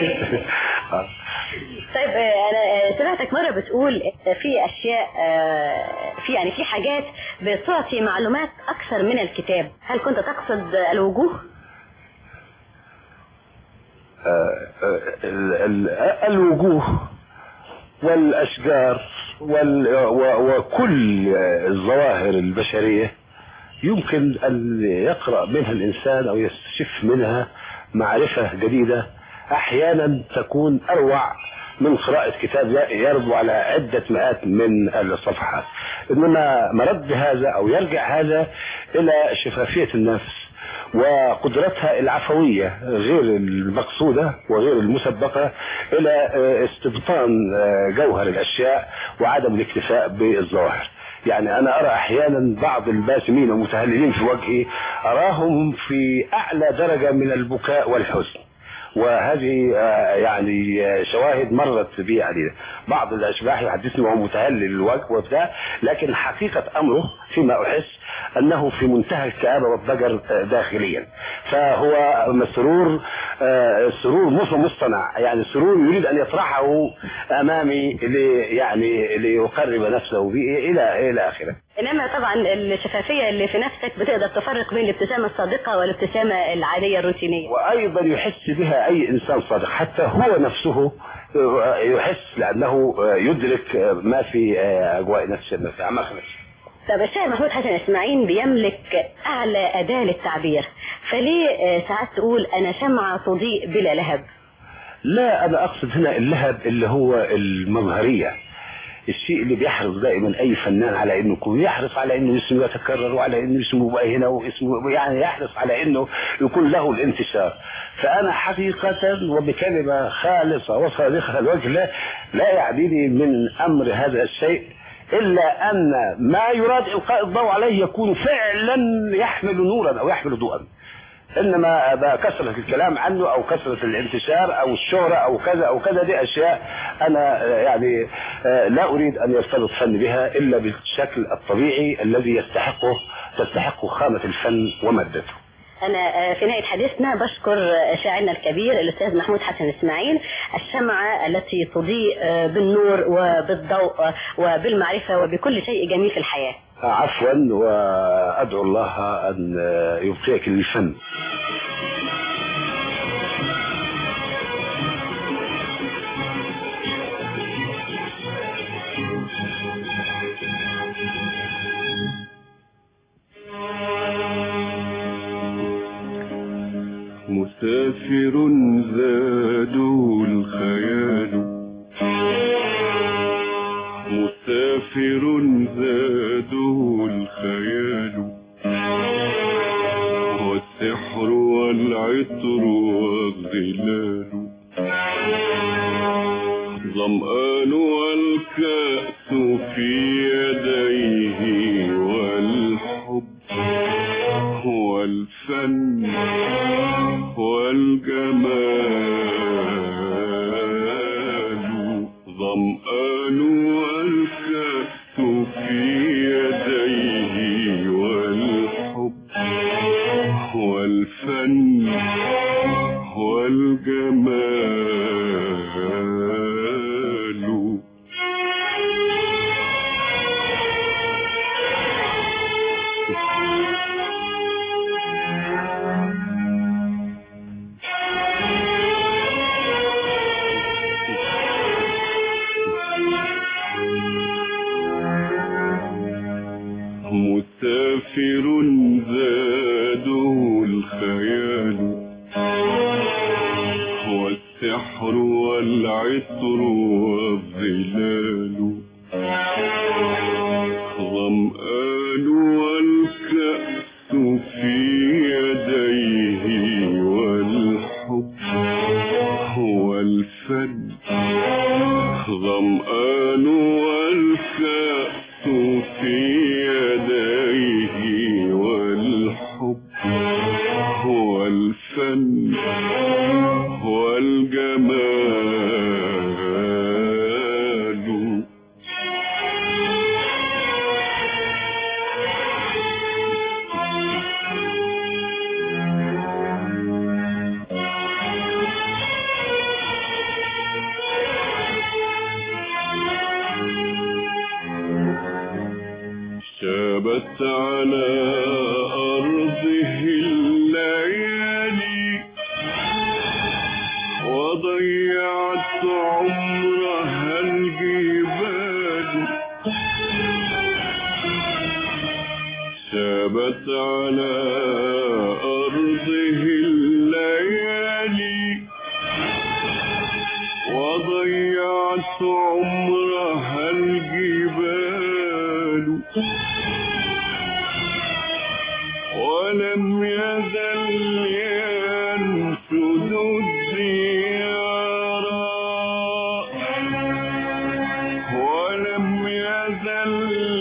طيب أنا سمعتك مرة بتقول في أشياء في يعني في حاجات بتعطي معلومات أكثر من الكتاب. هل كنت تقصد الوجوه؟ الوجوه والأشجار وكل الظواهر البشرية يمكن أن يقرأ منها الإنسان أو يستشف منها معرفة جديدة، أحيانا تكون أروع من قراءة كتاب يربو على عدة مئات من الصفحات. إنما مرد هذا أو يرجع هذا إلى شفافية النفس وقدرتها العفوية غير المقصودة وغير المسبقة إلى استبطان جوهر الأشياء وعدم الاكتفاء بالظواهر. يعني أنا أرى أحيانا بعض الباسمين المتهللين في وجهي أراهم في أعلى درجة من البكاء والحزن، وهذه يعني شواهد مرت بي عديدة. بعض الأشباح يحدثني وهو متهلل الوجه وبتاع، لكن حقيقة أمره فيما أحس أنه في منتهى الكآبة والضجر داخليا. فهو مسرور سرور مصطنع، يعني سرور يريد أن يطرحه أمامي لي يعني ليقرب نفسه به إلى إلى آخره. إنما طبعا الشفافية اللي في نفسك بتقدر تفرق بين الابتسامة الصادقة والابتسامة العادية الروتينية، وأيضا يحس بها أي إنسان صادق، حتى هو نفسه يحس لأنه يدرك ما في أجواء نفسه ما في أعماق نفسه. طب الشاعر محمود حسن إسماعيل بيملك أعلى أداة للتعبير، فليه ساعات تقول أنا شمعة تضيء بلا لهب؟ لا، انا اقصد هنا اللهب اللي هو المظهرية، الشيء اللي بيحرص دائما اي فنان على انه يكون يحرص على انه اسمه يتكرر، وعلى انه اسمه يبقى هنا، واسمه يعني يحرص على انه يكون له الانتشار. فانا حقيقة وبكلمة خالصة وصادقة الوجه لا, لا يعنيني من امر هذا الشيء الا ان ما يراد القاء الضوء عليه يكون فعلا يحمل نورا او يحمل ضوءا. انما كثرة الكلام عنه او كثرة الانتشار او الشهرة او كذا او كذا دي اشياء انا يعني لا اريد ان يرتبط فن بها الا بالشكل الطبيعي الذي يستحقه تستحقه خامة الفن ومادته. أنا في نهاية حديثنا بشكر شاعرنا الكبير الأستاذ محمود حسن إسماعيل، الشمعة التي تضيء بالنور وبالضوء وبالمعرفة وبكل شيء جميل في الحياة. عفوا، وأدعو الله أن يبقيك للفن. مسافر زاده الخيال، مسافر زاده الخيال، والسحر والعطر والظلال، ظمآن والكأس في يديه، والحب والفن والجمال، ظمآن والكأس في يديه، والحب والفن والجمال. مسافر زاده الخيال، والسحر والعطر والظلال، ظمآن والكأس في يديه، والحب والفن، ظمآن والكأس في يديه، والحب والفن والجمال. شابت على أرضه الليالي، وضيعت عمرها الجبال، شابت على أرضه الليالي، وضيعت عمرها الجبال، ولم يزل ينشد الديار، ولم يزل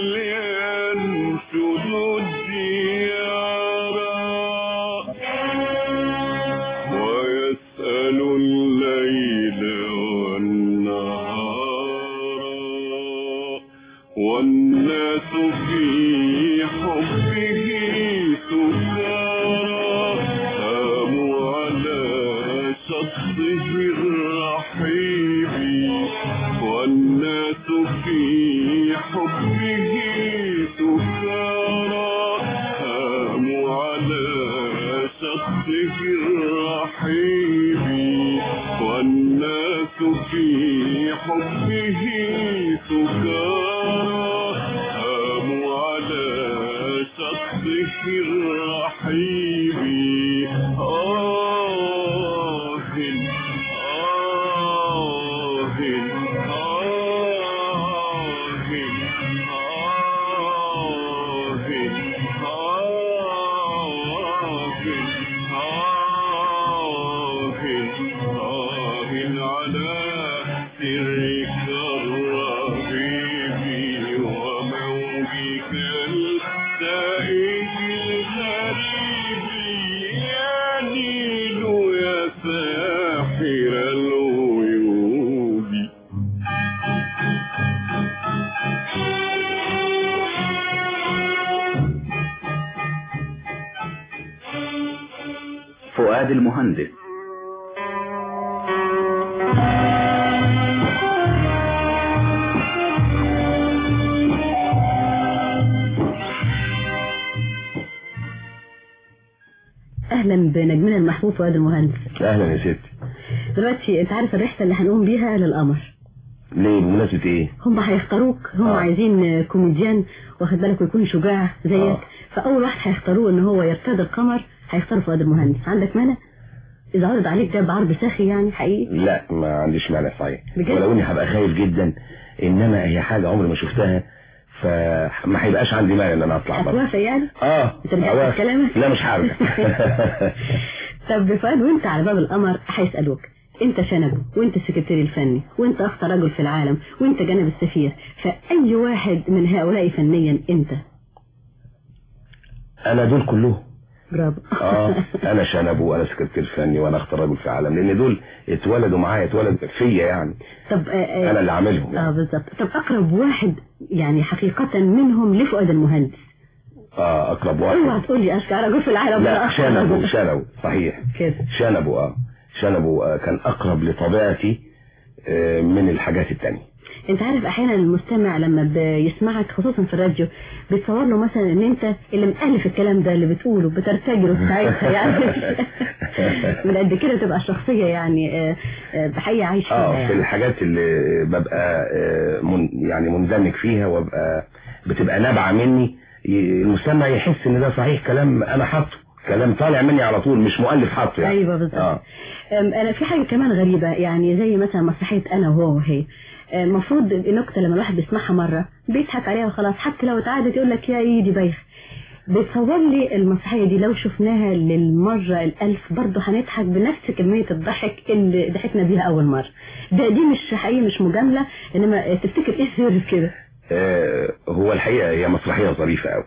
ينشد الديار، ويسأل الليل والنهار، والناس في حبه سكارى، هاموا على شطه الرحيب، والناس في حبه سكارى، هاموا على شطه الرحيب، والناس في حبه سكارى، هاموا على شطه الرحيب. آه آه فؤاد المهندس. اهلا بنجمنا المحبوب فؤاد المهندس. اهلا يا ستي. دلوقتي انت عارف الرحله اللي هنقوم بيها للقمر. ليه؟ بمناسبه ايه؟ هم هيختاروك، هم آه. عايزين كوميديان واخد بالك ويكون شجاع زيك. آه. فاول واحد هيختاروه ان هو يرتاد القمر هيختاروا فؤاد المهندس. عندك مانع اذا عرض عليك ده بعرض ساخي يعني حقيقي؟ لا ما عنديش مانع صحيح، ولو اني هبقى خايف جدا، انما هي حاجه عمري ما شفتها، فما هيبقاش عندي مانع ان انا اطلع بره. هتوافق يعني؟ اه ترجع في كلامك؟ لا مش هرجع. طب فؤاد وانت على باب القمر هيسالوك انت شنبه وانت السكرتير الفني وانت اخطر رجل في العالم وانت جانب السفير، فاي واحد من هؤلاء فنيا انت؟ انا دول كلهم. برافو. اه انا شنبه وانا سكرتير فني وانا اخطر رجل في العالم، لان دول اتولدوا معايا، اتولدوا فيا يعني. طب آه آه انا اللي عاملهم يعني. اه بالظبط. طب اقرب واحد يعني حقيقة منهم لفؤاد المهندس؟ اه اقرب واحد. اوعى تقول لي اشقى رجل في العالم. لا شنبه شنبه صحيح كده. شنبه اه شنبه آه كان اقرب لطبيعتي آه من الحاجات التانية. انت عارف احيانا المستمع لما بيسمعك خصوصا في الراديو بيتصور له مثلا ان انت اللي مؤلف الكلام ده اللي بتقوله بترتجله ساعتها يعني من قد كده تبقى الشخصيه يعني بحقيقه عايش فيها. اه يعني. في الحاجات اللي ببقى من يعني مندمج فيها وابقى بتبقى نابعه مني، المستمع يحس ان ده صحيح كلام انا حاطه، كلام طالع مني على طول مش مؤلف حاطه يعني. ايوه بالظبط. آه. انا في حاجه كمان غريبه يعني زي مثلا مسرحيه انا وهو وهي، المفروض النكته لما الواحد بيسمعها مره بيضحك عليها وخلاص، حتى لو اتعادت يقول لك يا ايدي بايخ. بتصور لي المسرحيه دي لو شفناها للمره الالف برضه هنضحك بنفس كميه الضحك اللي ضحكنا بيها اول مره. ده دي مش حقيقي مش مجامله، انما تفتكر ايه سر كده؟ آه هو الحقيقه هي مسرحيه ظريفه قوي،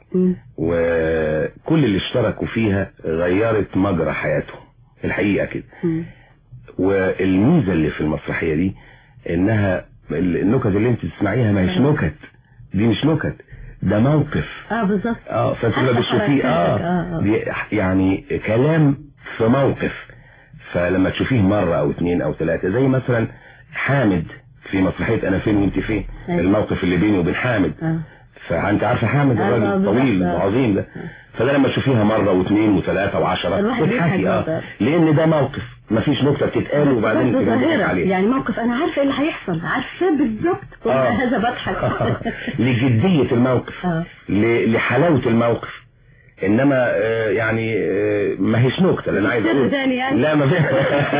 وكل اللي اشتركوا فيها غيرت مجرى حياتهم الحقيقه كده. م. والميزه اللي في المسرحيه دي انها النكت اللي انت تسمعيها ما هيش نكت، دي مش نكت، ده موقف. اه بالظبط. اه فانت لما بتشوفيه اه, آه, آه. يعني كلام في موقف، فلما تشوفيه مرة او اتنين او تلاتة زي مثلا حامد في مسرحية انا فين وانت فين. أيوة. الموقف اللي بيني وبين حامد. آه. فانت عارفه حامد الراجل آه الطويل العظيم ده. فده لما تشوفيها مرة واثنين وثلاثة وعشرة تضحكي اه لان ده موقف مفيش نكتة بتتقال وبعدين تضحك عليه. يعني موقف انا عارفه ايه اللي هيحصل، عارفه بالظبط آه. هذا بضحك. لجدية الموقف. آه. لحلاوة الموقف. انما آه يعني آه ما هيش نكتة اللي انا عايز اقول يعني. لا ما فيش.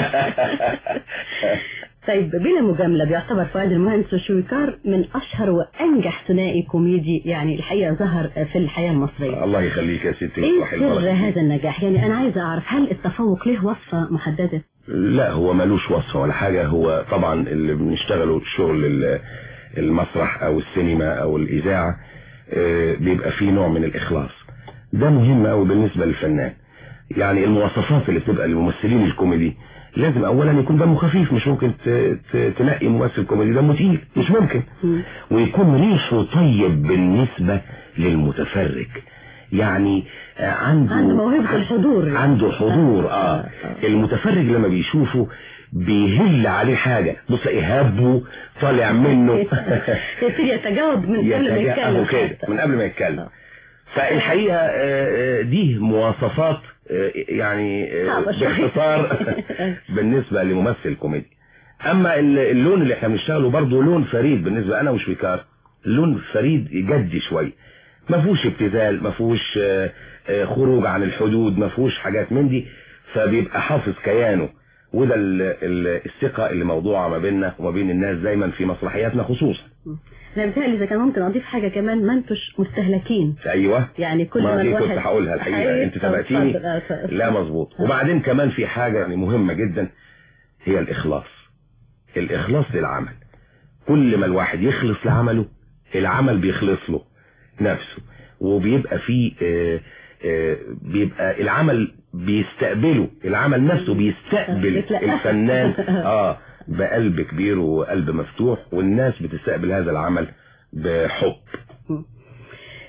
طيب بلا مجاملة بيعتبر فؤاد المهندس وشويكار من أشهر وأنجح ثنائي كوميدي يعني الحقيقة ظهر في الحياة المصرية. الله يخليك يا ستي. إيه سر هذا النجاح؟ يعني أنا عايزة أعرف هل التفوق له وصفة محددة؟ لا هو ملوش وصفة ولا حاجة، هو طبعا اللي بنشتغله شغل المسرح أو السينما أو الإذاعة بيبقى فيه نوع من الإخلاص، ده مهم أوي بالنسبة للفنان. يعني المواصفات اللي بتبقى للممثلين الكوميدي لازم اولا يكون دمه خفيف، مش ممكن تنقي ممثل كوميدي دمه تقيل، مش ممكن. ويكون ريحه طيب بالنسبة للمتفرج، يعني عنده عنده موهبة الحضور، عنده حضور. اه, آه. المتفرج لما بيشوفه بيهل عليه حاجة، بص ايهابه طالع منه يبتدي يتجاوب من قبل ما يتكلم كده من قبل ما يتكلم. فالحقيقة دي مواصفات يعني باختصار بالنسبة لممثل كوميدي. اما اللون اللي احنا بنشتغله برضه لون فريد بالنسبة انا وشويكار، لون فريد جدي شوي، ما فيهوش ابتذال، ما فيهوش خروج عن الحدود، ما فيهوش حاجات من دي، فبيبقى حافظ كيانه. وده الثقة اللي موضوعة ما بيننا وما بين الناس دايما في مسرحياتنا خصوصا. انا بتهيألي اذا كان ممكن اضيف حاجه كمان، ما انتوش مستهلكين. ايوه يعني كل ما ما الواحد كنت هقولها الحقيقه انت تابعتيني. لا مظبوط. وبعدين كمان في حاجه يعني مهمه جدا هي الاخلاص. الاخلاص للعمل، كل ما الواحد يخلص لعمله العمل بيخلص له نفسه، وبيبقى فيه آآ آآ بيبقى العمل بيستقبله، العمل نفسه بيستقبل الفنان اه بقلب كبير وقلب مفتوح، والناس بتستقبل هذا العمل بحب.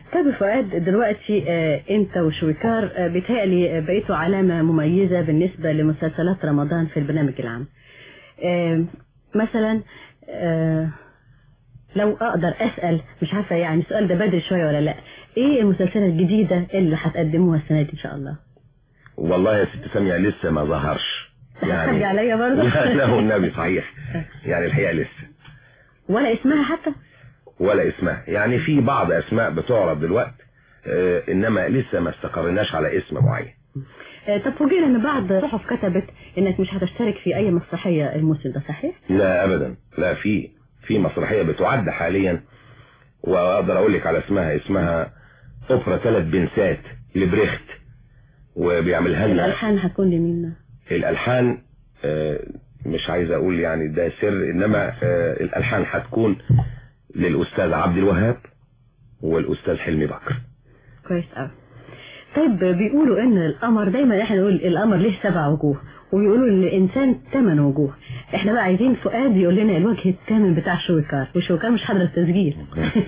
طيب فؤاد، دلوقتي آه انت وشويكار آه بيتهيألي بقيتوا علامة مميزة بالنسبة لمسلسلات رمضان في البرنامج العام. آه مثلا آه لو اقدر اسأل، مش عارفة يعني السؤال ده بدري شوية ولا لا، ايه المسلسلات الجديدة اللي هتقدموها السنة دي ان شاء الله؟ والله يا ست سامية لسه ما ظهرش يعني عليا برضه. لا لا والنبي صحيح، يعني الحقيقة لسه ولا اسمها حتى ولا اسمها، يعني في بعض اسماء بتعرض دلوقتي آه انما لسه ما استقرناش على اسم معين. آه طب فوجئنا ان بعض صحف كتبت انك مش هتشترك في اي مسرحية الموسم ده، صحيح؟ لا ابدا، لا في في مسرحية بتعد حاليا واقدر اقول لك على اسمها، اسمها اوبرا ثلاث بنسات لبريخت، وبيعملها لنا. الالحان هتكون لمين؟ الالحان آه مش عايز اقول يعني ده سر، انما آه الالحان هتكون للاستاذ عبد الوهاب والاستاذ حلمي بكر. كويس قوي. طيب بيقولوا ان القمر، دايما احنا نقول القمر ليه سبع وجوه، وبيقولوا ان الانسان ثمان وجوه. احنا بقى عايزين فؤاد يقول لنا الوجه الثامن بتاع شويكار، وشويكار مش حاضر التسجيل.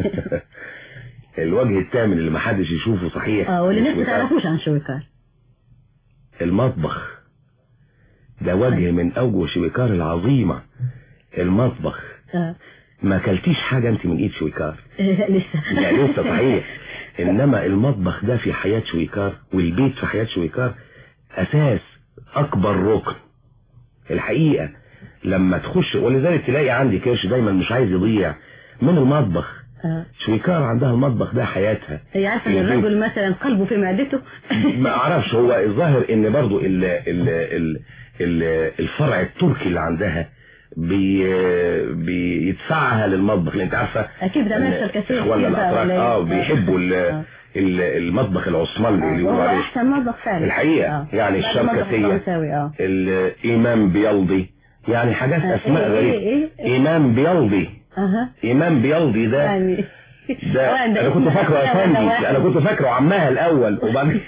الوجه الثامن اللي ما حدش يشوفه صحيح، اه واللي الناس ما تعرفوش عن شويكار. المطبخ ده وجه من اوجه شويكار العظيمة. المطبخ اه ما اكلتيش حاجة انت من ايد شويكار؟ لسه لا لسه صحيح. انما المطبخ ده في حياة شويكار، والبيت في حياة شويكار اساس، اكبر ركن الحقيقة. لما تخش، ولذلك تلاقي عندي كاش دايما مش عايز يضيع من المطبخ. اه شويكار عندها المطبخ ده حياتها. هي عارفة ان الرجل مثلا قلبه في معدته. ما اعرفش، هو الظاهر ان برضو ال ال ال ال الفرع التركي اللي عندها بي بيدفعها للمطبخ، لان انت عارفه اكيد ده ماشي الكثير ولا الاتراك اه بيحبوا المطبخ العثماني اللي بيقولوا عليه احسن مطبخ فعلا الحقيقه. آه. يعني الشركسيه، آه. الامام بيلضي، يعني حاجات آه. اسماء إيه غريبه. إيه إيه؟ امام بيلضي اها امام بيلضي ده يعني ده انا كنت فاكره يا فندي، انا كنت فاكره عمها الاول، وبعدين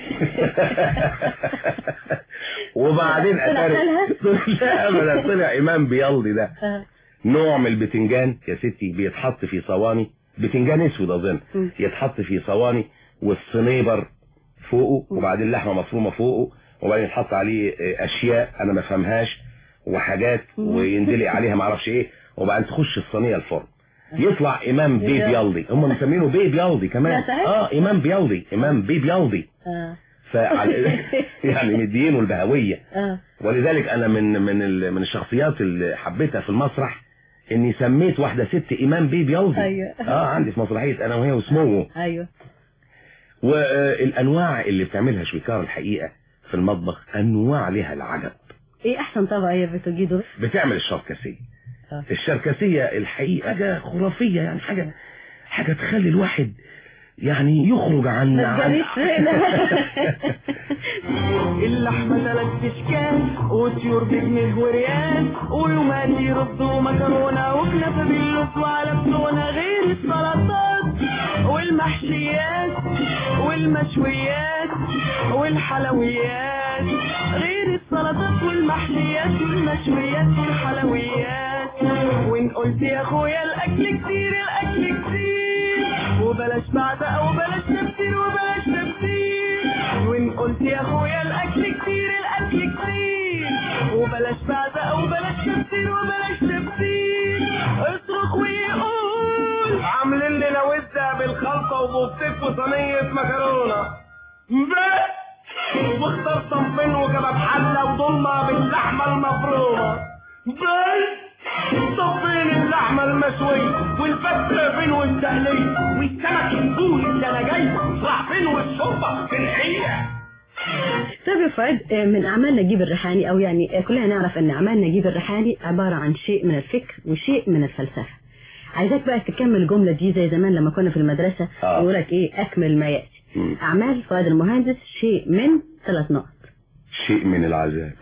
وبعدين اتاري لا ابدا طلع امام بيلضي ده نوع من البتنجان يا ستي، بيتحط في صواني، بتنجان اسود اظن، يتحط في صواني والصنيبر فوقه، وبعدين لحمه مفرومه فوقه، وبعدين يتحط عليه اشياء انا ما فهمهاش وحاجات، ويندلق عليها ما اعرفش ايه، وبعدين تخش الصينيه الفرن يطلع امام بي بيلضي. هم مسمينه بي بيلضي كمان. اه امام بيلضي، امام بي بيلضي. اه يعني مدينه البهويه. اه ولذلك انا من من من الشخصيات اللي حبيتها في المسرح اني سميت واحده ست امام بي بيلضي. ايوه اه عندي في مسرحيه انا وهي وسموه. ايوه. والانواع اللي بتعملها شويكار الحقيقه في المطبخ انواع لها العجب. ايه احسن طبق هي بتجيده؟ بتعمل الشركسيه. الشركسيه الحقيقه حاجه خرافيه، يعني حاجه حاجه تخلي الواحد يعني يخرج عن عن اللحمه ثلاث اشكال، وطيور بجنيه وريال، ويومات يردوا مكرونه، وكنافه باللوز وعلى بتونه، غير السلطات والمحشيات والمشويات والحلويات، غير السلطات والمحشيات والمشويات والحلويات. وان قلت يا اخويا الاكل كتير، الاكل كتير، وبلاش بعزق وبلاش تفسير وبلاش تفسير. وان قلت يا اخويا الاكل كتير، الاكل كتير، وبلاش بعزق وبلاش تفسير وبلاش تفسير. اصرخ ويقول عاملين لنا وزه بالخلطه وبوفتيك وصينيه مكرونه بس، واختار صنفين وكباب حله وضمه باللحمه المفرومه بس. صفين اللحمه المشويه والفتة فين والتقليه، والسمك البوري اللي انا جاي راح فين، والشوربه في الحقيقه. طيب يا فؤاد، من اعمال نجيب الريحاني، او يعني كلنا نعرف ان اعمال نجيب الريحاني عباره عن شيء من الفكر وشيء من الفلسفه. عايزاك بقى تكمل الجمله دي زي زمان لما كنا في المدرسه يقول لك ايه، اكمل ما ياتي. م. اعمال فؤاد المهندس شيء من ثلاث نقط. شيء من العذاب.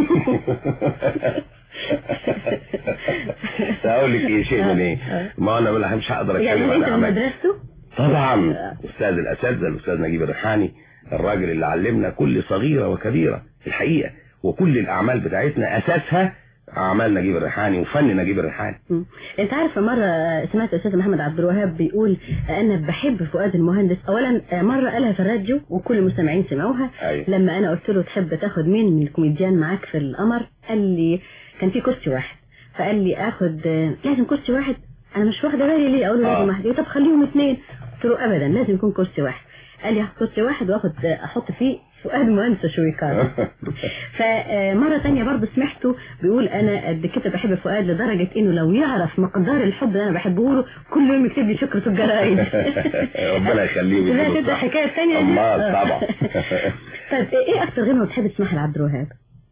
اقول لك ايه شيء من ايه؟ ما انا ولا مش هقدر اتكلم عن يعني مدرسته طبعا. استاذ الاساتذه الاستاذ نجيب الريحاني، الراجل اللي علمنا كل صغيره وكبيره الحقيقه، وكل الاعمال بتاعتنا اساسها اعمال نجيب الريحاني وفن نجيب الريحاني. انت عارف مرة سمعت الاستاذ محمد عبد الوهاب بيقول انا بحب فؤاد المهندس. اولا مرة قالها في الراديو وكل المستمعين سمعوها. أيوة. لما انا قلت له تحب تاخد مين من الكوميديان معاك في القمر، قال لي كان في كرسي واحد، فقال لي اخد لازم كرسي واحد. انا مش واخده بالي ليه، اقول له لازم واحد. طب خليهم اثنين. قلت له ابدا لازم يكون كرسي واحد. قال لي هاخد كرسي واحد واخد احط فيه فؤاد المهندس شويكار. فمرة تانية برضه سمعته بيقول انا قد كده بحب فؤاد لدرجة انه لو يعرف مقدار الحب اللي انا بحبه له كل يوم يكتب لي شكر في الجرايد. ربنا يخليه. لا كده حكاية تانية. الله طبعا. طيب ايه اكتر غنوة بتحب تسمعها لعبد الوهاب؟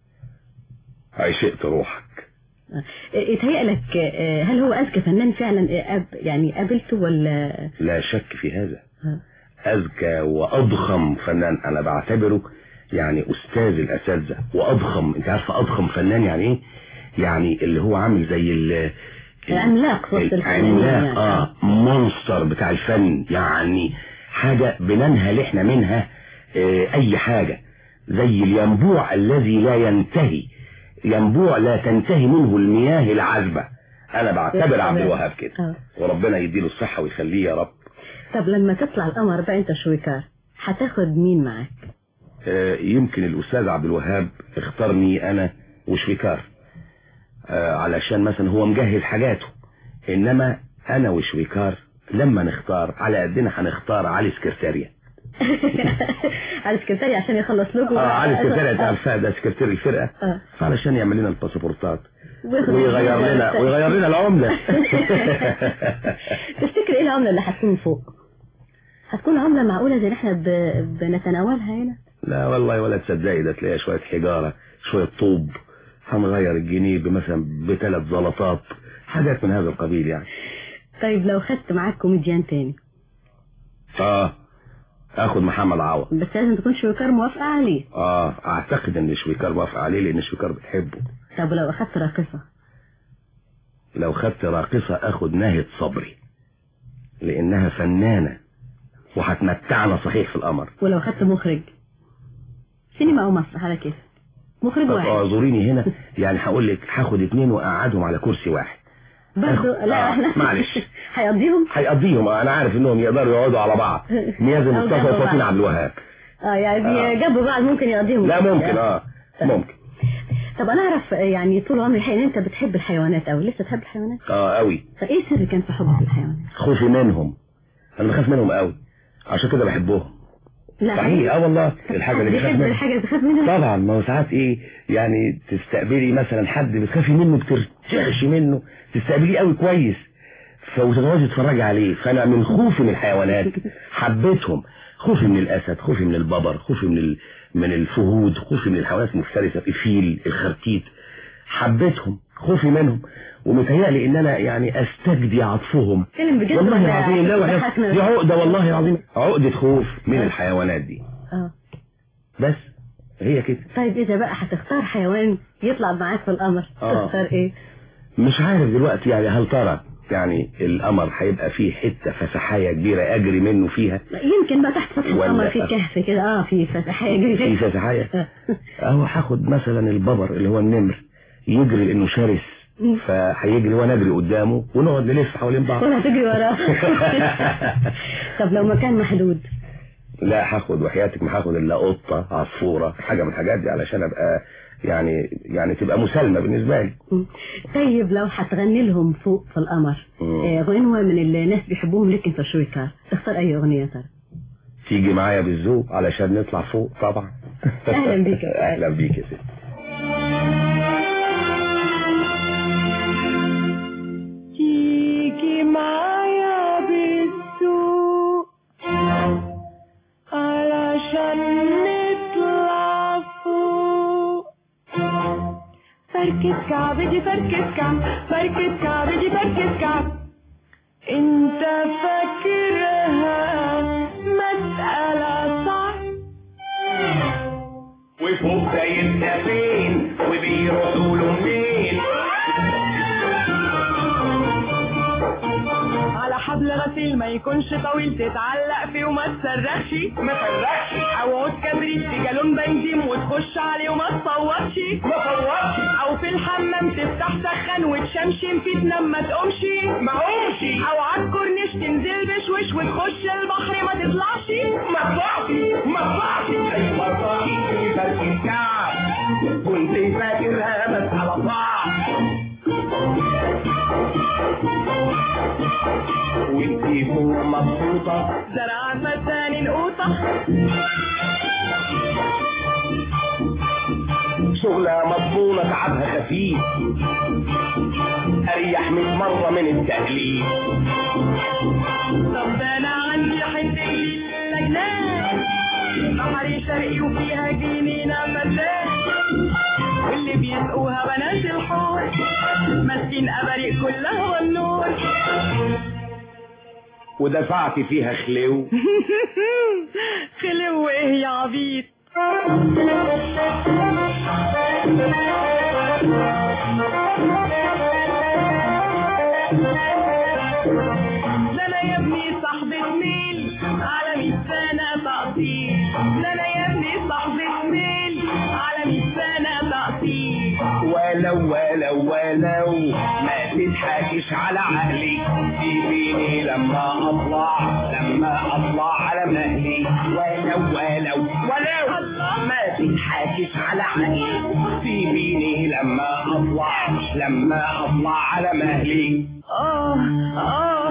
عشقت روحك. يتهيأ لك هل هو اذكى فنان فعلا أب يعني قابلته ولا؟ لا شك في هذا. أذكى وأضخم فنان، أنا بعتبره يعني أستاذ الأساتذة وأضخم. أنت عارفة أضخم فنان يعني إيه؟ يعني اللي هو عامل زي العملاق العملاق آه مونستر بتاع الفن، يعني حاجة بننهل إحنا منها آه أي حاجة، زي الينبوع الذي لا ينتهي، ينبوع لا تنتهي منه المياه العذبة. أنا بعتبر عبد الوهاب كده، وربنا يديله الصحة ويخليه يا رب. طب لما تطلع القمر بقى انت شويكار هتاخد مين معاك؟ آه يمكن الأستاذ عبد الوهاب اختارني أنا وشويكار آه علشان مثلا هو مجهز حاجاته، إنما أنا وشويكار لما نختار على قدنا هنختار علي سكرتاريا. علي سكرتاريا عشان يخلص لكم. اه علي سكرتاريا انت عارفاه ده سكرتير الفرقة. آه. فعلشان يعمل لنا الباسبورتات ويغير لنا ويغير لنا العملة. تفتكر ايه العملة اللي هتكون فوق؟ هتكون عملة معقولة زي اللي احنا بنتناولها هنا؟ لا والله ولا تصدقي، ده تلاقيها شوية حجارة شوية طوب، هنغير الجنيه مثلا بثلاث زلطات، حاجات من هذا القبيل يعني. طيب لو خدت معاك كوميديان تاني؟ اه اخد محمد عوض، بس لازم تكون شويكار موافقة عليه. اه اعتقد ان شويكار موافقة عليه لان شويكار بتحبه. طب لو اخدت راقصة؟ لو خدت راقصة اخد ناهد صبري لانها فنانة وهتمتعنا صحيح في القمر. ولو خدت مخرج سينما او مسرح على كيف؟ مخرج واحد. اعذريني هنا يعني هقول لك هاخد اتنين واقعدهم على كرسي واحد برضه. لا آه. احنا معلش هيقضيهم هيقضيهم انا عارف انهم يقدروا يقعدوا على بعض. نيازي مصطفى وفاطين عبد الوهاب. اه يعني جنب بعض ممكن يقضيهم. لا ممكن اه ممكن. طب انا اعرف يعني طول عمري الحقيقة انت بتحب الحيوانات قوي، لسه تحب الحيوانات؟ اه قوي. فايه سر كان في حبك للحيوانات؟ خوفي منهم، انا بخاف منهم قوي عشان كده بحبهم. لا صحيح اه والله الحاجة اللي بخاف منها. الحاجة اللي بخاف منها طبعا. ما هو ساعات ايه يعني تستقبلي مثلا حد بتخافي منه بترتعشي منه، تستقبليه قوي كويس فوتتواجد تتفرجي عليه. فانا من خوفي من الحيوانات حبيتهم. خوفي من الاسد، خوفي من الببر، خوفي من ال... من الفهود، خوفي من الحيوانات المفترسة، الفيل، الخرتيت، حبيتهم، خوفي منهم. ومتهيألي ان انا يعني استجدي عطفهم. والله العظيم لا دي عقدة والله العظيم، عقدة خوف من أه. الحيوانات دي. اه بس هي كده. طيب اذا بقى هتختار حيوان يطلع معاك في القمر آه. تختار ايه؟ مش عارف دلوقتي يعني هل ترى يعني القمر هيبقى فيه حتة فسحاية كبيرة اجري منه فيها؟ يمكن بقى تحت سطح القمر في كهف كده اه في فسحاية في فسحاية. اهو هاخد مثلا الببر اللي هو النمر يجري لانه شرس فهيجري وانا اجري قدامه ونقعد نلف حوالين بعض ولا تجري وراه. طب لو مكان محدود؟ لا هاخد وحياتك ما هاخد الا قطة عصفورة حاجة من الحاجات دي علشان ابقى يعني يعني تبقى مسالمة بالنسبة لي. طيب لو هتغني لهم فوق في القمر غنوة من الناس بيحبوهم لك انت شويكار تختار اي اغنية ترى؟ تيجي معايا بالذوق علشان نطلع فوق طبعا. اهلا بيك. اهلا بيك يا ستي. تيجي معايا بالسوق علشان نطلع فوق. فركة كعب دي فركة كعب فركة كعب دي فركة كعب انت فاكرها مسألة صعب وفوق ده يبقى فين وبيردوا له منين على حبل الغسيل ما يكونش طويل تتعلق فيه وما تصرخش ما تصرخش، او عود كبريت في جالون بنزين وتخش عليه وما تصوتش ما تصوتش، او في الحمام تفتح سخن وتشمشم فيه تنام ما تقومش ما قومش، او عالكورنيش تنزل بشوش وتخش البحر ما تطلعش ما تطلعش ما تطلعش زي ما طلعت في فرق الكعب كنت فاكرها بس على بعض وانتي فوق مبسوطة زرع فتاني القوطة شغلة مضمونة تعبها خفيف اريح مية مرة من التقليد. طب ده انا عندي حتة للجنان بحري شرقي وفيها جنينة مزاج واللي بيسقوها بنات الحور ماسكين ابريق كلها والنور ودفعت فيها خلو خلو ايه يا عبيط ده انا يا ابني صاحبة ميل على مية سنة تقطيع ده انا يا ابني صاحبة ميل على مية سنة تقطيع ولو ولو ولو ما تضحكش على عقلي سيبيني لما اطلع لما اطلع على مهلي ولو ولو ولو ما تضحكش على عقلي سيبيني لما اطلع لما اطلع على مهلي. اه اه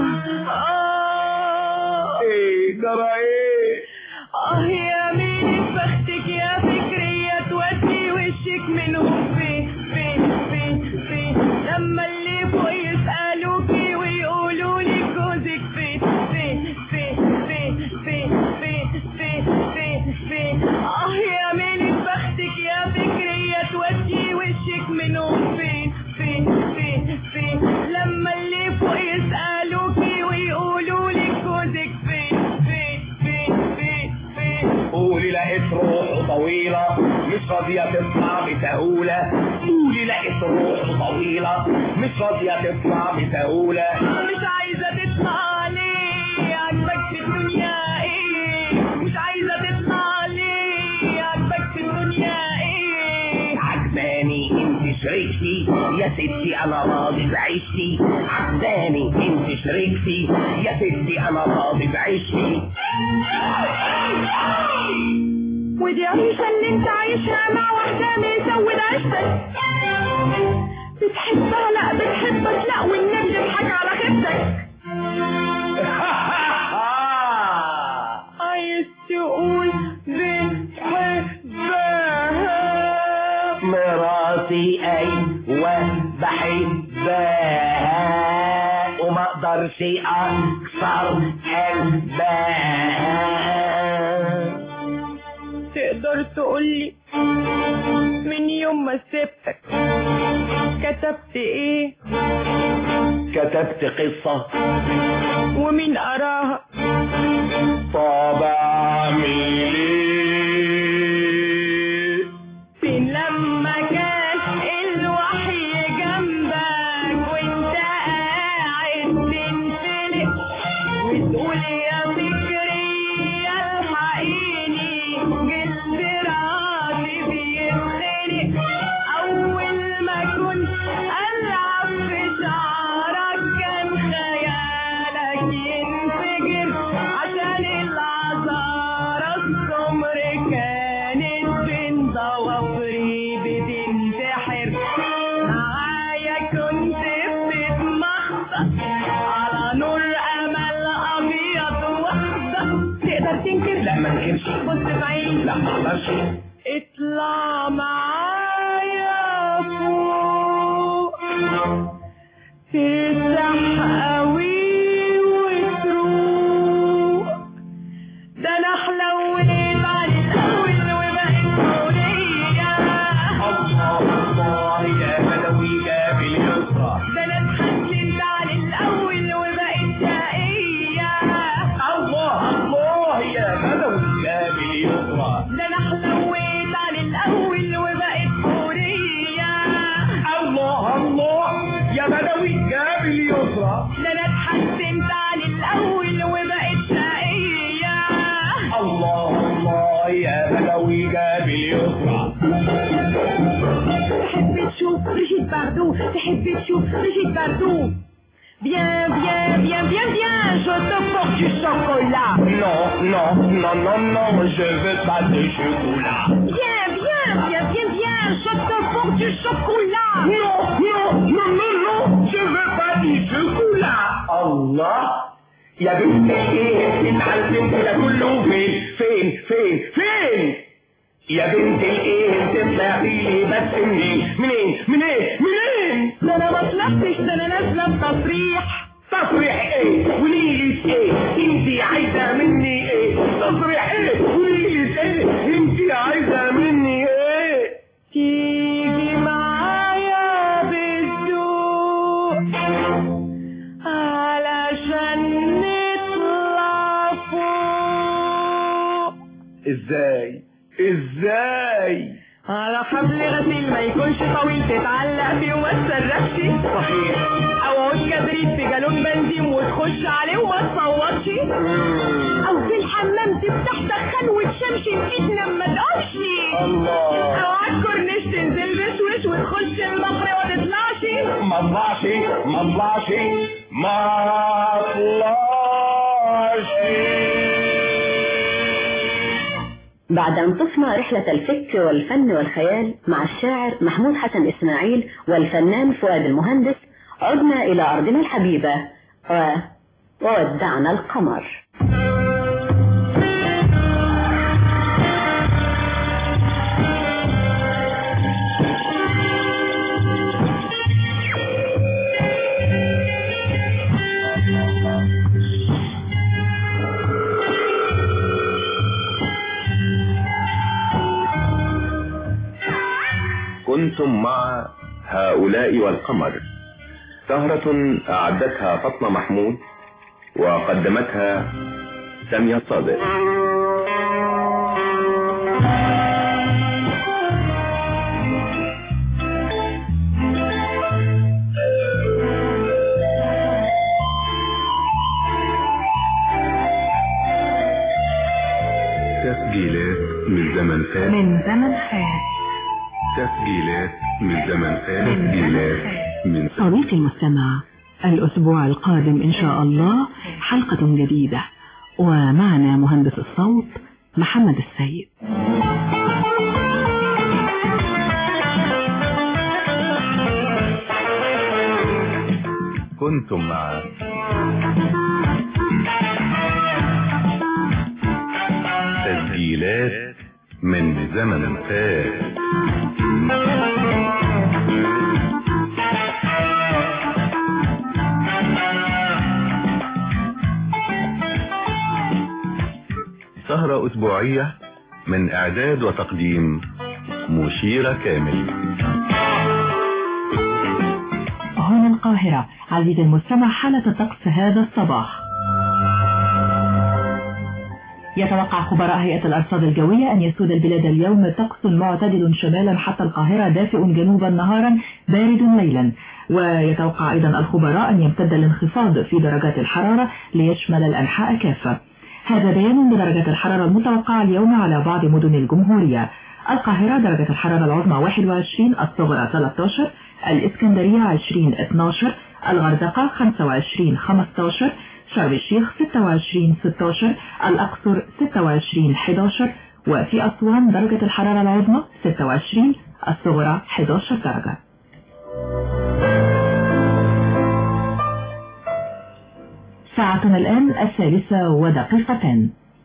اه ايه جرى ايه؟ اه يا مين بختك يا فكرية تودي وشك منهم فين فين فين فين لما اللي فوق يسألوكي ويقولوا لي جوزك فين فين فين فين فين فين فين فين فين اه يا مين بختك يا فكرية تودي وشك منهم فين فين فين فين لما اللي فوق يسألوكي ويقولوا لي جوزك فين فين فين فين فين قولي لقيت روحه طويلة مش راضية تطلع بسهولة قولي لقيت روحه طويلة مش راضية تطلع بسهولة مش عايزة تطلع ليه عجبك في الدنيا ايه مش عايزة تطلع ليه عجبك في الدنيا ايه عجباني انت شريكتي يا ستي انا راضي بعيشتي عجباني انت شريكتي يا ستي انا راضي بعيشتي ودي عيشة اللي انت عايشها مع واحدة مزود عيشتك بتحبها لا بتحبك لا والنبي يضحك على خيبتك عايز تقول بتحبها مراتي ايوه بحبها وما اقدرش اكسر قلبها. تقدر تقولي من يوم ما سبتك كتبت ايه؟ كتبت قصة ومين قراها؟ طب اعمل ايه؟ فين لما كان الوحي جنبك وانت قاعد تنفلق وتقول يا فكري الحقيني جلد راسي بيتخنق اول ما كنت العب في شعرك كان خيالك ينفجر عشان العذارى السمر كانت بين ضوافري بتنتحر معايا كنت بتتمخطط على نور امل ابيض واخضر تقدر تنكر؟ لا ما انكرش. بص في عيني لا ما اقدرش. اطلع معايا فوق تسرح قوي وتروق ده انا حلويت على الاول وبقيت حورية الله الله يا بدوي جاب اليسرى ده انا اتحسنت على الاول وبقيت شقية الله الله يا بدوي جاب اليسرى ده انا حلويت على الاول وبقيت حورية الله الله يا بدوي جاب اليسرى ده انا اتحسنت على الاول الهلاوي جاب اليسرى. تحب تشوف بريجيت باردو، تحب تشوف بريجيت باردو. Viens, viens, viens, viens, viens, je te porte du chocolat. Non, non, non, non, non, je veux pas de chocolat. Viens, viens, viens, viens, viens, je te porte du chocolat. Non, non, non, non, non, je veux pas du chocolat. Allah, يا بنت ايه المعلم كده كله فين فين فين فين؟ يا بنت الايه تطلعي لي بس منين منين منين منين؟ ده انا ما طلبتش، ده انا نازله بتصريح. تصريح ايه؟ قوليلي ايه؟ انتي عايزه مني ايه؟ تصريح ايه؟ قوليلي ايه؟ انتي عايزه مني ايه؟ تيجي معايا بالذوق علشان نطلع فوق. ازاي؟ ازاي؟ على حبل غسيل ما يكونش طويل تتعلق فيه وما تصرخش. صحيح. او عود كبريت في جالون بنزين وتخش عليه وما تصوتش. او في الحمام تفتح دخان وتشمشم ايدنا ما تقفش. الله. او على الكورنيش تنزل بشوش وتخش البحر وما تطلعش. ما اطلعش ما اطلعش ما اطلعش. بعد أن طفنا رحلة الفكر والفن والخيال مع الشاعر محمود حسن إسماعيل والفنان فؤاد المهندس، عدنا إلى أرضنا الحبيبة و... وودعنا القمر. كنتم مع هؤلاء والقمر، سهرة أعدتها فاطمة محمود وقدمتها سامية صادق. تسجيلات من زمن فات، من زمن فات، تسجيلات من زمن فات، تسجيلات من صديقي المستمع، الأسبوع القادم إن شاء الله حلقة جديدة، ومعنا مهندس الصوت محمد السيد. كنتم مع تسجيلات من زمن فات. سهرة أسبوعية من إعداد وتقديم مشيرة كامل. هنا القاهرة. عزيزي المستمع، حالة الطقس هذا الصباح. يتوقع خبراء هيئة الأرصاد الجوية أن يسود البلاد اليوم طقس معتدل شمالا حتى القاهرة، دافئ جنوبا نهارا، بارد ليلا. ويتوقع أيضا الخبراء أن يمتد الانخفاض في درجات الحرارة ليشمل الأنحاء كافة. هذا بيان بدرجة الحرارة المتوقعة اليوم على بعض مدن الجمهورية. القاهرة درجة الحرارة العظمى واحد وعشرين، الصغرى ثلاثة عشر، الإسكندرية عشرين اثني عشر، الغردقة خمسة وعشرين خمسة عشر، شرم الشيخ ستة وعشرين ستة عشر، الأقصر ستة وعشرين أحد عشر، وفي أسوان درجة الحرارة العظمى ستة وعشرين، الصغرى أحد عشر درجة. ساعتنا الآن الثالثة ودقيقتان.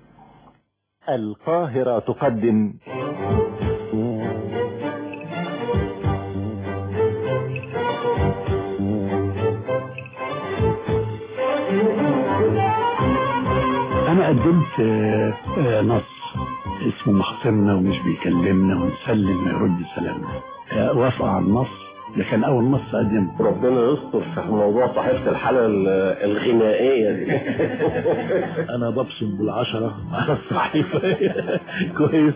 القاهرة تقدم أنا قدمت نص اسمه مخصمنا ومش بيكلمنا ونسلم ما يرد سلامنا، وافق على النص. ده كان أول نص قدمه. ربنا يستر في موضوع صحيفة الحالة الغنائية دي. أنا ببصم بالعشرة على الصحيفة. كويس.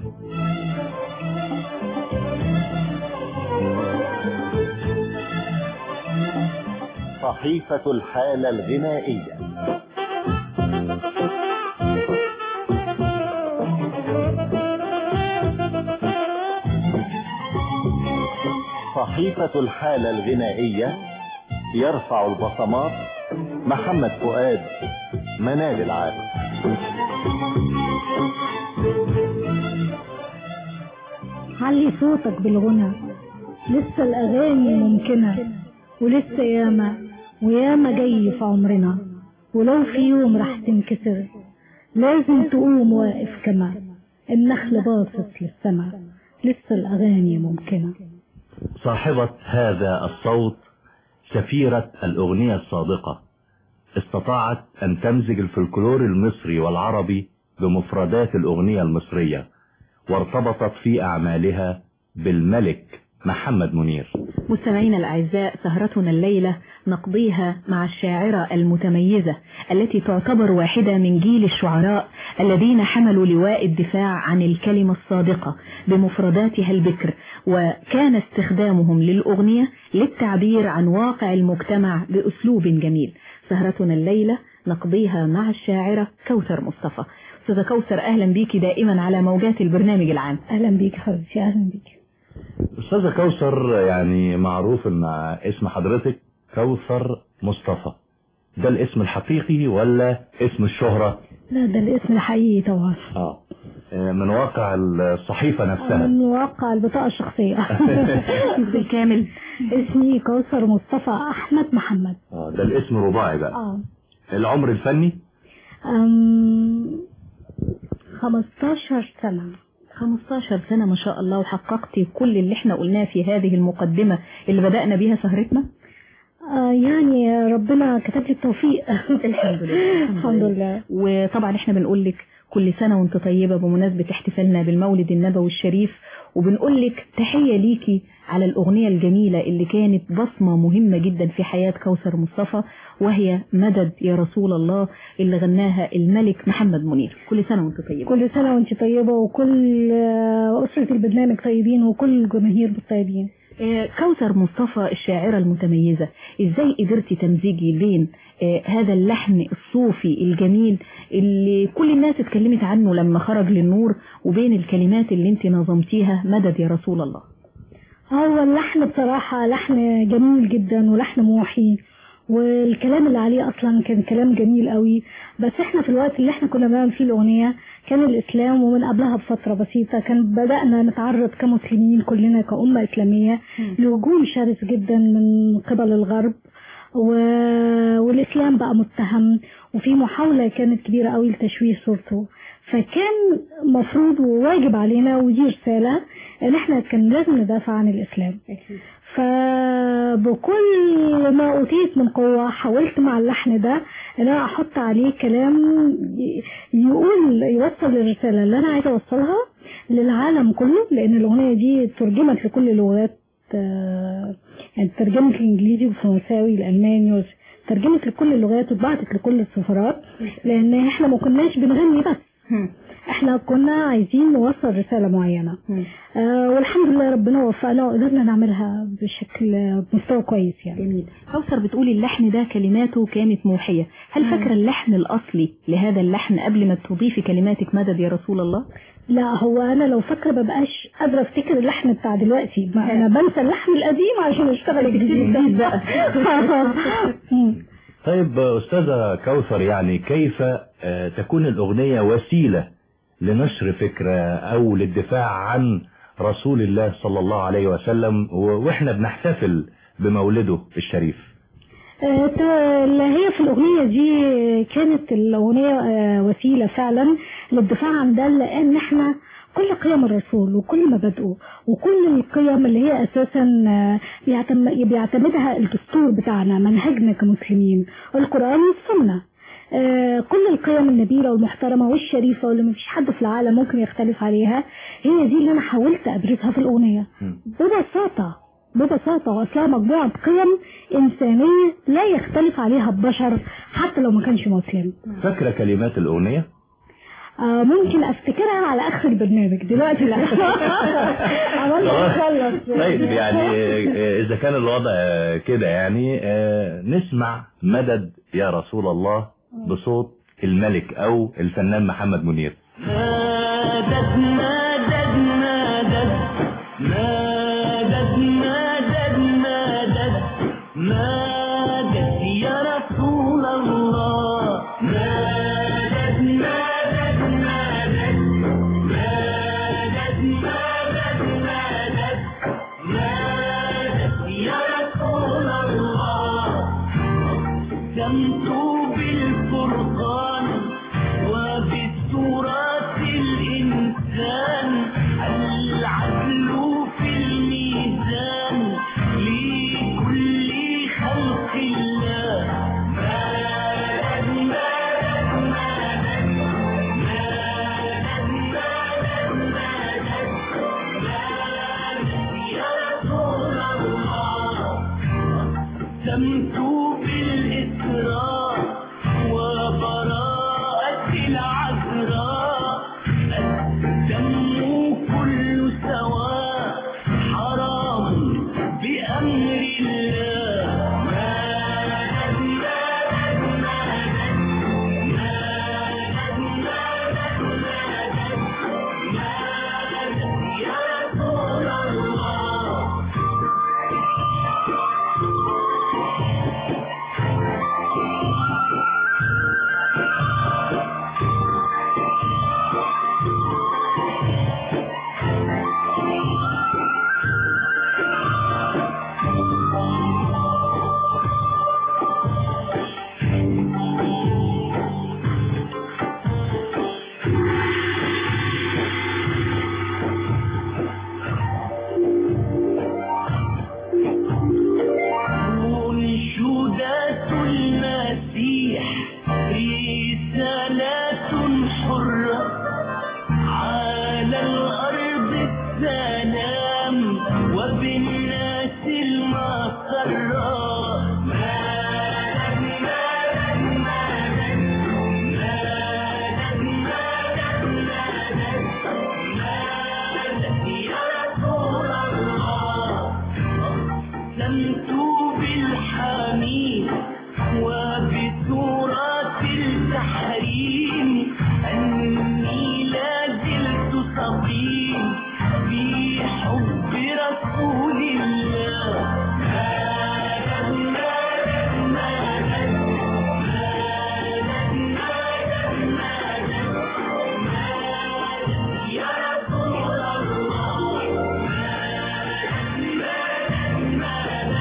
صحيفة الحالة الغنائية. صحيفة الحالة الغنائية يرفع البصمات محمد فؤاد منال العالم. علي صوتك بالغنى، لسه الأغاني ممكنة، ولسه ياما وياما جاي في عمرنا، ولو في يوم راح تنكسر لازم تقوم واقف كما النخل باصص للسما، لسه الأغاني ممكنة. صاحبة هذا الصوت سفيرة الأغنية الصادقة، استطاعت أن تمزج الفلكلور المصري والعربي بمفردات الأغنية المصرية، وارتبطت في أعمالها بالملك محمد منير. مستمعينا الأعزاء، سهرتنا الليلة نقضيها مع الشاعرة المتميزة التي تعتبر واحدة من جيل الشعراء الذين حملوا لواء الدفاع عن الكلمة الصادقة بمفرداتها البكر، وكان استخدامهم للأغنية للتعبير عن واقع المجتمع بأسلوب جميل. سهرتنا الليلة نقضيها مع الشاعرة كوثر مصطفى. أستاذة كوثر، أهلا بيكي دائما على موجات البرنامج العام. أهلا بيكي حبيبتي، أهلا بيكي. أستاذة كوثر، يعني معروف ان اسم حضرتك كوثر مصطفى، ده الاسم الحقيقي ولا اسم الشهرة؟ لا، ده الاسم الحقيقي طبعا. اه من واقع الصحيفة نفسها؟ من واقع البطاقة الشخصية. بالكامل اسمي كوثر مصطفى أحمد محمد. اه ده الاسم رباعي بقى. اه العمر الفني؟ أم... خمستاشر سنة. خمستاشر سنة ما شاء الله، وحققتي كل اللي احنا قلناه في هذه المقدمة اللي بدأنا بيها سهرتنا. آه يعني ربنا كتب لي التوفيق. الحمد لله. الحمد لله. وطبعا احنا بنقول لك كل سنة وانت طيبة بمناسبة احتفالنا بالمولد النبوي الشريف، وبنقول لك تحية ليكي على الأغنية الجميلة اللي كانت بصمة مهمة جدا في حياة كوثر مصطفى، وهي مدد يا رسول الله اللي غناها الملك محمد منير. كل سنة وانت طيبة. كل سنة وانت طيبة، وكل أسرة البرنامج طيبين، وكل الجماهير بالطيبين. كوثر مصطفى الشاعرة المتميزة، ازاي قدرتي تمزجي بين هذا اللحن الصوفي الجميل اللي كل الناس اتكلمت عنه لما خرج للنور، وبين الكلمات اللي انت نظمتيها مدد يا رسول الله؟ هو اللحن بصراحة لحن جميل جدا ولحن موحي، والكلام اللي عليه اصلا كان كلام جميل قوي، بس احنا في الوقت اللي احنا كنا بنعمل فيه الاغنية كان الاسلام، ومن قبلها بفترة بسيطة كان بدأنا نتعرض كمسلمين كلنا كأمة اسلامية لهجوم شرس جدا من قبل الغرب، و... والاسلام بقى متهم، وفي محاولة كانت كبيرة قوي لتشويه صورته، فكان مفروض وواجب علينا، ودي رسالة ان احنا كان لازم ندافع عن الاسلام. فبكل ما اوتيت من قوة حاولت مع اللحن ده ان انا احط عليه كلام يقول يوصل الرسالة اللي انا عايزة اوصلها للعالم كله، لان الاغنية دي ترجمت لكل اللغات، يعني ترجمت الانجليزي والفرنساوي الالماني، ترجمت لكل اللغات واتبعتت لكل السفارات، لان احنا ما كناش بنغني بس، احنا كنا عايزين نوصل رسالة معينة. آه والحمد لله ربنا وفقنا وقدرنا نعملها بشكل مستوى كويس يعني. جميل. كوثر بتقولي اللحن ده كلماته كانت موحية، هل فاكرة اللحن الأصلي لهذا اللحن قبل ما تضيفي كلماتك مدد يا رسول الله؟ لا، هو انا لو فاكرة ببقاش قادرة افتكر اللحن بتاع دلوقتي، ما انا بنسى اللحن القديم عشان اشتغل الجديد بقى. طيب أستاذة كوثر، يعني كيف تكون الأغنية وسيلة لنشر فكرة أو للدفاع عن رسول الله صلى الله عليه وسلم وإحنا بنحتفل بمولده الشريف؟ اللي هي في الأغنية دي كانت الأغنية وسيلة فعلا للدفاع عن ده، لأن احنا كل قيم الرسول وكل مبادئه وكل القيم اللي هي أساسا بيعتمدها الدستور بتاعنا، منهجنا كمسلمين، القرآن والسنة، كل القيم النبيلة والمحترمة والشريفة واللي مفيش حد في العالم ممكن يختلف عليها، هي دي اللي أنا حاولت أبرزها في الأغنية ببساطة ببساطة وأصلها مجموعة قيم إنسانية لا يختلف عليها البشر حتى لو ما كانش مسلم. فاكرة كلمات الأغنية؟ آه ممكن افتكرها على اخر البرنامج، دلوقتي لا. عملنا نخلص. طيب يعني اذا كان الوضع كده يعني نسمع مدد يا رسول الله بصوت الملك او الفنان محمد منير. مدد مدد مدد مدد مدد أقسمت بالإسراء وبراءة العذراء الدم كل سواء حرام بأمر الله مالت مالت مالت مالت مالت مالت يا رسول الله. منشودات المسيح رسالات حرة على الأرض السلام وبالناس المسرة مالت مالت مالت مالت مالت مالت يا رسول الله. أقسمت بالحميد وبسورة التحريم أني لا زلت سقيم في حب رسول الله مالت مالت مالت مالت مالت مالت يا رسول الله مالت مالت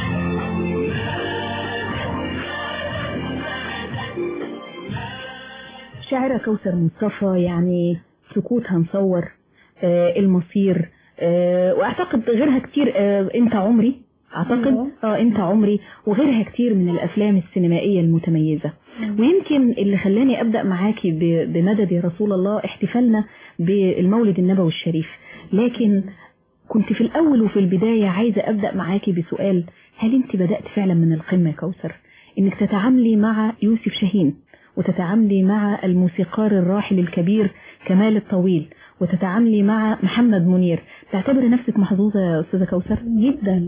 شاعرة كوثر مصطفى، يعني سكوتها مصور آه المصير آه واعتقد غيرها كتير آه انت عمري اعتقد اه انت عمري وغيرها كتير من الافلام السينمائية المتميزة. ويمكن اللي خلاني ابدأ معاكي بمدد يا رسول الله احتفالنا بالمولد النبوي الشريف، لكن كنت في الاول وفي البداية عايزة ابدأ معاكي بسؤال: هل انت بدأت فعلا من القمة يا كوثر انك تتعاملي مع يوسف شاهين وتتعاملي مع الموسيقار الراحل الكبير كمال الطويل وتتعاملي مع محمد منير؟ تعتبري نفسك محظوظة يا أستاذة كوثر؟ جدا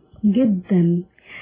جدا.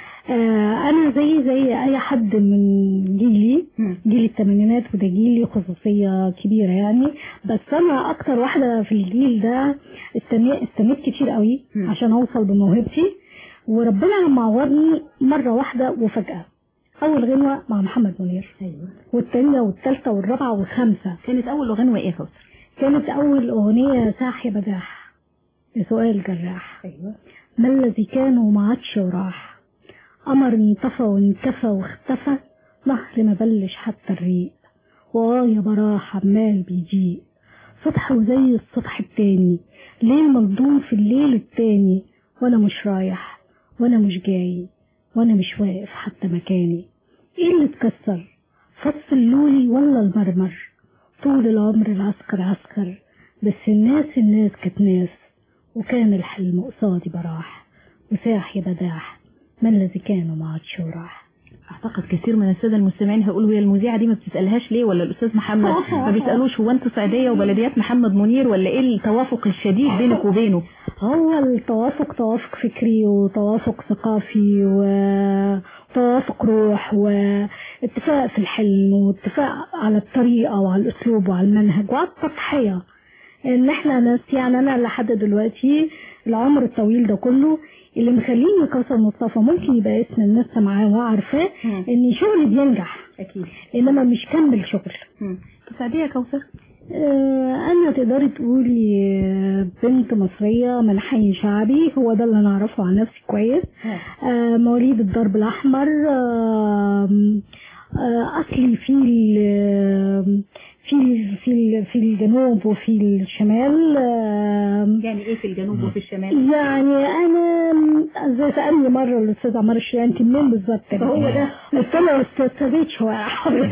آه أنا زي زي أي حد من جيلي، جيل الثمانينات، وده جيلي خصوصية كبيرة يعني، بس أنا أكتر واحدة في الجيل ده استنيت كتير قوي عشان أوصل بموهبتي، وربنا لما عوضني مرة واحدة وفجأة. أول غنوة مع محمد منير، أيوة. والثانية والثالثة والرابعة والخامسة. كانت أول غنوة إيه كوثر؟ كانت أول أغنية ساح يا بداح لسؤال جراح، أيوة. ما الذي كان وما عادش وراح، قمر انطفى وانكفى واختفى، نهر ما بلش حتى الريق، وآه يا براح عمال بيجيء، صبح وزي الصبح التاني، ليل مظلوم في الليل التاني، وأنا مش رايح وأنا مش جاي وأنا مش واقف حتى مكاني. إيه اللي اتكسر، فص اللولي ولا المرمر، طول العمر العسكر عسكر، بس الناس الناس كانت ناس، وكان الحلم قصادي براح، وساح يا بداح ما الذي كان وما عادش وراح. اعتقد كثير من الساده المستمعين هيقولوا هي المذيعه دي ما بتسالهاش ليه، ولا الاستاذ محمد ما بيسالوش هو انتوا صعيديه وبلديات محمد منير، ولا ايه التوافق الشديد بينك وبينه؟ هو التوافق توافق فكري وتوافق ثقافي وتوافق روح واتفاق في الحلم واتفاق على الطريقه وعلى الاسلوب وعلى المنهج وعلى التضحيه. ان احنا ناس يعني انا لحد دلوقتي العمر الطويل ده كله اللي مخليني كوثر مصطفى ممكن يبقى اسم الناس سامعاه وعارفاه ان شغلي بينجح اكيد، انما مش كمل شغل. تساعديه يا كوثر؟ آه انا تقدري تقولي بنت مصريه من حي شعبي، هو ده اللي انا اعرفه عن نفسي كويس. آه مواليد الدرب الاحمر. آه آه اصلي في في في في الجنوب وفي الشمال. يعني ايه في الجنوب وفي الشمال؟ يعني انا زي سألني مرة الاستاذ عمار الشيعي انت منين بالظبط؟ هو ده. قلت له استاذ شوية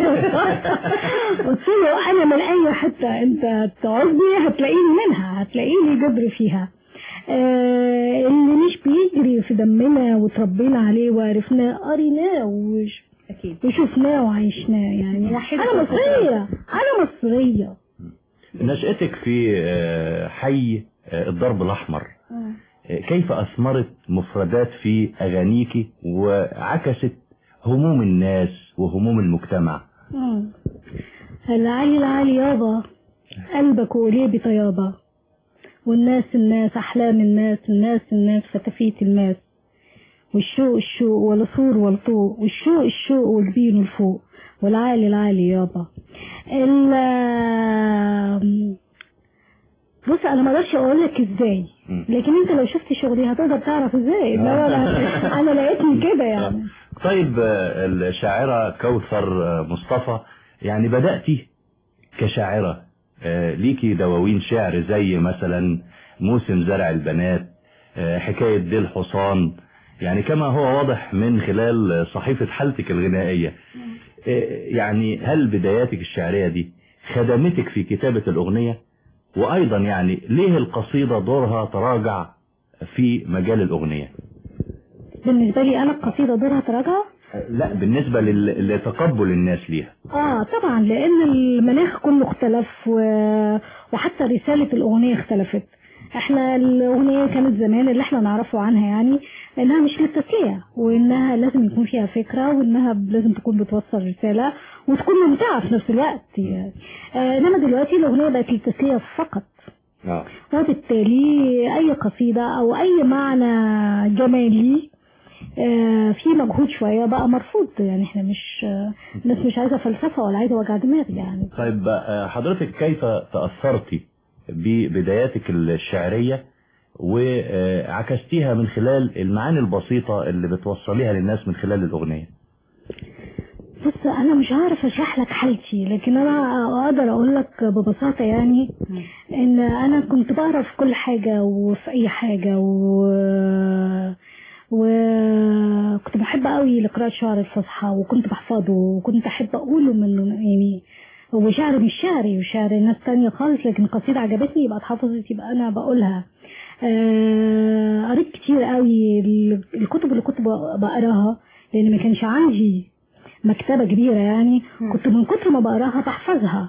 قلت له انا من اي حتة انت تعوزني هتلاقيني منها، هتلاقيني جبر فيها. آه اللي مش بيجري في دمنا وتربينا عليه وعرفناه قريناه وش أكيد وشفناه وعيشناه. يعني أنا مصرية أنا مصرية. نشأتك في حي الضرب الأحمر كيف أثمرت مفردات في أغانيك وعكست هموم الناس وهموم المجتمع؟ مم. العالي العالي يابا قلبك وليه بطيابة، والناس الناس أحلام الناس الناس الناس فتفيت الماس، والشوق الشوق والصور والطوق، والشوق الشوق والبين الفوق، والعالي العالي يابا. بص انا ما اقدرش اقول لك ازاي، لكن انت لو شفت شغلي هتقدر تعرف ازاي. انما انا انا لقيتني كده يعني. طيب الشاعرة كوثر مصطفى، يعني بدأتي كشاعرة ليكي دواوين شعر زي مثلا موسم زرع البنات، حكاية دي الحصان، يعني كما هو واضح من خلال صحيفة حالتك الغنائية. يعني هل بداياتك الشعرية دي خدمتك في كتابة الأغنية؟ وأيضا يعني ليه القصيدة دورها تراجع في مجال الأغنية؟ بالنسبة لي أنا القصيدة دورها تراجع؟ لا، بالنسبة لتقبل الناس ليها. آه طبعا، لأن المناخ كله اختلف و... وحتى رسالة الأغنية اختلفت. احنا الأغنية كانت زمان اللي احنا نعرفه عنها يعني انها مش للتسلية، وانها لازم يكون فيها فكرة، وانها لازم تكون بتوصل رسالة وتكون ممتعة في نفس الوقت يعني. آه انما دلوقتي الأغنية بقت للتسلية فقط. آه. وبالتالي اي قصيدة او اي معنى جمالي آه في مجهود شوية بقى مرفوض. يعني احنا مش آه الناس مش عايزة فلسفة ولا عايزة وجع دماغ يعني. طيب حضرتك كيف تأثرتي ببداياتك الشعرية وعكستيها من خلال المعاني البسيطة اللي بتوصليها للناس من خلال الأغنية؟ بص أنا مش عارف أشرح لك حالتي، لكن أنا أقدر أقول لك ببساطة يعني إن أنا كنت بقرأ في كل حاجة وفي أي حاجة، و وكنت بحب قوي لقراءة شعر الفصحى، وكنت بحفظه وكنت أحب أقوله منه يعني. وشعر مش شعري وشعر ناس تانية خالص، لكن قصيدة عجبتني يبقى اتحفظت يبقى أنا بقولها. قريت كتير قوي الكتب اللي كنت بقراها، لأن ما كانش عندي مكتبة كبيرة يعني، كنت من كتر ما بقراها بحفظها.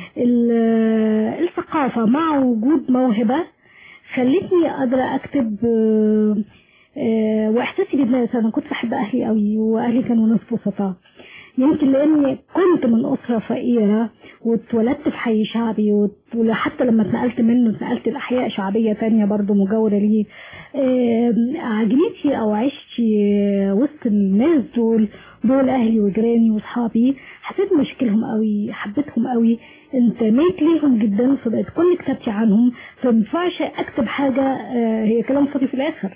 الثقافة مع وجود موهبة خلتني قادرة أكتب، وإحساسي بالناس. أنا كنت بحب أهلي قوي، وأهلي كانوا ناس بسطاء، يمكن لاني كنت من اسره فقيره واتولدت في حي شعبي، وحتى لما اتنقلت منه اتنقلت لاحياء شعبيه تانية برضو مجاوره ليه. عجلتي او عشتي وسط الناس دول دول اهلي وجيراني واصحابي، حسيت مشاكلهم قوي، حبيتهم قوي، انتميت ليهم جدا، فبقت كل كتابتي عنهم. فمينفعش اكتب حاجه هي كلام فاضي في الاخر.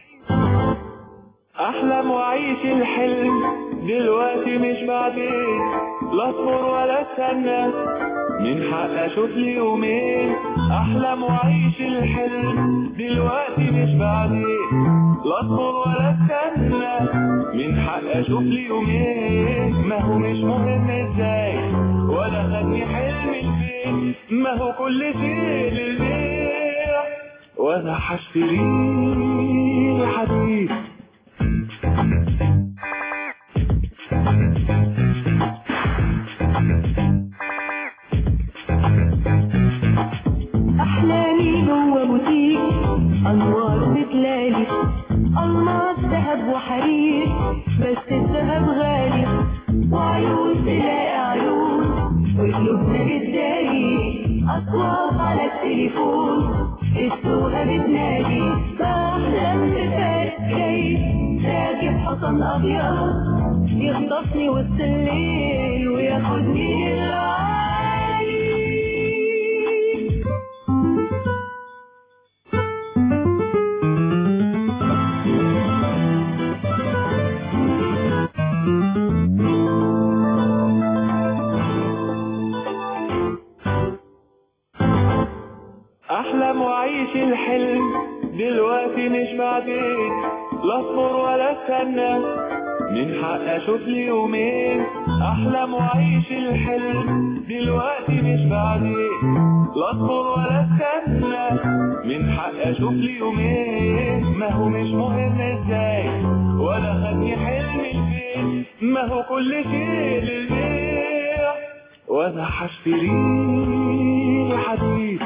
احلم واعيش الحلم دلوقتي مش بعدين، لا اصبر ولا استنى، من حق اشوف لي يومين. احلم واعيش الحلم دلوقتي مش بعدين، لا اصبر ولا استنى، من حق اشوف لي يومين. ما هو مش مهم ازاي ولا خدني حلمي لفين، ما هو كل شيء للبيع وانا هشتريه حديد. أحلامي جوه بوتيك أنوار بتلالي، ألماس ذهب وحرير، بس الذهب غالي، وعيون تلاقي عيون وقلوبنا بتداري، أصوات على التليفون السوقة بتنادي. بحلم بفارس جاي راكب حصان أبيض يخطفني وسط الليل وياخدني للعالي. أحلم وأعيش الحلم دلوقتي مش بعدين، لا اصبر ولا استنى، من حق اشوف لي يومين. احلم واعيش الحلم دلوقتي مش بعدين، لا اصبر ولا استنى من حق اشوف لي يومين ما هو مش مهم ازاي ولا خدني حلمي الفين ما هو كل شيء للبيع وانا هشتري حديد.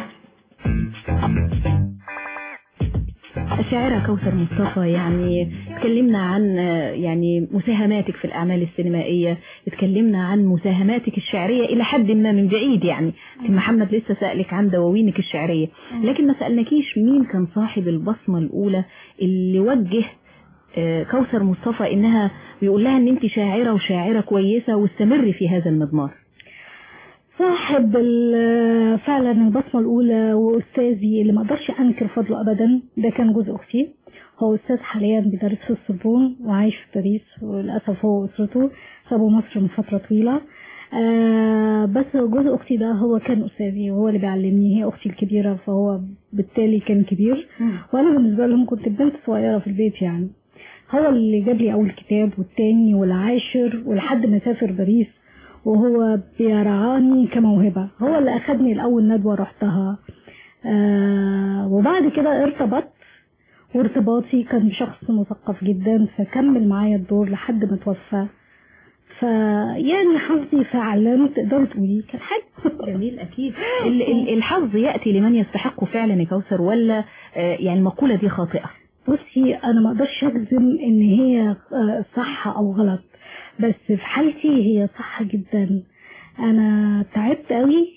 الشاعرة كوثر مصطفى، يعني اتكلمنا عن يعني مساهماتك في الأعمال السينمائية، اتكلمنا عن مساهماتك الشعرية إلى حد ما من بعيد، يعني محمد لسه سألك عن دواوينك الشعرية، لكن ما سألناكيش مين كان صاحب البصمة الأولى اللي وجه كوثر مصطفى إنها بيقول لها إن أنت شاعرة وشاعرة كويسة واستمري في هذا المضمار. صاحب فعلا البصمة الأولى وأستاذي اللي ما أقدرش أنكر فضله أبدا ده كان جوز أختي. هو أستاذ حاليا بيدرس في السوربون وعايش في باريس، وللأسف هو وأسرته سابوا مصر من فترة طويلة. آه بس جوز أختي ده هو كان أستاذي وهو اللي بيعلمني، هي أختي الكبيرة فهو بالتالي كان كبير، وأنا بالنسبة لهم كنت بنت صغيرة في البيت. يعني هو اللي جاب لي أول كتاب والتاني والعاشر ولحد ما سافر باريس، وهو بيرعاني كموهبة. هو اللي أخدني الأول ندوة رحتها، آه وبعد كده ارتبط، وارتباطي كان بشخص مثقف جدا فكمل معايا الدور لحد ما توفى. فيعني حظي فعلا تقدري تقولي كان حلو. جميل. أكيد الحظ يأتي لمن يستحقه فعلا يا كوثر، ولا يعني المقولة دي خاطئة؟ بصي أنا ما أقدرش أجزم إن هي صح أو غلط، بس في حالتي هي صح جدا. انا تعبت قوي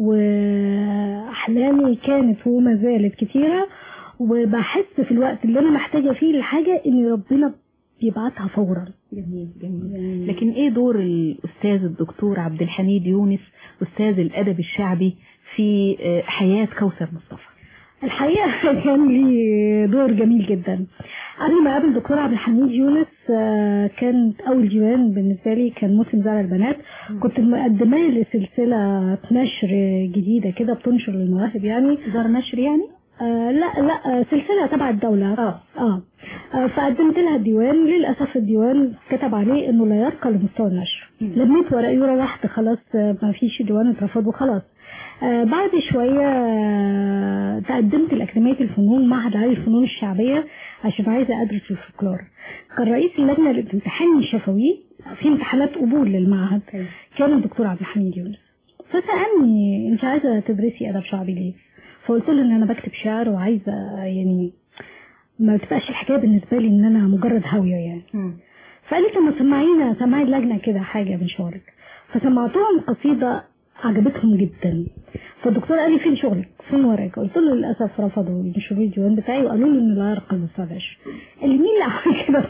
واحلامي كانت وما زالت كتيرة، وبحس في الوقت اللي انا محتاجة فيه الحاجة ان ربنا بيبعتها فورا. جميل جميل. لكن ايه دور الاستاذ الدكتور عبد الحميد يونس استاذ الادب الشعبي في حياة كوثر مصطفى؟ الحقيقة كان لي دور جميل جدا. قبل ما قابل دكتور عبد الحميد يونس كان أول ديوان بالنسبة لي كان مسلم زرع البنات، كنت مقدمة لسلسلة نشر جديدة كده بتنشر المواهب. يعني دار نشر يعني؟ آه لا لا سلسلة تبع الدولة. آه. آه. آه فقدمت لها الديوان، للأسف الديوان كتب عليه إنه لا يرقى لمستوى النشر. لميت ورقي وروحت خلاص، ما فيش ديوان اترفض وخلاص. آه بعد شوية آه تقدمت لأكاديمية الفنون معهد عالي الفنون الشعبية عشان عايزة أدرس الفولكلور. كان رئيس اللجنة للامتحان الشفوي في امتحانات قبول للمعهد كان الدكتور عبد الحميد يونس، فسألني أنت عايزة تدرسي أدب شعبي ليه؟ فقلت له إن أنا بكتب شعر وعايزة يعني ما تبقاش الحكاية بالنسبة لي إن أنا مجرد هاوية يعني. م. فقال لي طب سمعينا سمعي اللجنة كده حاجة من شعرك. فسمعتهم قصيدة عجبتهم جدا، فالدكتور قال لي فين شغلك فين ورقك؟ قلت له للاسف رفضوا ينشروا الديوان بتاعي وقالوا لي ان لا يرقى المستوى. اللي مين اللي عمل كده؟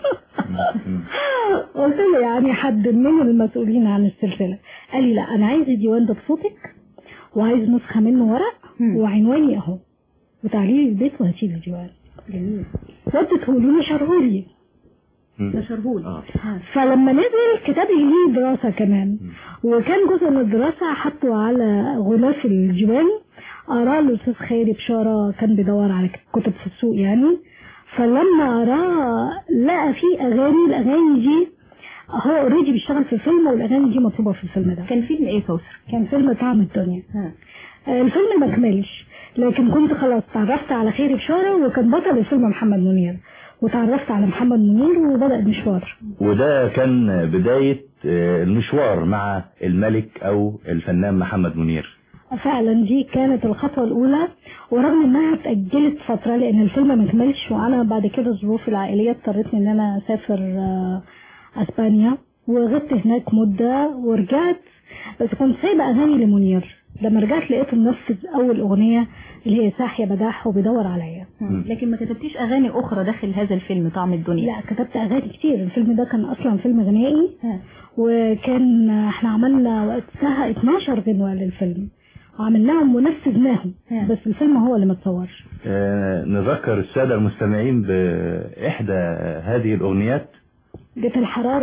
قلت له يعني حد من المسؤولين عن السلسله. قال لي لا انا عايز الديوان ده بصوتك وعايز نسخه منه ورق وعنواني اهو وتعالي لي البيت وهاتي لي الديوان. جميل. ودته له نشره لي نشرهولي. آه. فلما نزل كتاب لي دراسة كمان، وكان جزء من الدراسة حطه على غلاف الجبال. قراه الأستاذ خيري بشارة كان بيدور على كتب في السوق يعني، فلما قراه لقى فيه أغاني. الأغاني دي هو اوريدي بيشتغل في الفيلم والأغاني دي مطلوبة في الفيلم ده. كان فيلم ايه كوثر؟ كان فيلم طعم الدنيا. ها. الفيلم ما كملش، لكن كنت خلاص تعرفت على خيري بشارة وكان بطل الفيلم محمد منير، وتعرفت على محمد منير وبدأ المشوار. وده كان بداية المشوار مع الملك أو الفنان محمد منير. فعلا دي كانت الخطوة الأولى، ورغم انها اتأجلت فترة لأن الفيلم ما كملش، وأنا بعد كده الظروف العائلية اضطرتني ان انا اسافر اسبانيا وغبت هناك مدة ورجعت، بس كنت سايبة أغاني لمنير. لما رجعت لقيته منفذ أول أغنية اللي هي ساحية بداح وبيدور عليا. لكن ما كتبتيش أغاني أخرى داخل هذا الفيلم طعم الدنيا؟ لا كتبت أغاني كتير. الفيلم ده كان أصلا فيلم غنائي، وكان احنا عملنا وقتها اتناشر غنوة للفيلم وعملناهم ونفذناهم، بس الفيلم هو اللي ما اتصورش. آه نذكر السادة المستمعين بإحدى هذه الأغنيات. جت الحرارة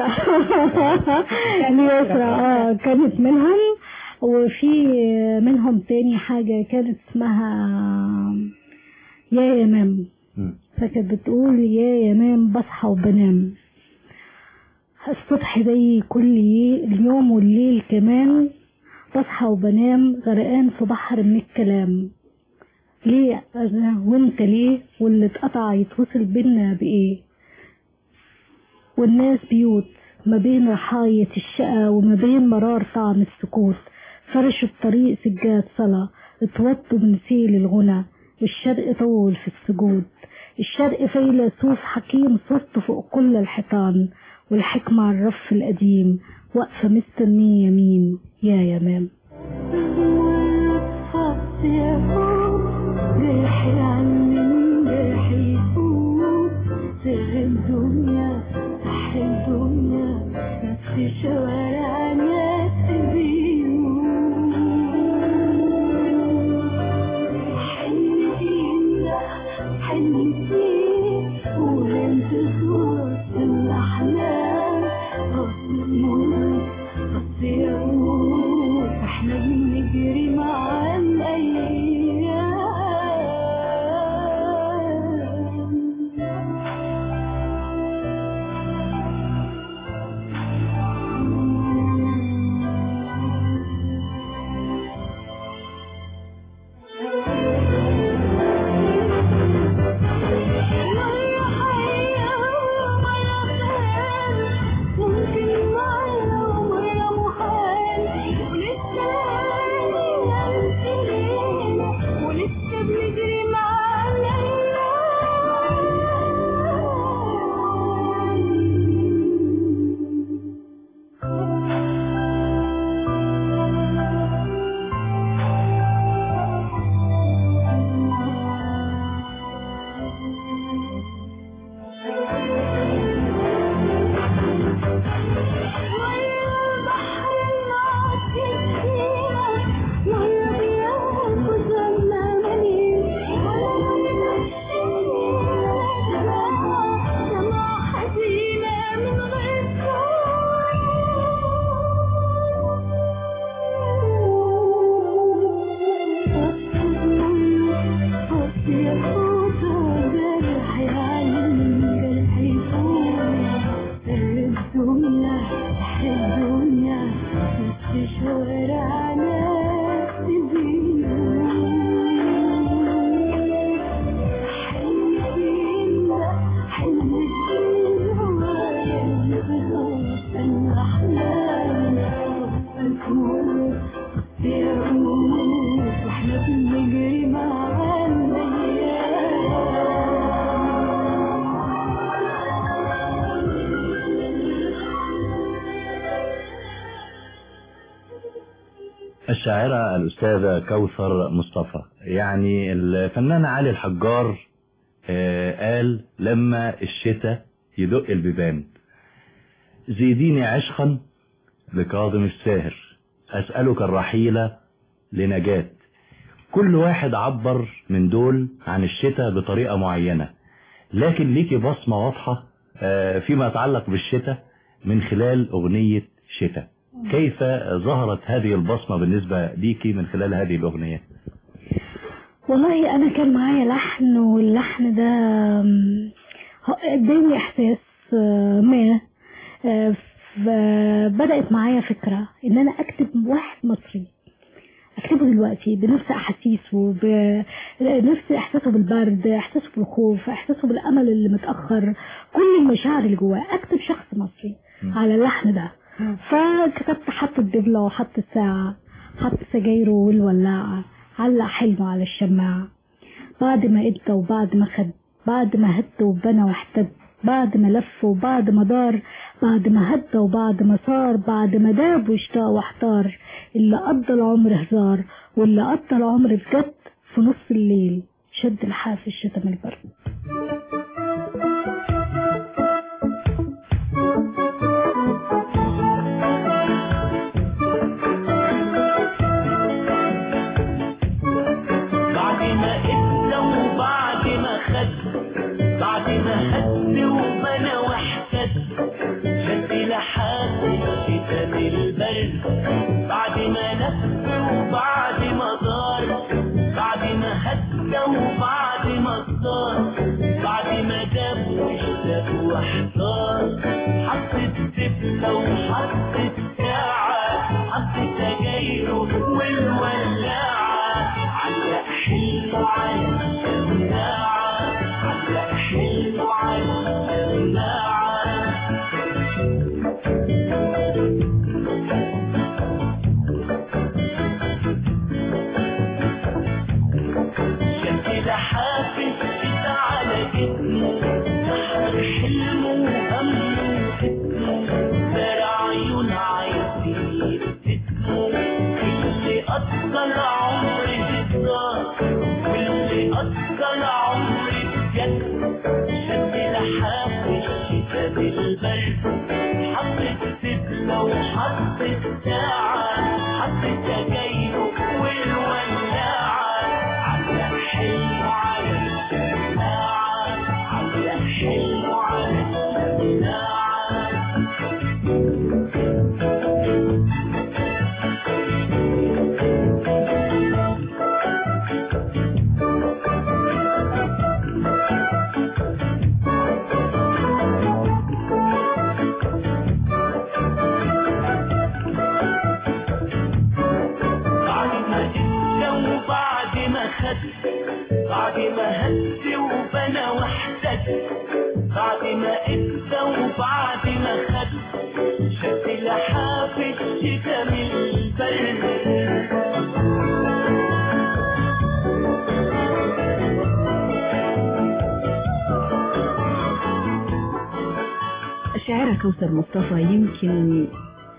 يعني يسرى اه كانت منهم، وفي منهم تاني حاجة كانت اسمها يا يمام، فكانت بتقول يا يمام بصحى وبنام الصبح زي كل اليوم والليل كمان، بصحى وبنام غرقان في بحر من الكلام. ليه أنا وانت ليه، واللي اتقطع يتوصل بينا بإيه؟ والناس بيوت ما بين رحاية الشقا وما بين مرار طعم السكوت، فرشوا الطريق سجاد صلاة، اتوطوا من سيل الغنى، والشرق طول في السجود. الشرق فيلسوف حكيم صورته فوق كل الحيطان، والحكمة على الرف القديم واقفة مستنية مين يا يمام. جرحي عني جرحي يفوت، سر الدنيا سحر الدنيا، نفس شوارع ناس بيوت. حلمي فينا حلمي فيك، وانت صوت الأحلام، غصب الموت غصب يموت، احنا بنجري مع الأيام. الشاعرة الأستاذة كوثر مصطفى. يعني الفنان علي الحجار قال لما الشتاء يدق البيبان، زيديني عشقا لكاظم الساهر، أسألك الرحيلة لنجاة. كل واحد عبر من دول عن الشتاء بطريقة معينة، لكن ليكي بصمة واضحة فيما يتعلق بالشتاء من خلال أغنية شتاء. كيف ظهرت هذه البصمة بالنسبة ليكي من خلال هذه الأغنية؟ والله أنا كان معايا لحن، واللحن ده اداني إحساس ما، بدأت معايا فكرة إن أنا أكتب واحد مصري، أكتبه دلوقتي بنفس أحاسيسه، بنفس إحساسه بالبرد، إحساسه بالخوف، إحساسه بالأمل اللي متأخر، كل المشاعر اللي جواه، أكتب شخص مصري على اللحن ده. فكتبت حط الدبلة وحط الساعة، حط سجايره والولاعة، علق حلمه على الشماعة. بعد ما ادى وبعد ما خد، بعد ما هد وبنى واحتد، بعد ما لف وبعد ما دار، بعد ما هد وبعد ما صار، بعد ما داب واشتاق واحتار، اللي قضى العمر هزار واللي قضى العمر بجد، في نص الليل شد الحاف الشتا من البرد. بعد ما لف وبعد ما دار، بعد ما هدى وبعد ما صار، بعد ما جاب واشتاق واحتار، حط الدبلة وحط الساعة، حط سجايره والولاعة علق حلمه على السماعة علق حلمه على السماعة شكل حافظ كده على جسمه سحر حلمه وهمه وفتنه زرع عيون عايزين اسمه اللي أطول عمري هزار واللي أطول عمري بجد شكل حافظ كده بالبرد حطت سبلة وحطت ساعة حطت جايله والولاعة علق حلمه على السماعة علق حلمه على السماعة بعد ما هد وبنى واحتد بعد ما ادى وبعد ما خد شكل حافظ كده من البرد الشاعرة كوثر مصطفى يمكن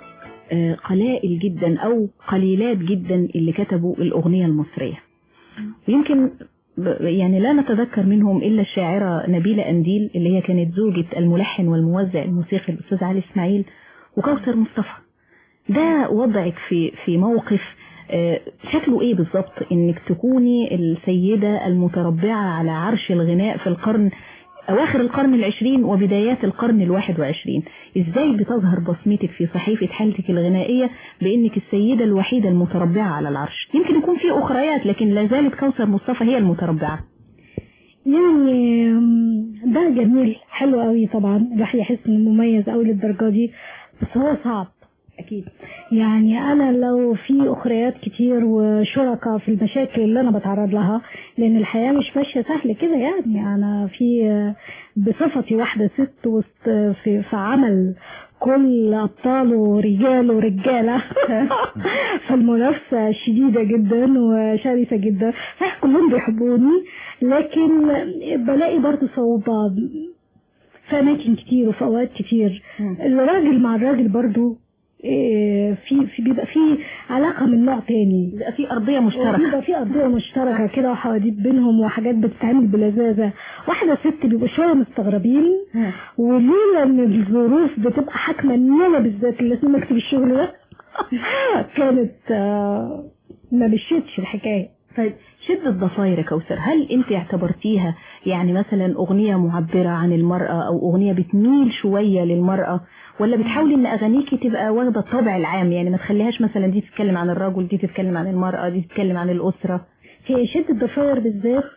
قلائل جدا أو قليلات جدا اللي كتبوا الأغنية المصرية، يمكن يعني لا نتذكر منهم إلا الشاعرة نبيلة قنديل اللي هي كانت زوجة الملحن والموزع الموسيقي الأستاذ علي إسماعيل، وكوثر مصطفى. ده وضعك في في موقف شكله إيه بالضبط إنك تكوني السيدة المتربعة على عرش الغناء في القرن أواخر القرن العشرين وبدايات القرن الواحد وعشرين؟ إزاي بتظهر بصمتك في صحيفة حالتك الغنائية بأنك السيدة الوحيدة المتربعة على العرش؟ يمكن يكون في أخريات لكن لا زالت كوثر مصطفى هي المتربعة. يعني ده جميل حلو قوي طبعا، راح يحس انه مميز قوي للدرجة دي، بس هو صعب أكيد. يعني أنا لو في أخريات كتير وشركاء في المشاكل اللي أنا بتعرض لها، لأن الحياة مش ماشية سهل كده، يعني أنا في بصفتي واحدة ست وسط في, في عمل كل أبطاله رجال ورجالة فالمنافسة شديدة جدا وشرسة جدا، صحيح كلهم بيحبوني لكن بلاقي برضو صعوبة في أماكن كتير وفي أوقات كتير. الراجل مع الراجل برضو في في بيبقى في علاقة من نوع تاني، بيبقى في أرضية مشتركة، بيبقى في أرضية مشتركة كده وحواديت بينهم وحاجات بتتعمل بلذاذة. واحدة ست بيبقوا شوية مستغربين، ولولا ان الظروف بتبقى حاكمة ان انا بالذات اللي لازم اكتب الشغل ده كانت ما مشيتش الحكاية. طيب شدة ضفاير كوثر، هل انت اعتبرتيها يعني مثلا اغنية معبرة عن المرأة او اغنية بتميل شوية للمرأة، ولا بتحاولي ان اغانيكي تبقى واخدة الطابع العام، يعني ما تخليهاش مثلا دي تتكلم عن الرجل، دي تتكلم عن المرأة، دي تتكلم عن الأسرة؟ هي شدة ضفاير بالذات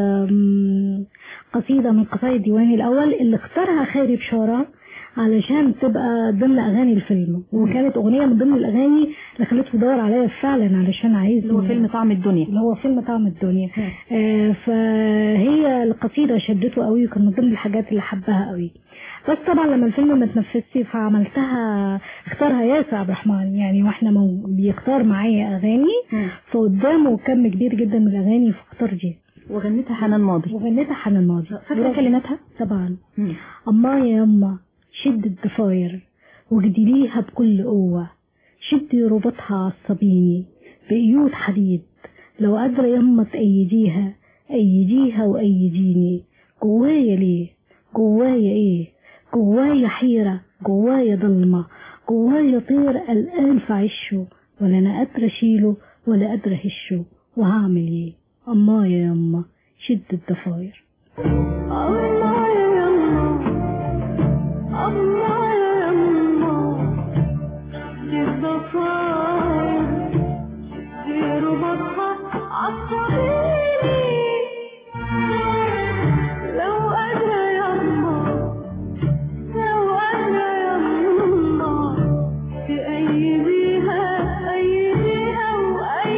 قصيدة من قصائد ديواني الأول اللي اختارها خيري بشارة علشان تبقى ضمن أغاني الفيلم، وكانت أغنية من ضمن الأغاني اللي خليته يدور عليها فعلا علشان عايز اللي هو فيلم طعم الدنيا اللي هو فيلم طعم الدنيا. آه فهي القصيدة شدته قوي وكان من ضمن الحاجات اللي حبها قوي. بس طبعا لما الفيلم ما تنفذش فعملتها اختارها ياسر عبد الرحمن، يعني واحنا مو بيختار معايا أغاني فقدامه كم كبير جدا من الأغاني فاختار دي وغنتها حنان ماضي وغنتها حنان ماضي فاكرة كلماتها؟ طبعا. مم. أما يا أما شد الضفاير وجدليها بكل قوة، شدي ربطها عصبيني بقيود حديد، لو قادرة يما تأيديها أيديها وأيديني. جوايا ليه جوايا ايه جوايا حيرة جوايا ضلمة جوايا طير قلقان في عشه، ولا أنا قادرة أشيله ولا قادرة أهشه، وهعمل ايه؟ أما يا يما شد الضفاير. أما يا يما أما يا يما شد الضفاير دي ربطها عصبيني، لو قادرة يما لو قادرة يما تأيديها أيديها وأيديني.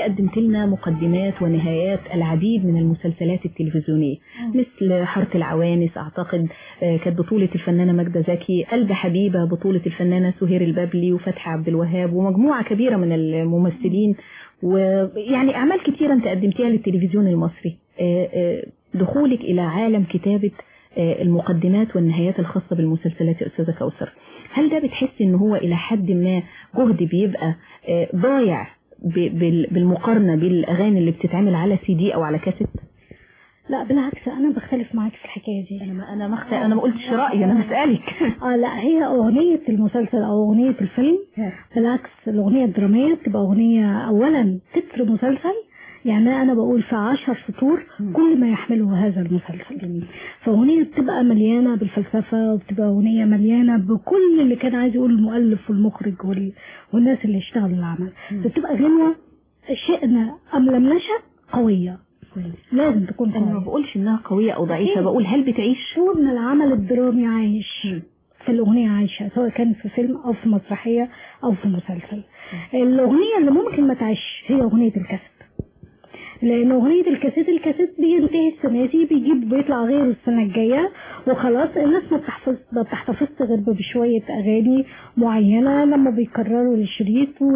حضرتك قدمت لنا مقدمات ونهايات العديد من المسلسلات التلفزيونية مثل حارة العوانس أعتقد كانت بطولة الفنانة ماجدة زكي، قلب حبيبة بطولة الفنانة سهير البابلي وفتحي عبد الوهاب ومجموعة كبيرة من الممثلين، ويعني أعمال كتيرة أنت قدمتها للتلفزيون المصري. دخولك إلى عالم كتابة المقدمات والنهايات الخاصة بالمسلسلات يا أستاذة كوثر، هل ده بتحس إن هو إلى حد ما جهد بيبقى ضايع بالمقارنة بالأغاني اللي بتتعمل على سي دي أو على كاسيت؟ لا بالعكس، انا بختلف معاك في الحكايه دي. انا ما انا ما مخت... انا ما قلتش رايي، انا بسالك. اه لا، هي اغنيه المسلسل او اغنيه الفيلم بالعكس، الاغنيه الدراميه بتبقى اغنيه اولا تتر مسلسل، يعني انا بقول في عشر سطور كل ما يحمله هذا المسلسل. فاغنيه بتبقى مليانه بالفلسفه، وبتبقى اغنيه مليانه بكل اللي كان عايز يقول المؤلف والمخرج وال... والناس اللي اشتغلوا العمل. بتبقى غنوه شئنا ام لم نشأ قويه، لازم تكون قوية. انا ما بقولش انها قوية او ضعيفة، بقول هل بتعيش؟ طول ما العمل الدرامي عايش م. في الاغنية عايشة، سواء كان في فيلم او في مسرحية او في مسلسل. الاغنية اللي ممكن ما تعيش هي اغنية الكاسيت، لان اغنية الكاسيت الكاسيت بينتهي السنة دي، بيجيب بيطلع غيره السنة الجاية وخلاص، الناس ما بتحفظ ما بتحتفظش غير بشوية اغاني معينة لما بيكرروا الشريط و...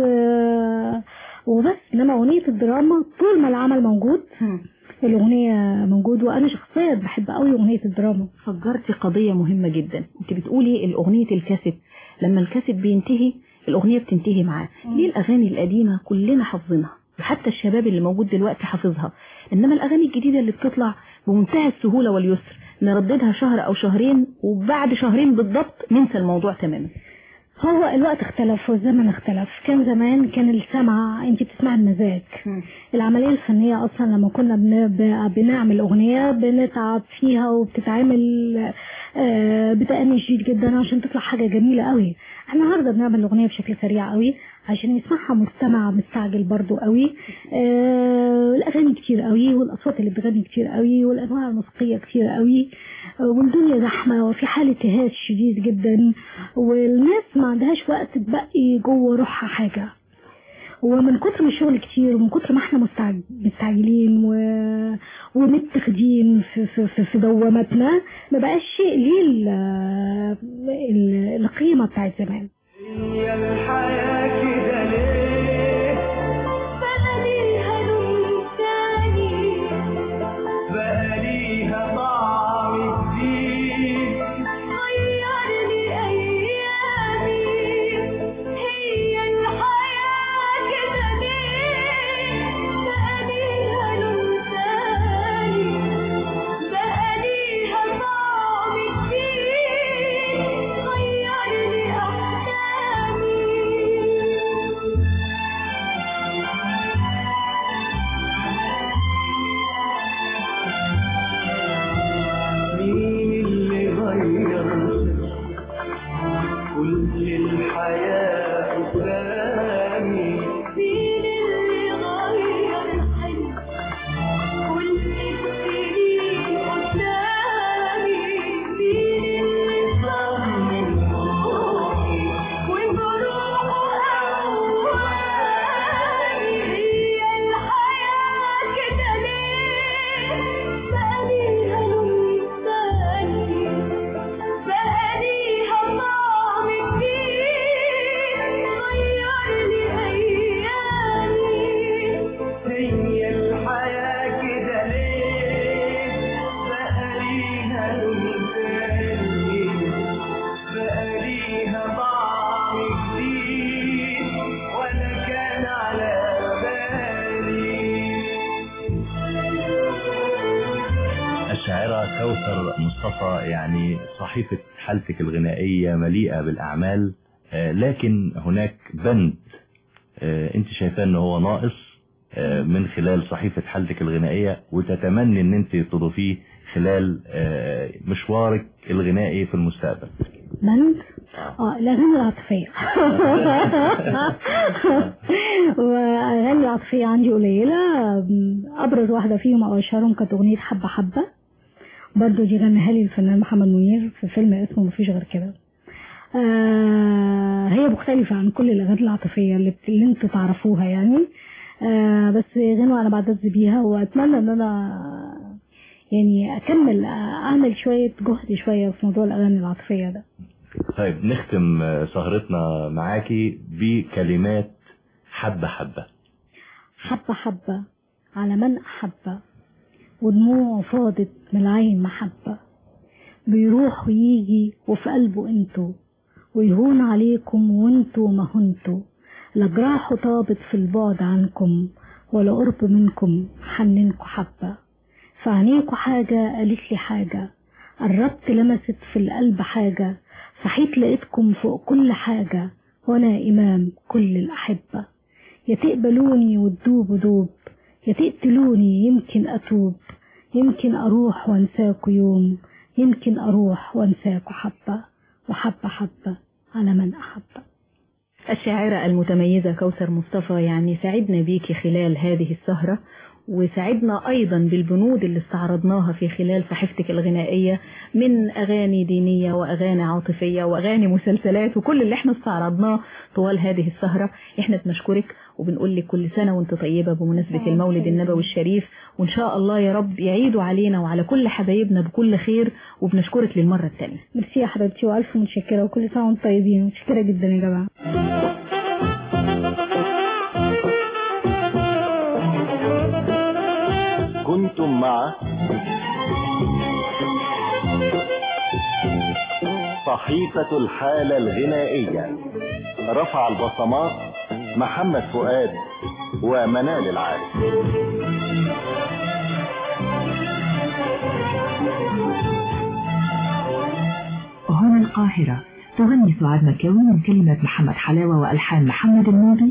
وبس. انما اغنية الدراما طول ما العمل موجود م. الأغنية موجود، وأنا شخصيا بحب قوي أغنية الدراما. فجرتي قضية مهمة جدا، انت بتقولي الأغنية الكاسيت لما الكاسيت بينتهي الأغنية بتنتهي معاه. ليه الأغاني القديمة كلنا حافظينها وحتى الشباب اللي موجود دلوقتي حافظها، إنما الأغاني الجديدة اللي بتطلع بمنتهى السهولة واليسر نرددها شهر أو شهرين وبعد شهرين بالضبط ننسى الموضوع تماما؟ هو الوقت اختلف والزمن اختلف. كان زمان كان السمع انت بتسمع المزاج. م. العملية الفنية اصلا لما كنا بنعمل اغنية بنتعب فيها وبتتعمل بتأني شديد جدا عشان تطلع حاجة جميلة قوي. احنا النهارده بنعمل الاغنية بشكل سريع قوي عشان يسمعها مستمع مستعجل برضو قوي. آه الاغاني كتير قوي والاصوات اللي بتغني كتير قوي والانواع الموسيقية كتير قوي، والدنيا زحمة وفي حالة اهتزاز شديد جدا، والناس ما عندهاش وقت تبقي جوه روحها حاجة. ومن كتر ما الشغل كتير ومن كتر ما احنا مستعجلين و... ومتخدين في, في, في, في دوامتنا، ما بقاش شيء ليه القيمة بتاعت زمان. هي الحياة كده ليه بقى ليها لون تاني، بقى ليها طعم جديد غيرني أيامي. هي الحياة كده ليه بقى ليها لون تاني، بقى ليها طعم جديد غيرني أحلامي. مين اللي غير كل الحياة قدامي؟ مين اللي غير حلم كل السنين قدامي؟ مين اللي صمم روحي وبروحه قواني؟ هي الحياة كده ليه بقى ليها لون تاني، بقى ليها طعم جديد غيرني أيامي. هي الحياة كده ليه بقى ليها لون تاني، بقى ليها طعم جديد ولا كان على بالي. الشاعرة كوثر مصطفى، يعني صحيفة حالتك الغنائية مليئة بالأعمال، آه، لكن هناك بند آه، انت شايفاه ان هو ناقص آه، من خلال صحيفة حالتك الغنائية، وتتمني ان انت تضيفيه خلال آه، مشوارك الغنائي في المستقبل. بند اه الاغاني العاطفيه. واغاني العاطفيه عندي قليله، ابرز واحده فيهم او اشهرهم كانت اغنيه حبه حبه، برضو دي غناها لي الفنان محمد منير في فيلم اسمه مفيش غير كده. آه هي مختلفه عن كل الاغاني العاطفيه اللي, اللي انتوا تعرفوها يعني. آه بس غنوة انا بعتز بيها، واتمنى ان انا يعني اكمل اعمل شوية جهد شوية في موضوع الاغاني العاطفية ده. طيب نختم سهرتنا معاكي بكلمات حبة حبة. حبة حبة على من أحبه، ودموع فاضت من العين محبة، بيروح ويجي وفي قلبه انتو، ويهون عليكم وانتو ما هنتو، لا جراحه طابت في البعد عنكم ولا قرب منكم حننكو حبة، فعنيكو حاجة قالت لي حاجة، قربت لمست في القلب حاجة، صحيت لقيتكم فوق كل حاجة، وانا امام كل الاحبة، يا تقبلوني وتدوب دوب، يا تقتلوني يمكن اتوب، يمكن اروح وانساكوا يوم، يمكن اروح وانساكوا حبة، وحبة حبة على من احبه. الشاعرة المتميزة كوثر مصطفى، يعني سعدنا بيكي خلال هذه السهرة، وسعدنا أيضا بالبنود اللي استعرضناها في خلال صحيفتك الغنائية من أغاني دينية وأغاني عاطفية وأغاني مسلسلات وكل اللي احنا استعرضناه طوال هذه السهرة. احنا بنشكرك وبنقول لك كل سنة وانت طيبة بمناسبة المولد النبوي الشريف، وإن شاء الله يا رب يعيدوا علينا وعلى كل حبايبنا بكل خير، وبنشكرك للمرة الثانية. ميرسي يا حبيبتي وألف متشكرة، وكل سنة وانتم طيبين. متشكرة جدا يا جماعة. كنتم مع صحيفة الحالة الغنائية، رفع البصمات محمد فؤاد ومنال العارف. هنا القاهرة، تغني سعاد مكاوي من كلمة محمد حلاوة وألحان محمد الموجي.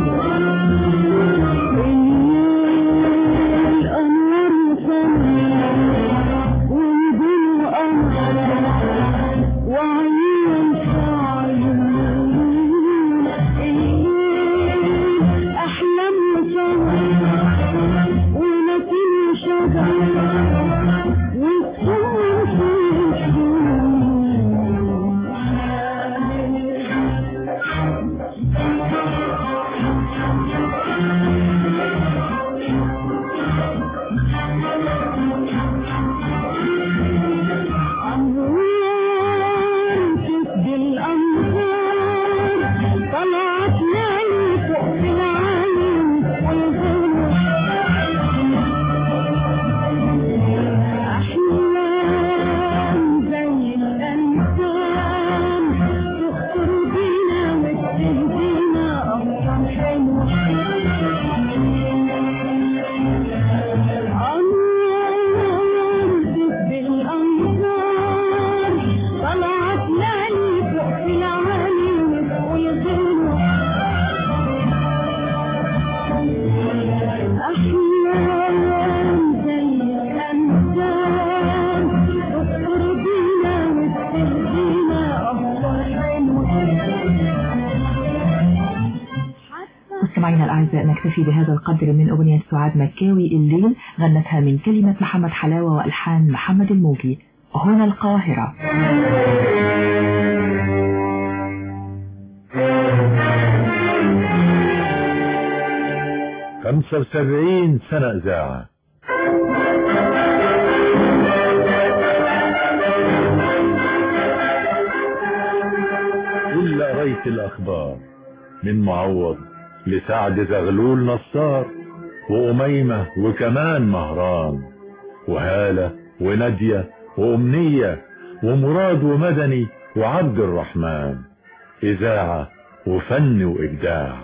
مستمعينا الأعزاء، نكتفي بهذا القدر من أغنية سعاد مكاوي الليل، غنتها من كلمة محمد حلاوة وألحان محمد الموجي. هنا القاهرة. خمسة وسبعين سنة إذاعة، كل قريت الأخبار من معوض لسعد زغلول نصار وأميمة وكمان مهران وهالة ونادية وأمنية ومراد ومدني وعبد الرحمن، إذاعة وفن وإبداع.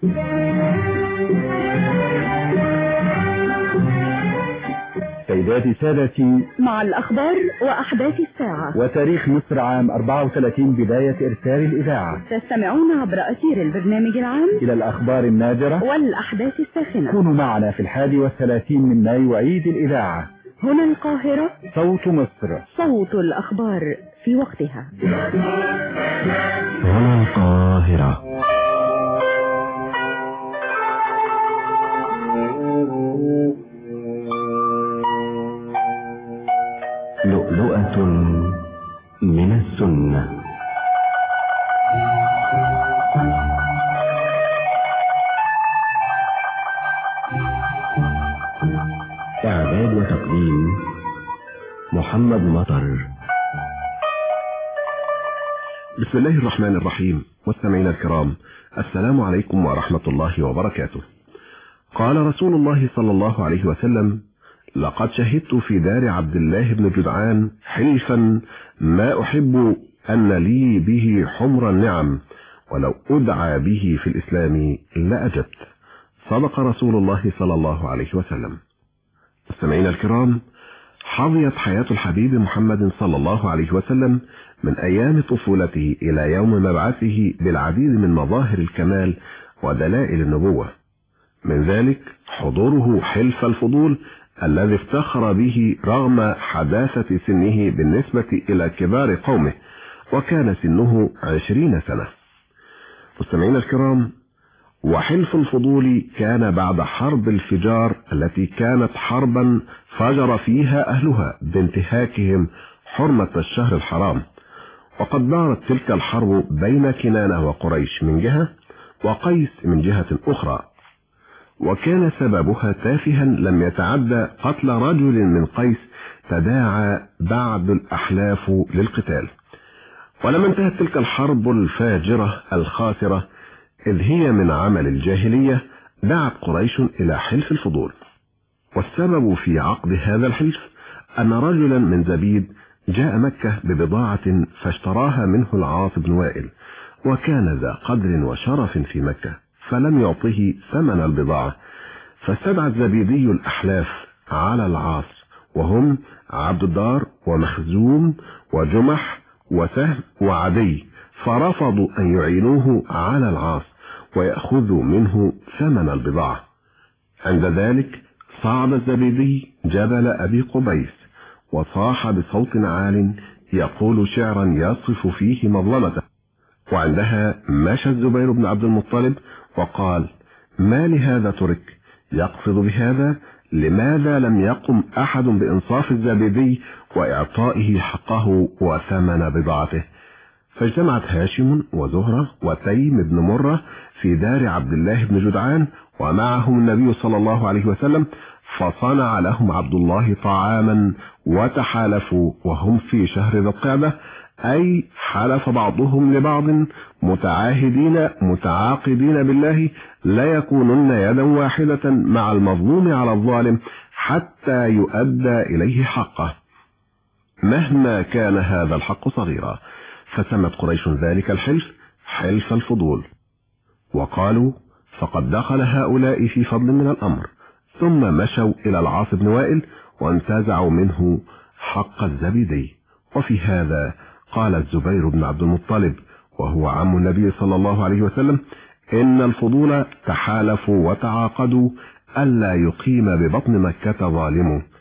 سيداتي سادتي، مع الأخبار وأحداث الساعة وتاريخ مصر عام أربعة وثلاثين بداية إرسال الإذاعة، تستمعون عبر أثير البرنامج العام إلى الأخبار النادرة والأحداث الساخنة. كونوا معنا في الحادي والثلاثين من مايو عيد الإذاعة. هنا القاهرة، صوت مصر، صوت الأخبار في وقتها. هنا القاهرة. لؤلؤة من السنة. إعداد وتقديم محمد مطر. بسم الله الرحمن الرحيم. مستمعينا الكرام، السلام عليكم ورحمة الله وبركاته. قال رسول الله صلى الله عليه وسلم: لقد شهدت في دار عبد الله بن جدعان حلفا ما أحب أن لي به حمر النعم، ولو أدعى به في الإسلام لأجبت. صدق رسول الله صلى الله عليه وسلم. مستمعينا الكرام، حظيت حياة الحبيب محمد صلى الله عليه وسلم من أيام طفولته إلى يوم مبعثه بالعديد من مظاهر الكمال ودلائل النبوة. من ذلك حضوره حلف الفضول الذي افتخر به رغم حداثة سنه بالنسبة إلى كبار قومه، وكان سنه عشرين سنة. مستمعينا الكرام، وحلف الفضول كان بعد حرب الفجار التي كانت حربا فجر فيها أهلها بانتهاكهم حرمة الشهر الحرام، وقد دارت تلك الحرب بين كنانة وقريش من جهة وقيس من جهة أخرى، وكان سببها تافها لم يتعدى قتل رجل من قيس تداعى بعد الأحلاف للقتال. ولما انتهت تلك الحرب الفاجرة الخاسرة إذ هي من عمل الجاهلية، دعت قريش إلى حلف الفضول. والسبب في عقد هذا الحلف أن رجلا من زبيد جاء مكة ببضاعة فاشتراها منه العاص بن وائل، وكان ذا قدر وشرف في مكة فلم يعطه ثمن البضاعة، فاستدعى الزبيدي الأحلاف على العاص، وهم عبد الدار ومخزوم وجمح وسهم وعدي، فرفضوا أن يعينوه على العاص ويأخذوا منه ثمن البضاعة. عند ذلك صعد الزبيدي جبل أبي قبيس وصاح بصوت عال يقول شعرا يصف فيه مظلمته، وعندها مشى الزبير بن عبد المطلب وقال: ما لهذا ترك؟ يقصد بهذا لماذا لم يقم أحد بإنصاف الزبيدي وإعطائه حقه وثمن بضاعته؟ فاجتمعت هاشم وزهرة وتيم بن مرة في دار عبد الله بن جدعان، ومعهم النبي صلى الله عليه وسلم، فصنع لهم عبد الله طعاما وتحالفوا وهم في شهر ذي القعدة، أي حلف بعضهم لبعض متعاهدين متعاقدين بالله لا يكونن يدا واحدة مع المظلوم على الظالم حتى يؤدى إليه حقه مهما كان هذا الحق صغيرا. فسمت قريش ذلك الحلف حلف الفضول، وقالوا: فقد دخل هؤلاء في فضل من الأمر. ثم مشوا إلى العاص بن وائل وانتزعوا منه حق الزبيدي. وفي هذا قال الزبير بن عبد المطلب وهو عم النبي صلى الله عليه وسلم: إن الفضول تحالفوا وتعاقدوا ألا يقيم ببطن مكة ظالم